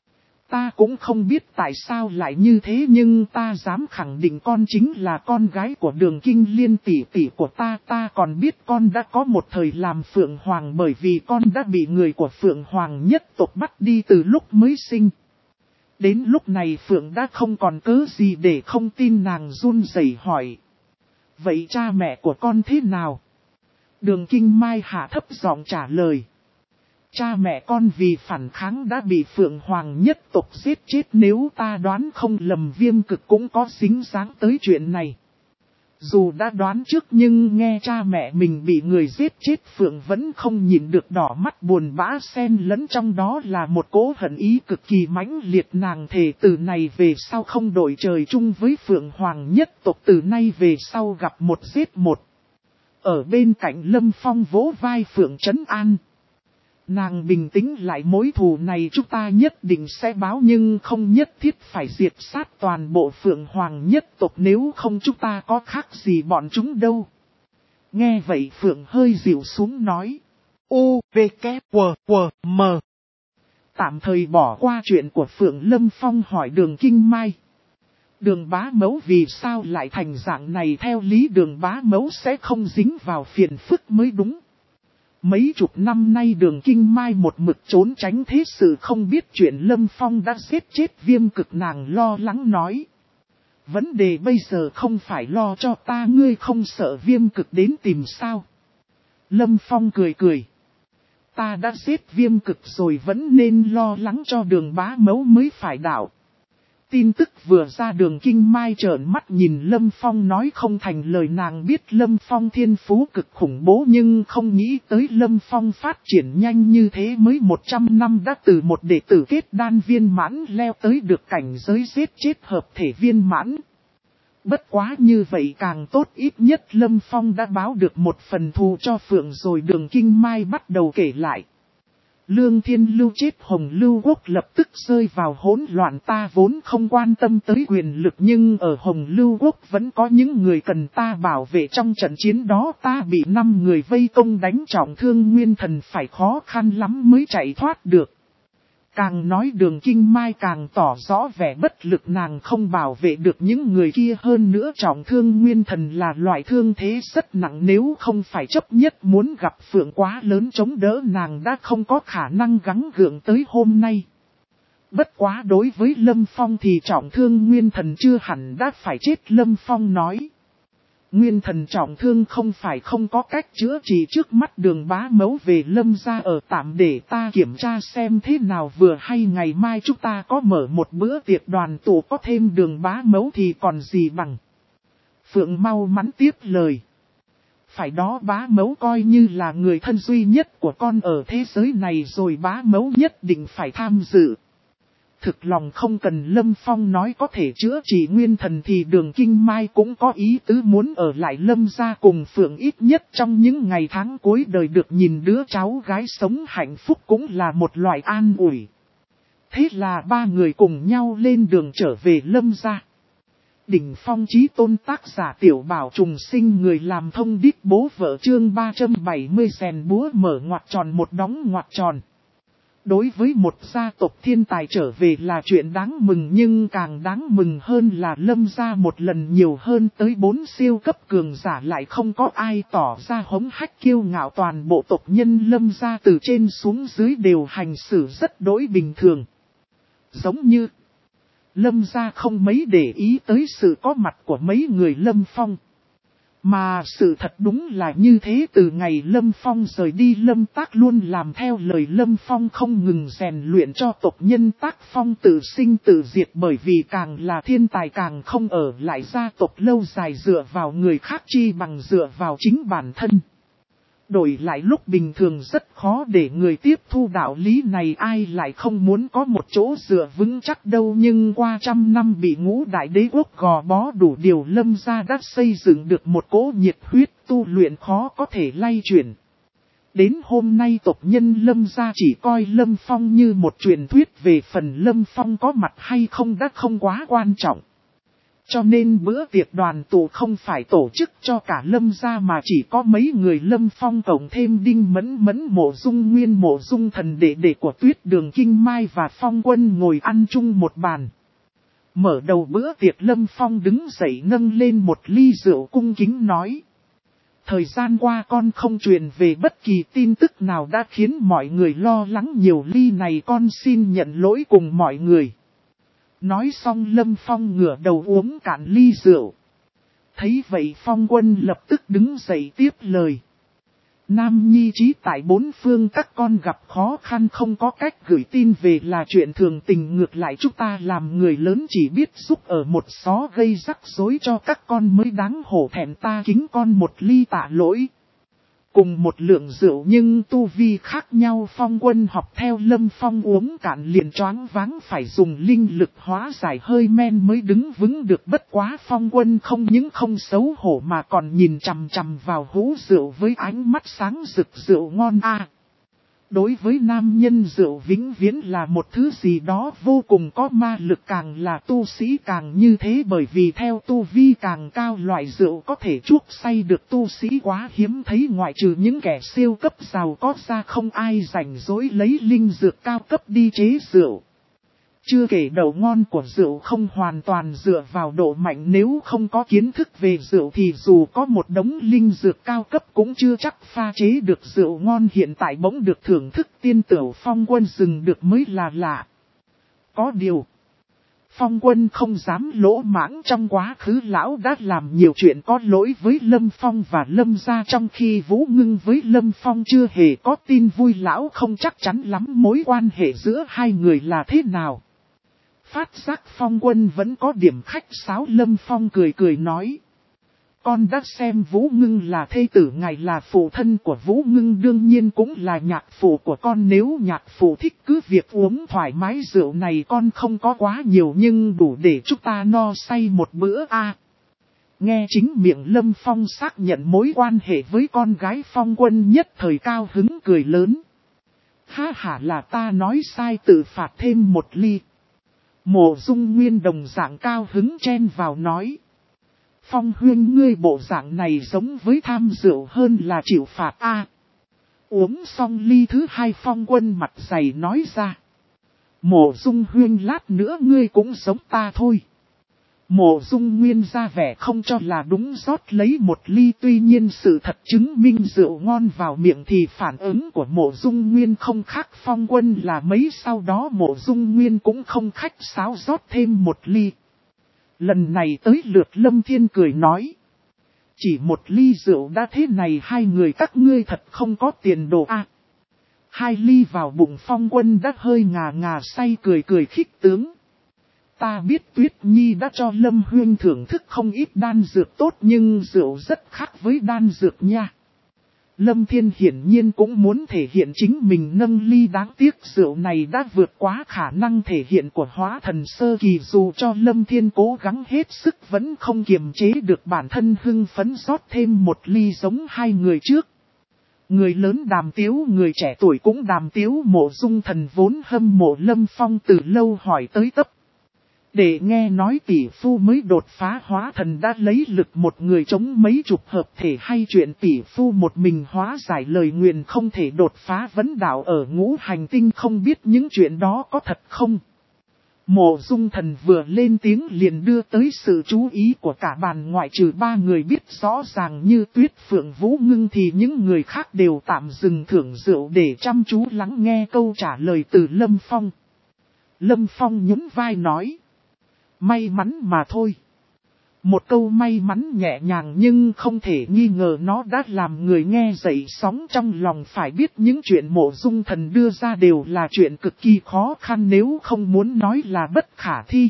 Ta cũng không biết tại sao lại như thế, nhưng ta dám khẳng định con chính là con gái của Đường Kinh Liên tỷ tỷ của ta. Ta còn biết con đã có một thời làm Phượng Hoàng, bởi vì con đã bị người của Phượng Hoàng nhất tộc bắt đi từ lúc mới sinh. Đến lúc này Phượng đã không còn cớ gì để không tin, nàng run rẩy hỏi. Vậy cha mẹ của con thế nào? Đường Kinh Mai hạ thấp giọng trả lời. Cha mẹ con vì phản kháng đã bị Phượng Hoàng nhất tộc giết chết, nếu ta đoán không lầm Viêm Cực cũng có dính dáng tới chuyện này. Dù đã đoán trước nhưng nghe cha mẹ mình bị người giết chết, Phượng vẫn không nhìn được đỏ mắt buồn bã, xen lẫn trong đó là một cỗ hận ý cực kỳ mãnh liệt. Nàng thề từ này về sau không đổi trời chung với Phượng Hoàng nhất tộc, từ nay về sau gặp một giết một. Ở bên cạnh Lâm Phong vỗ vai Phượng trấn an. Nàng bình tĩnh lại, mối thù này chúng ta nhất định sẽ báo, nhưng không nhất thiết phải diệt sát toàn bộ Phượng Hoàng nhất tộc, nếu không chúng ta có khác gì bọn chúng đâu. Nghe vậy Phượng hơi dịu xuống nói. U, V, K, W, W, M. Tạm thời bỏ qua chuyện của Phượng, Lâm Phong hỏi Đường Kinh Mai. Đường bá mẫu vì sao lại thành dạng này? Theo lý Đường bá mẫu sẽ không dính vào phiền phức mới đúng. Mấy chục năm nay Đường Kinh Mai một mực trốn tránh thế sự, không biết chuyện Lâm Phong đã giết chết Viêm Cực, nàng lo lắng nói. Vấn đề bây giờ không phải lo cho ta, ngươi không sợ Viêm Cực đến tìm sao? Lâm Phong cười cười. Ta đã giết Viêm Cực rồi, vẫn nên lo lắng cho Đường bá mẫu mới phải đạo. Tin tức vừa ra Đường Kinh Mai trợn mắt nhìn Lâm Phong nói không thành lời, nàng biết Lâm Phong thiên phú cực khủng bố nhưng không nghĩ tới Lâm Phong phát triển nhanh như thế, mới một trăm năm đã từ một đệ tử kết đan viên mãn leo tới được cảnh giới giết chết hợp thể viên mãn. Bất quá như vậy càng tốt, ít nhất Lâm Phong đã báo được một phần thù cho Phượng rồi. Đường Kinh Mai bắt đầu kể lại. Lương Thiên Lưu chết, Hồng Lưu Quốc lập tức rơi vào hỗn loạn. Ta vốn không quan tâm tới quyền lực, nhưng ở Hồng Lưu Quốc vẫn có những người cần ta bảo vệ. Trong trận chiến đó ta bị năm người vây công đánh trọng thương, nguyên thần phải khó khăn lắm mới chạy thoát được. Càng nói Đường Kinh Mai càng tỏ rõ vẻ bất lực, nàng không bảo vệ được những người kia, hơn nữa trọng thương Nguyên Thần là loại thương thế rất nặng, nếu không phải chấp nhất muốn gặp Phượng quá lớn chống đỡ nàng đã không có khả năng gắng gượng tới hôm nay. Bất quá đối với Lâm Phong thì trọng thương Nguyên Thần chưa hẳn đã phải chết. Lâm Phong nói, Nguyên Thần trọng thương không phải không có cách chữa trị, trước mắt Đường bá mẫu về Lâm gia ở tạm để ta kiểm tra xem thế nào, vừa hay ngày mai chúng ta có mở một bữa tiệc đoàn tụ, có thêm Đường bá mẫu thì còn gì bằng. Phượng mau mắn tiếp lời. Phải đó, bá mẫu coi như là người thân duy nhất của con ở thế giới này rồi, bá mẫu nhất định phải tham dự. Thực lòng không cần Lâm Phong nói có thể chữa trị Nguyên Thần thì Đường Kinh Mai cũng có ý tứ muốn ở lại Lâm gia cùng Phượng, ít nhất trong những ngày tháng cuối đời được nhìn đứa cháu gái sống hạnh phúc cũng là một loại an ủi. Thế là ba người cùng nhau lên đường trở về Lâm gia. Đỉnh phong chí tôn, tác giả Tiểu Bảo Trùng Sinh, người làm thông đích bố vợ, chương ba trăm bảy mươi, rèn búa mở ngoặc tròn một đóng ngoặc tròn. Đối với một gia tộc thiên tài trở về là chuyện đáng mừng, nhưng càng đáng mừng hơn là Lâm gia một lần nhiều hơn tới bốn siêu cấp cường giả lại không có ai tỏ ra hống hách kiêu ngạo, toàn bộ tộc nhân Lâm gia từ trên xuống dưới đều hành xử rất đối bình thường. Giống như Lâm gia không mấy để ý tới sự có mặt của mấy người Lâm Phong. Mà sự thật đúng là như thế, từ ngày Lâm Phong rời đi, Lâm Tác luôn làm theo lời Lâm Phong, không ngừng rèn luyện cho tộc nhân Tác Phong tự sinh tự diệt, bởi vì càng là thiên tài càng không ở lại gia tộc lâu dài dựa vào người khác chi bằng dựa vào chính bản thân. Đổi lại lúc bình thường rất khó để người tiếp thu đạo lý này, ai lại không muốn có một chỗ dựa vững chắc đâu, nhưng qua trăm năm bị ngũ đại đế quốc gò bó đủ điều, Lâm gia đã xây dựng được một cỗ nhiệt huyết tu luyện khó có thể lay chuyển. Đến hôm nay tộc nhân Lâm gia chỉ coi Lâm Phong như một truyền thuyết, về phần Lâm Phong có mặt hay không đã không quá quan trọng. Cho nên bữa tiệc đoàn tụ không phải tổ chức cho cả Lâm gia mà chỉ có mấy người Lâm Phong cộng thêm Đinh Mẫn Mẫn, Mộ Dung Nguyên, Mộ Dung Thần, đệ đệ của Tuyết, Đường Kinh Mai và Phong Quân ngồi ăn chung một bàn. Mở đầu bữa tiệc, Lâm Phong đứng dậy nâng lên một ly rượu cung kính nói. Thời gian qua con không truyền về bất kỳ tin tức nào đã khiến mọi người lo lắng nhiều, ly này con xin nhận lỗi cùng mọi người. Nói xong Lâm Phong ngửa đầu uống cạn ly rượu. Thấy vậy Phong Quân lập tức đứng dậy tiếp lời. Nam nhi trí tại bốn phương, các con gặp khó khăn không có cách gửi tin về là chuyện thường tình, ngược lại chúng ta làm người lớn chỉ biết giúp ở một xó gây rắc rối cho các con mới đáng hổ thẹn, ta kính con một ly tạ lỗi. Cùng một lượng rượu nhưng tu vi khác nhau, Phong Quân học theo Lâm Phong uống cạn liền choáng váng, phải dùng linh lực hóa giải hơi men mới đứng vững được. Bất quá Phong Quân không những không xấu hổ mà còn nhìn chằm chằm vào hũ rượu với ánh mắt sáng rực, rượu ngon a. Đối với nam nhân rượu vĩnh viễn là một thứ gì đó vô cùng có ma lực, càng là tu sĩ càng như thế, bởi vì theo tu vi càng cao loại rượu có thể chuốc say được tu sĩ quá hiếm thấy, ngoại trừ những kẻ siêu cấp giàu có ra không ai rảnh rỗi lấy linh dược cao cấp đi chế rượu. Chưa kể đầu ngon của rượu không hoàn toàn dựa vào độ mạnh, nếu không có kiến thức về rượu thì dù có một đống linh dược cao cấp cũng chưa chắc pha chế được rượu ngon. Hiện tại bỗng được thưởng thức tiên tửu, Phong Quân dừng được mới là lạ. Có điều, Phong Quân không dám lỗ mãng, trong quá khứ lão đã làm nhiều chuyện có lỗi với Lâm Phong và Lâm gia, trong khi Vũ Ngưng với Lâm Phong chưa hề có tin vui, lão không chắc chắn lắm mối quan hệ giữa hai người là thế nào. Phát giác Phong Quân vẫn có điểm khách sáo, Lâm Phong cười cười nói. Con đã xem Vũ Ngưng là thê tử ngài, là phụ thân của Vũ Ngưng đương nhiên cũng là nhạc phụ của con, nếu nhạc phụ thích cứ việc uống thoải mái, rượu này con không có quá nhiều nhưng đủ để chúng ta no say một bữa a. À, nghe chính miệng Lâm Phong xác nhận mối quan hệ với con gái, Phong Quân nhất thời cao hứng cười lớn. Ha hả, là ta nói sai, tự phạt thêm một ly. Mộ Dung Nguyên đồng dạng cao hứng chen vào nói. Phong huynh, ngươi bộ dạng này giống với tham rượu hơn là chịu phạt a. À, uống xong ly thứ hai Phong Quân mặt dày nói ra. Mộ Dung Huyên lát nữa ngươi cũng giống ta thôi. Mộ Dung Nguyên ra vẻ không cho là đúng rót lấy một ly, tuy nhiên sự thật chứng minh rượu ngon vào miệng thì phản ứng của Mộ Dung Nguyên không khác Phong Quân là mấy, sau đó Mộ Dung Nguyên cũng không khách sáo rót thêm một ly. Lần này tới lượt Lâm Thiên cười nói. Chỉ một ly rượu đã thế này, hai người các ngươi thật không có tiền đồ à. Hai ly vào bụng Phong Quân đã hơi ngà ngà say, cười cười khích tướng. Ta biết Tuyết Nhi đã cho Lâm Huyên thưởng thức không ít đan dược tốt, nhưng rượu rất khác với đan dược nha. Lâm Thiên hiển nhiên cũng muốn thể hiện chính mình nâng ly, đáng tiếc rượu này đã vượt quá khả năng thể hiện của hóa thần sơ kỳ, dù cho Lâm Thiên cố gắng hết sức vẫn không kiềm chế được bản thân, hưng phấn rót thêm một ly giống hai người trước. Người lớn đàm tiếu, người trẻ tuổi cũng đàm tiếu. Mộ Dung Thần vốn hâm mộ Lâm Phong từ lâu hỏi tới tấp. Để nghe nói tỷ phu mới đột phá hóa thần đã lấy lực một người chống mấy chục hợp thể, hay chuyện tỷ phu một mình hóa giải lời nguyền không thể đột phá vấn đạo ở ngũ hành tinh, không biết những chuyện đó có thật không? Mộ Dung Thần vừa lên tiếng liền đưa tới sự chú ý của cả bàn, ngoại trừ ba người biết rõ ràng như Tuyết Phượng Vũ Ngưng thì những người khác đều tạm dừng thưởng rượu để chăm chú lắng nghe câu trả lời từ Lâm Phong. Lâm Phong nhún vai nói. May mắn mà thôi. Một câu may mắn nhẹ nhàng nhưng không thể nghi ngờ nó đã làm người nghe dậy sóng trong lòng, phải biết những chuyện Mộ Dung Thần đưa ra đều là chuyện cực kỳ khó khăn, nếu không muốn nói là bất khả thi.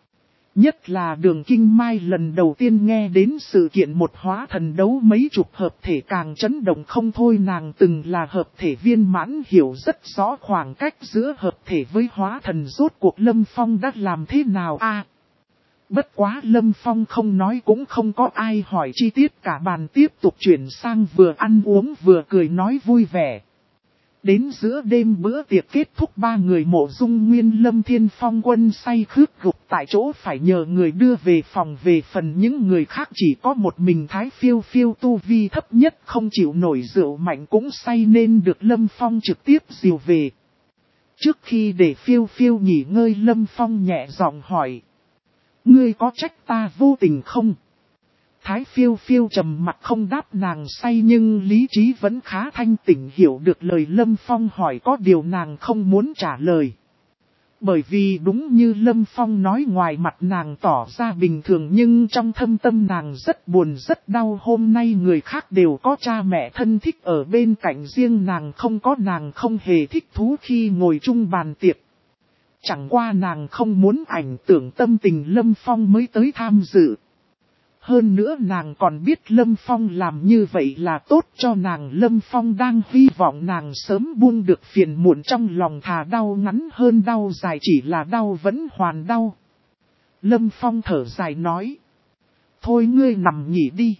Nhất là Đường Kinh Mai lần đầu tiên nghe đến sự kiện một hóa thần đấu mấy chục hợp thể càng chấn động không thôi, nàng từng là hợp thể viên mãn, hiểu rất rõ khoảng cách giữa hợp thể với hóa thần, rốt cuộc Lâm Phong đã làm thế nào a? À, bất quá Lâm Phong không nói cũng không có ai hỏi chi tiết, cả bàn tiếp tục chuyển sang vừa ăn uống vừa cười nói vui vẻ. Đến giữa đêm bữa tiệc kết thúc, ba người Mộ Dung Nguyên, Lâm Thiên, Phong Quân say khướt gục tại chỗ phải nhờ người đưa về phòng. Về phần những người khác chỉ có một mình Thái Phiêu Phiêu tu vi thấp nhất không chịu nổi rượu mạnh cũng say nên được Lâm Phong trực tiếp dìu về. Trước khi để Phiêu Phiêu nghỉ ngơi, Lâm Phong nhẹ giọng hỏi. Ngươi có trách ta vô tình không? Thái Phiêu Phiêu trầm mặt không đáp, nàng say nhưng lý trí vẫn khá thanh tỉnh, hiểu được lời Lâm Phong hỏi, có điều nàng không muốn trả lời. Bởi vì đúng như Lâm Phong nói, ngoài mặt nàng tỏ ra bình thường nhưng trong thâm tâm nàng rất buồn rất đau. Hôm nay người khác đều có cha mẹ thân thích ở bên cạnh, riêng nàng không có, nàng không hề thích thú khi ngồi chung bàn tiệc. Chẳng qua nàng không muốn ảnh tưởng tâm tình Lâm Phong mới tới tham dự. Hơn nữa nàng còn biết Lâm Phong làm như vậy là tốt cho nàng. Lâm Phong đang hy vọng nàng sớm buông được phiền muộn trong lòng, thà đau ngắn hơn đau dài, chỉ là đau vẫn hoàn đau. Lâm Phong thở dài nói. Thôi ngươi nằm nghỉ đi.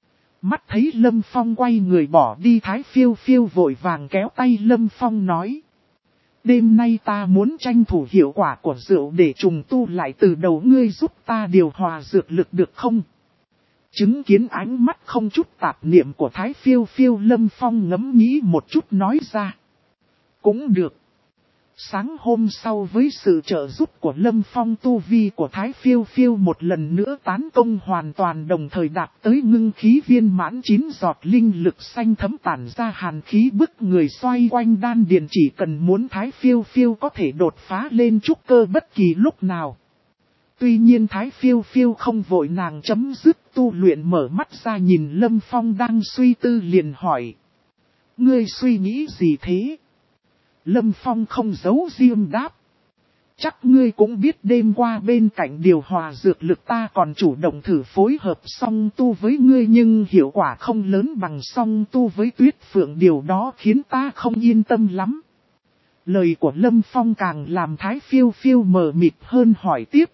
Mắt thấy Lâm Phong quay người bỏ đi, Thái Phiêu Phiêu vội vàng kéo tay Lâm Phong nói. Đêm nay ta muốn tranh thủ hiệu quả của rượu để trùng tu lại từ đầu, ngươi giúp ta điều hòa dược lực được không? Chứng kiến ánh mắt không chút tạp niệm của Thái Phiêu Phiêu, Lâm Phong ngẫm nghĩ một chút nói ra. Cũng được. Sáng hôm sau với sự trợ giúp của Lâm Phong, tu vi của Thái Phiêu Phiêu một lần nữa tán công hoàn toàn, đồng thời đạt tới ngưng khí viên mãn, chín giọt linh lực xanh thấm tản ra hàn khí bức người xoay quanh đan điền, chỉ cần muốn Thái Phiêu Phiêu có thể đột phá lên trúc cơ bất kỳ lúc nào. Tuy nhiên Thái Phiêu Phiêu không vội, nàng chấm dứt tu luyện mở mắt ra nhìn Lâm Phong đang suy tư liền hỏi. Ngươi suy nghĩ gì thế? Lâm Phong không giấu riêng đáp. Chắc ngươi cũng biết đêm qua bên cạnh điều hòa dược lực ta còn chủ động thử phối hợp song tu với ngươi, nhưng hiệu quả không lớn bằng song tu với Tuyết Phượng, điều đó khiến ta không yên tâm lắm. Lời của Lâm Phong càng làm Thái Phiêu Phiêu mờ mịt hơn, hỏi tiếp.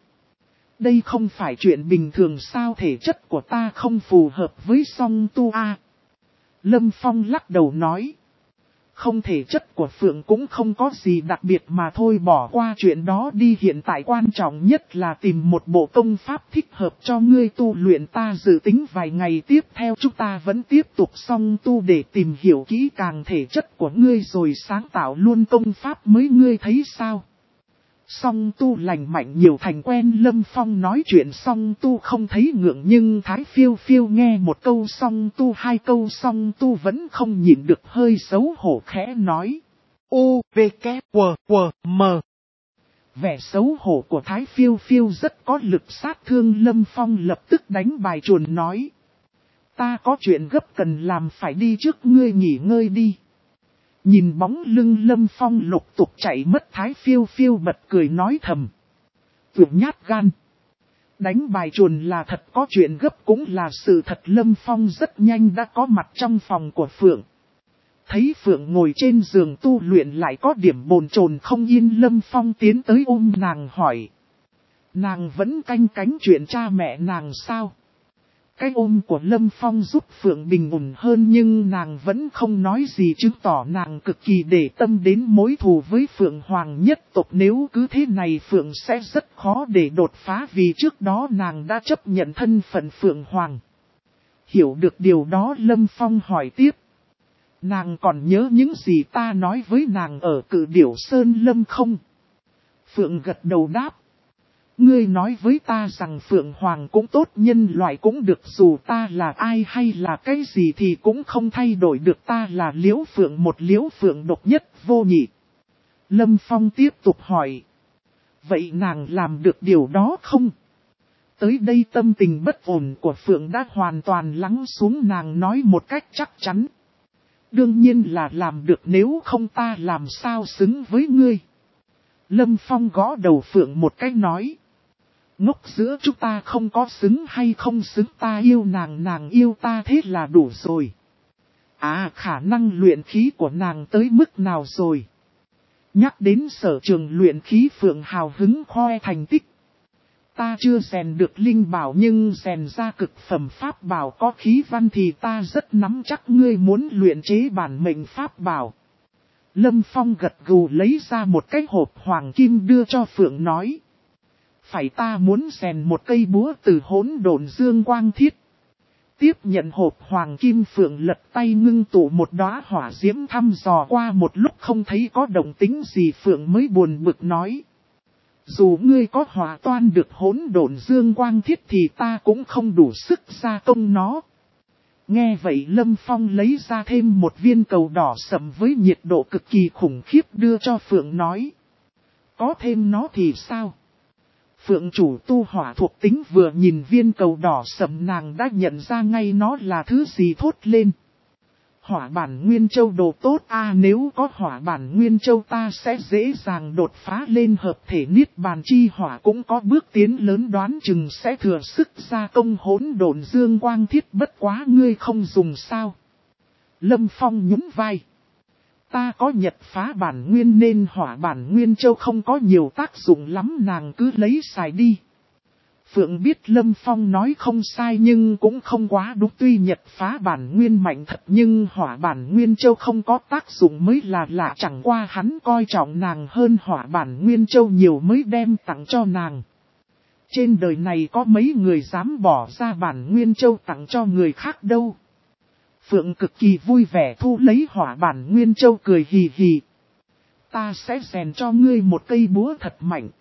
Đây không phải chuyện bình thường sao, thể chất của ta không phù hợp với song tu a? Lâm Phong lắc đầu nói. Không, thể chất của Phượng cũng không có gì đặc biệt mà thôi, bỏ qua chuyện đó đi, hiện tại quan trọng nhất là tìm một bộ công pháp thích hợp cho ngươi tu luyện. Ta dự tính vài ngày tiếp theo chúng ta vẫn tiếp tục song tu để tìm hiểu kỹ càng thể chất của ngươi rồi sáng tạo luôn công pháp mới, ngươi thấy sao? Song tu lành mạnh nhiều thành quen Lâm Phong nói chuyện song tu không thấy ngượng nhưng Thái Phiêu Phiêu nghe một câu song tu hai câu song tu vẫn không nhịn được hơi xấu hổ khẽ nói. U, V, K, W, W, M. Vẻ xấu hổ của Thái Phiêu Phiêu rất có lực sát thương Lâm Phong lập tức đánh bài chuồn nói. Ta có chuyện gấp cần làm phải đi trước ngươi nghỉ ngơi đi. Nhìn bóng lưng Lâm Phong lục tục chạy mất Thái Phiêu Phiêu bật cười nói thầm. Vượt nhát gan. Đánh bài chuồn là thật có chuyện gấp cũng là sự thật Lâm Phong rất nhanh đã có mặt trong phòng của Phượng. Thấy Phượng ngồi trên giường tu luyện lại có điểm bồn chồn không yên Lâm Phong tiến tới ôm nàng hỏi. Nàng vẫn canh cánh chuyện cha mẹ nàng sao? Cái ôm của Lâm Phong giúp Phượng bình ổn hơn nhưng nàng vẫn không nói gì chứng tỏ nàng cực kỳ để tâm đến mối thù với Phượng Hoàng nhất tộc nếu cứ thế này Phượng sẽ rất khó để đột phá vì trước đó nàng đã chấp nhận thân phận Phượng Hoàng. Hiểu được điều đó Lâm Phong hỏi tiếp. Nàng còn nhớ những gì ta nói với nàng ở Cự Điểu Sơn Lâm không? Phượng gật đầu đáp. Ngươi nói với ta rằng Phượng Hoàng cũng tốt nhân loại cũng được dù ta là ai hay là cái gì thì cũng không thay đổi được ta là Liễu Phượng một Liễu Phượng độc nhất vô nhị. Lâm Phong tiếp tục hỏi. Vậy nàng làm được điều đó không? Tới đây tâm tình bất ổn của Phượng đã hoàn toàn lắng xuống nàng nói một cách chắc chắn. Đương nhiên là làm được nếu không ta làm sao xứng với ngươi. Lâm Phong gõ đầu Phượng một cách nói. Ngốc giữa chúng ta không có xứng hay không xứng ta yêu nàng nàng yêu ta thế là đủ rồi. À khả năng luyện khí của nàng tới mức nào rồi. Nhắc đến sở trường luyện khí Phượng hào hứng khoe thành tích. Ta chưa rèn được linh bảo nhưng rèn ra cực phẩm pháp bảo có khí văn thì ta rất nắm chắc ngươi muốn luyện chế bản mệnh pháp bảo. Lâm Phong gật gù lấy ra một cái hộp hoàng kim đưa cho Phượng nói. Phải ta muốn rèn một cây búa từ hỗn độn dương quang thiết. Tiếp nhận hộp hoàng kim Phượng lật tay ngưng tụ một đóa hỏa diễm thăm dò qua một lúc không thấy có động tính gì Phượng mới buồn bực nói. Dù ngươi có hòa toan được hỗn độn dương quang thiết thì ta cũng không đủ sức gia công nó. Nghe vậy Lâm Phong lấy ra thêm một viên cầu đỏ sẫm với nhiệt độ cực kỳ khủng khiếp đưa cho Phượng nói. Có thêm nó thì sao? Phượng chủ tu hỏa thuộc tính vừa nhìn viên cầu đỏ sẫm nàng đã nhận ra ngay nó là thứ gì thốt lên. Hỏa bản Nguyên Châu đồ tốt a nếu có hỏa bản Nguyên Châu ta sẽ dễ dàng đột phá lên hợp thể niết bàn chi hỏa cũng có bước tiến lớn đoán chừng sẽ thừa sức gia công hỗn độn dương quang thiết bất quá ngươi không dùng sao. Lâm Phong nhún vai. Ta có nhật phá bản nguyên nên hỏa bản Nguyên Châu không có nhiều tác dụng lắm nàng cứ lấy xài đi. Phượng biết Lâm Phong nói không sai nhưng cũng không quá đúng tuy nhật phá bản nguyên mạnh thật nhưng hỏa bản Nguyên Châu không có tác dụng mới là lạ chẳng qua hắn coi trọng nàng hơn hỏa bản Nguyên Châu nhiều mới đem tặng cho nàng. Trên đời này có mấy người dám bỏ ra bản Nguyên Châu tặng cho người khác đâu. Phượng cực kỳ vui vẻ thu lấy hỏa bản Nguyên Châu cười hì hì. Ta sẽ rèn cho ngươi một cây búa thật mạnh.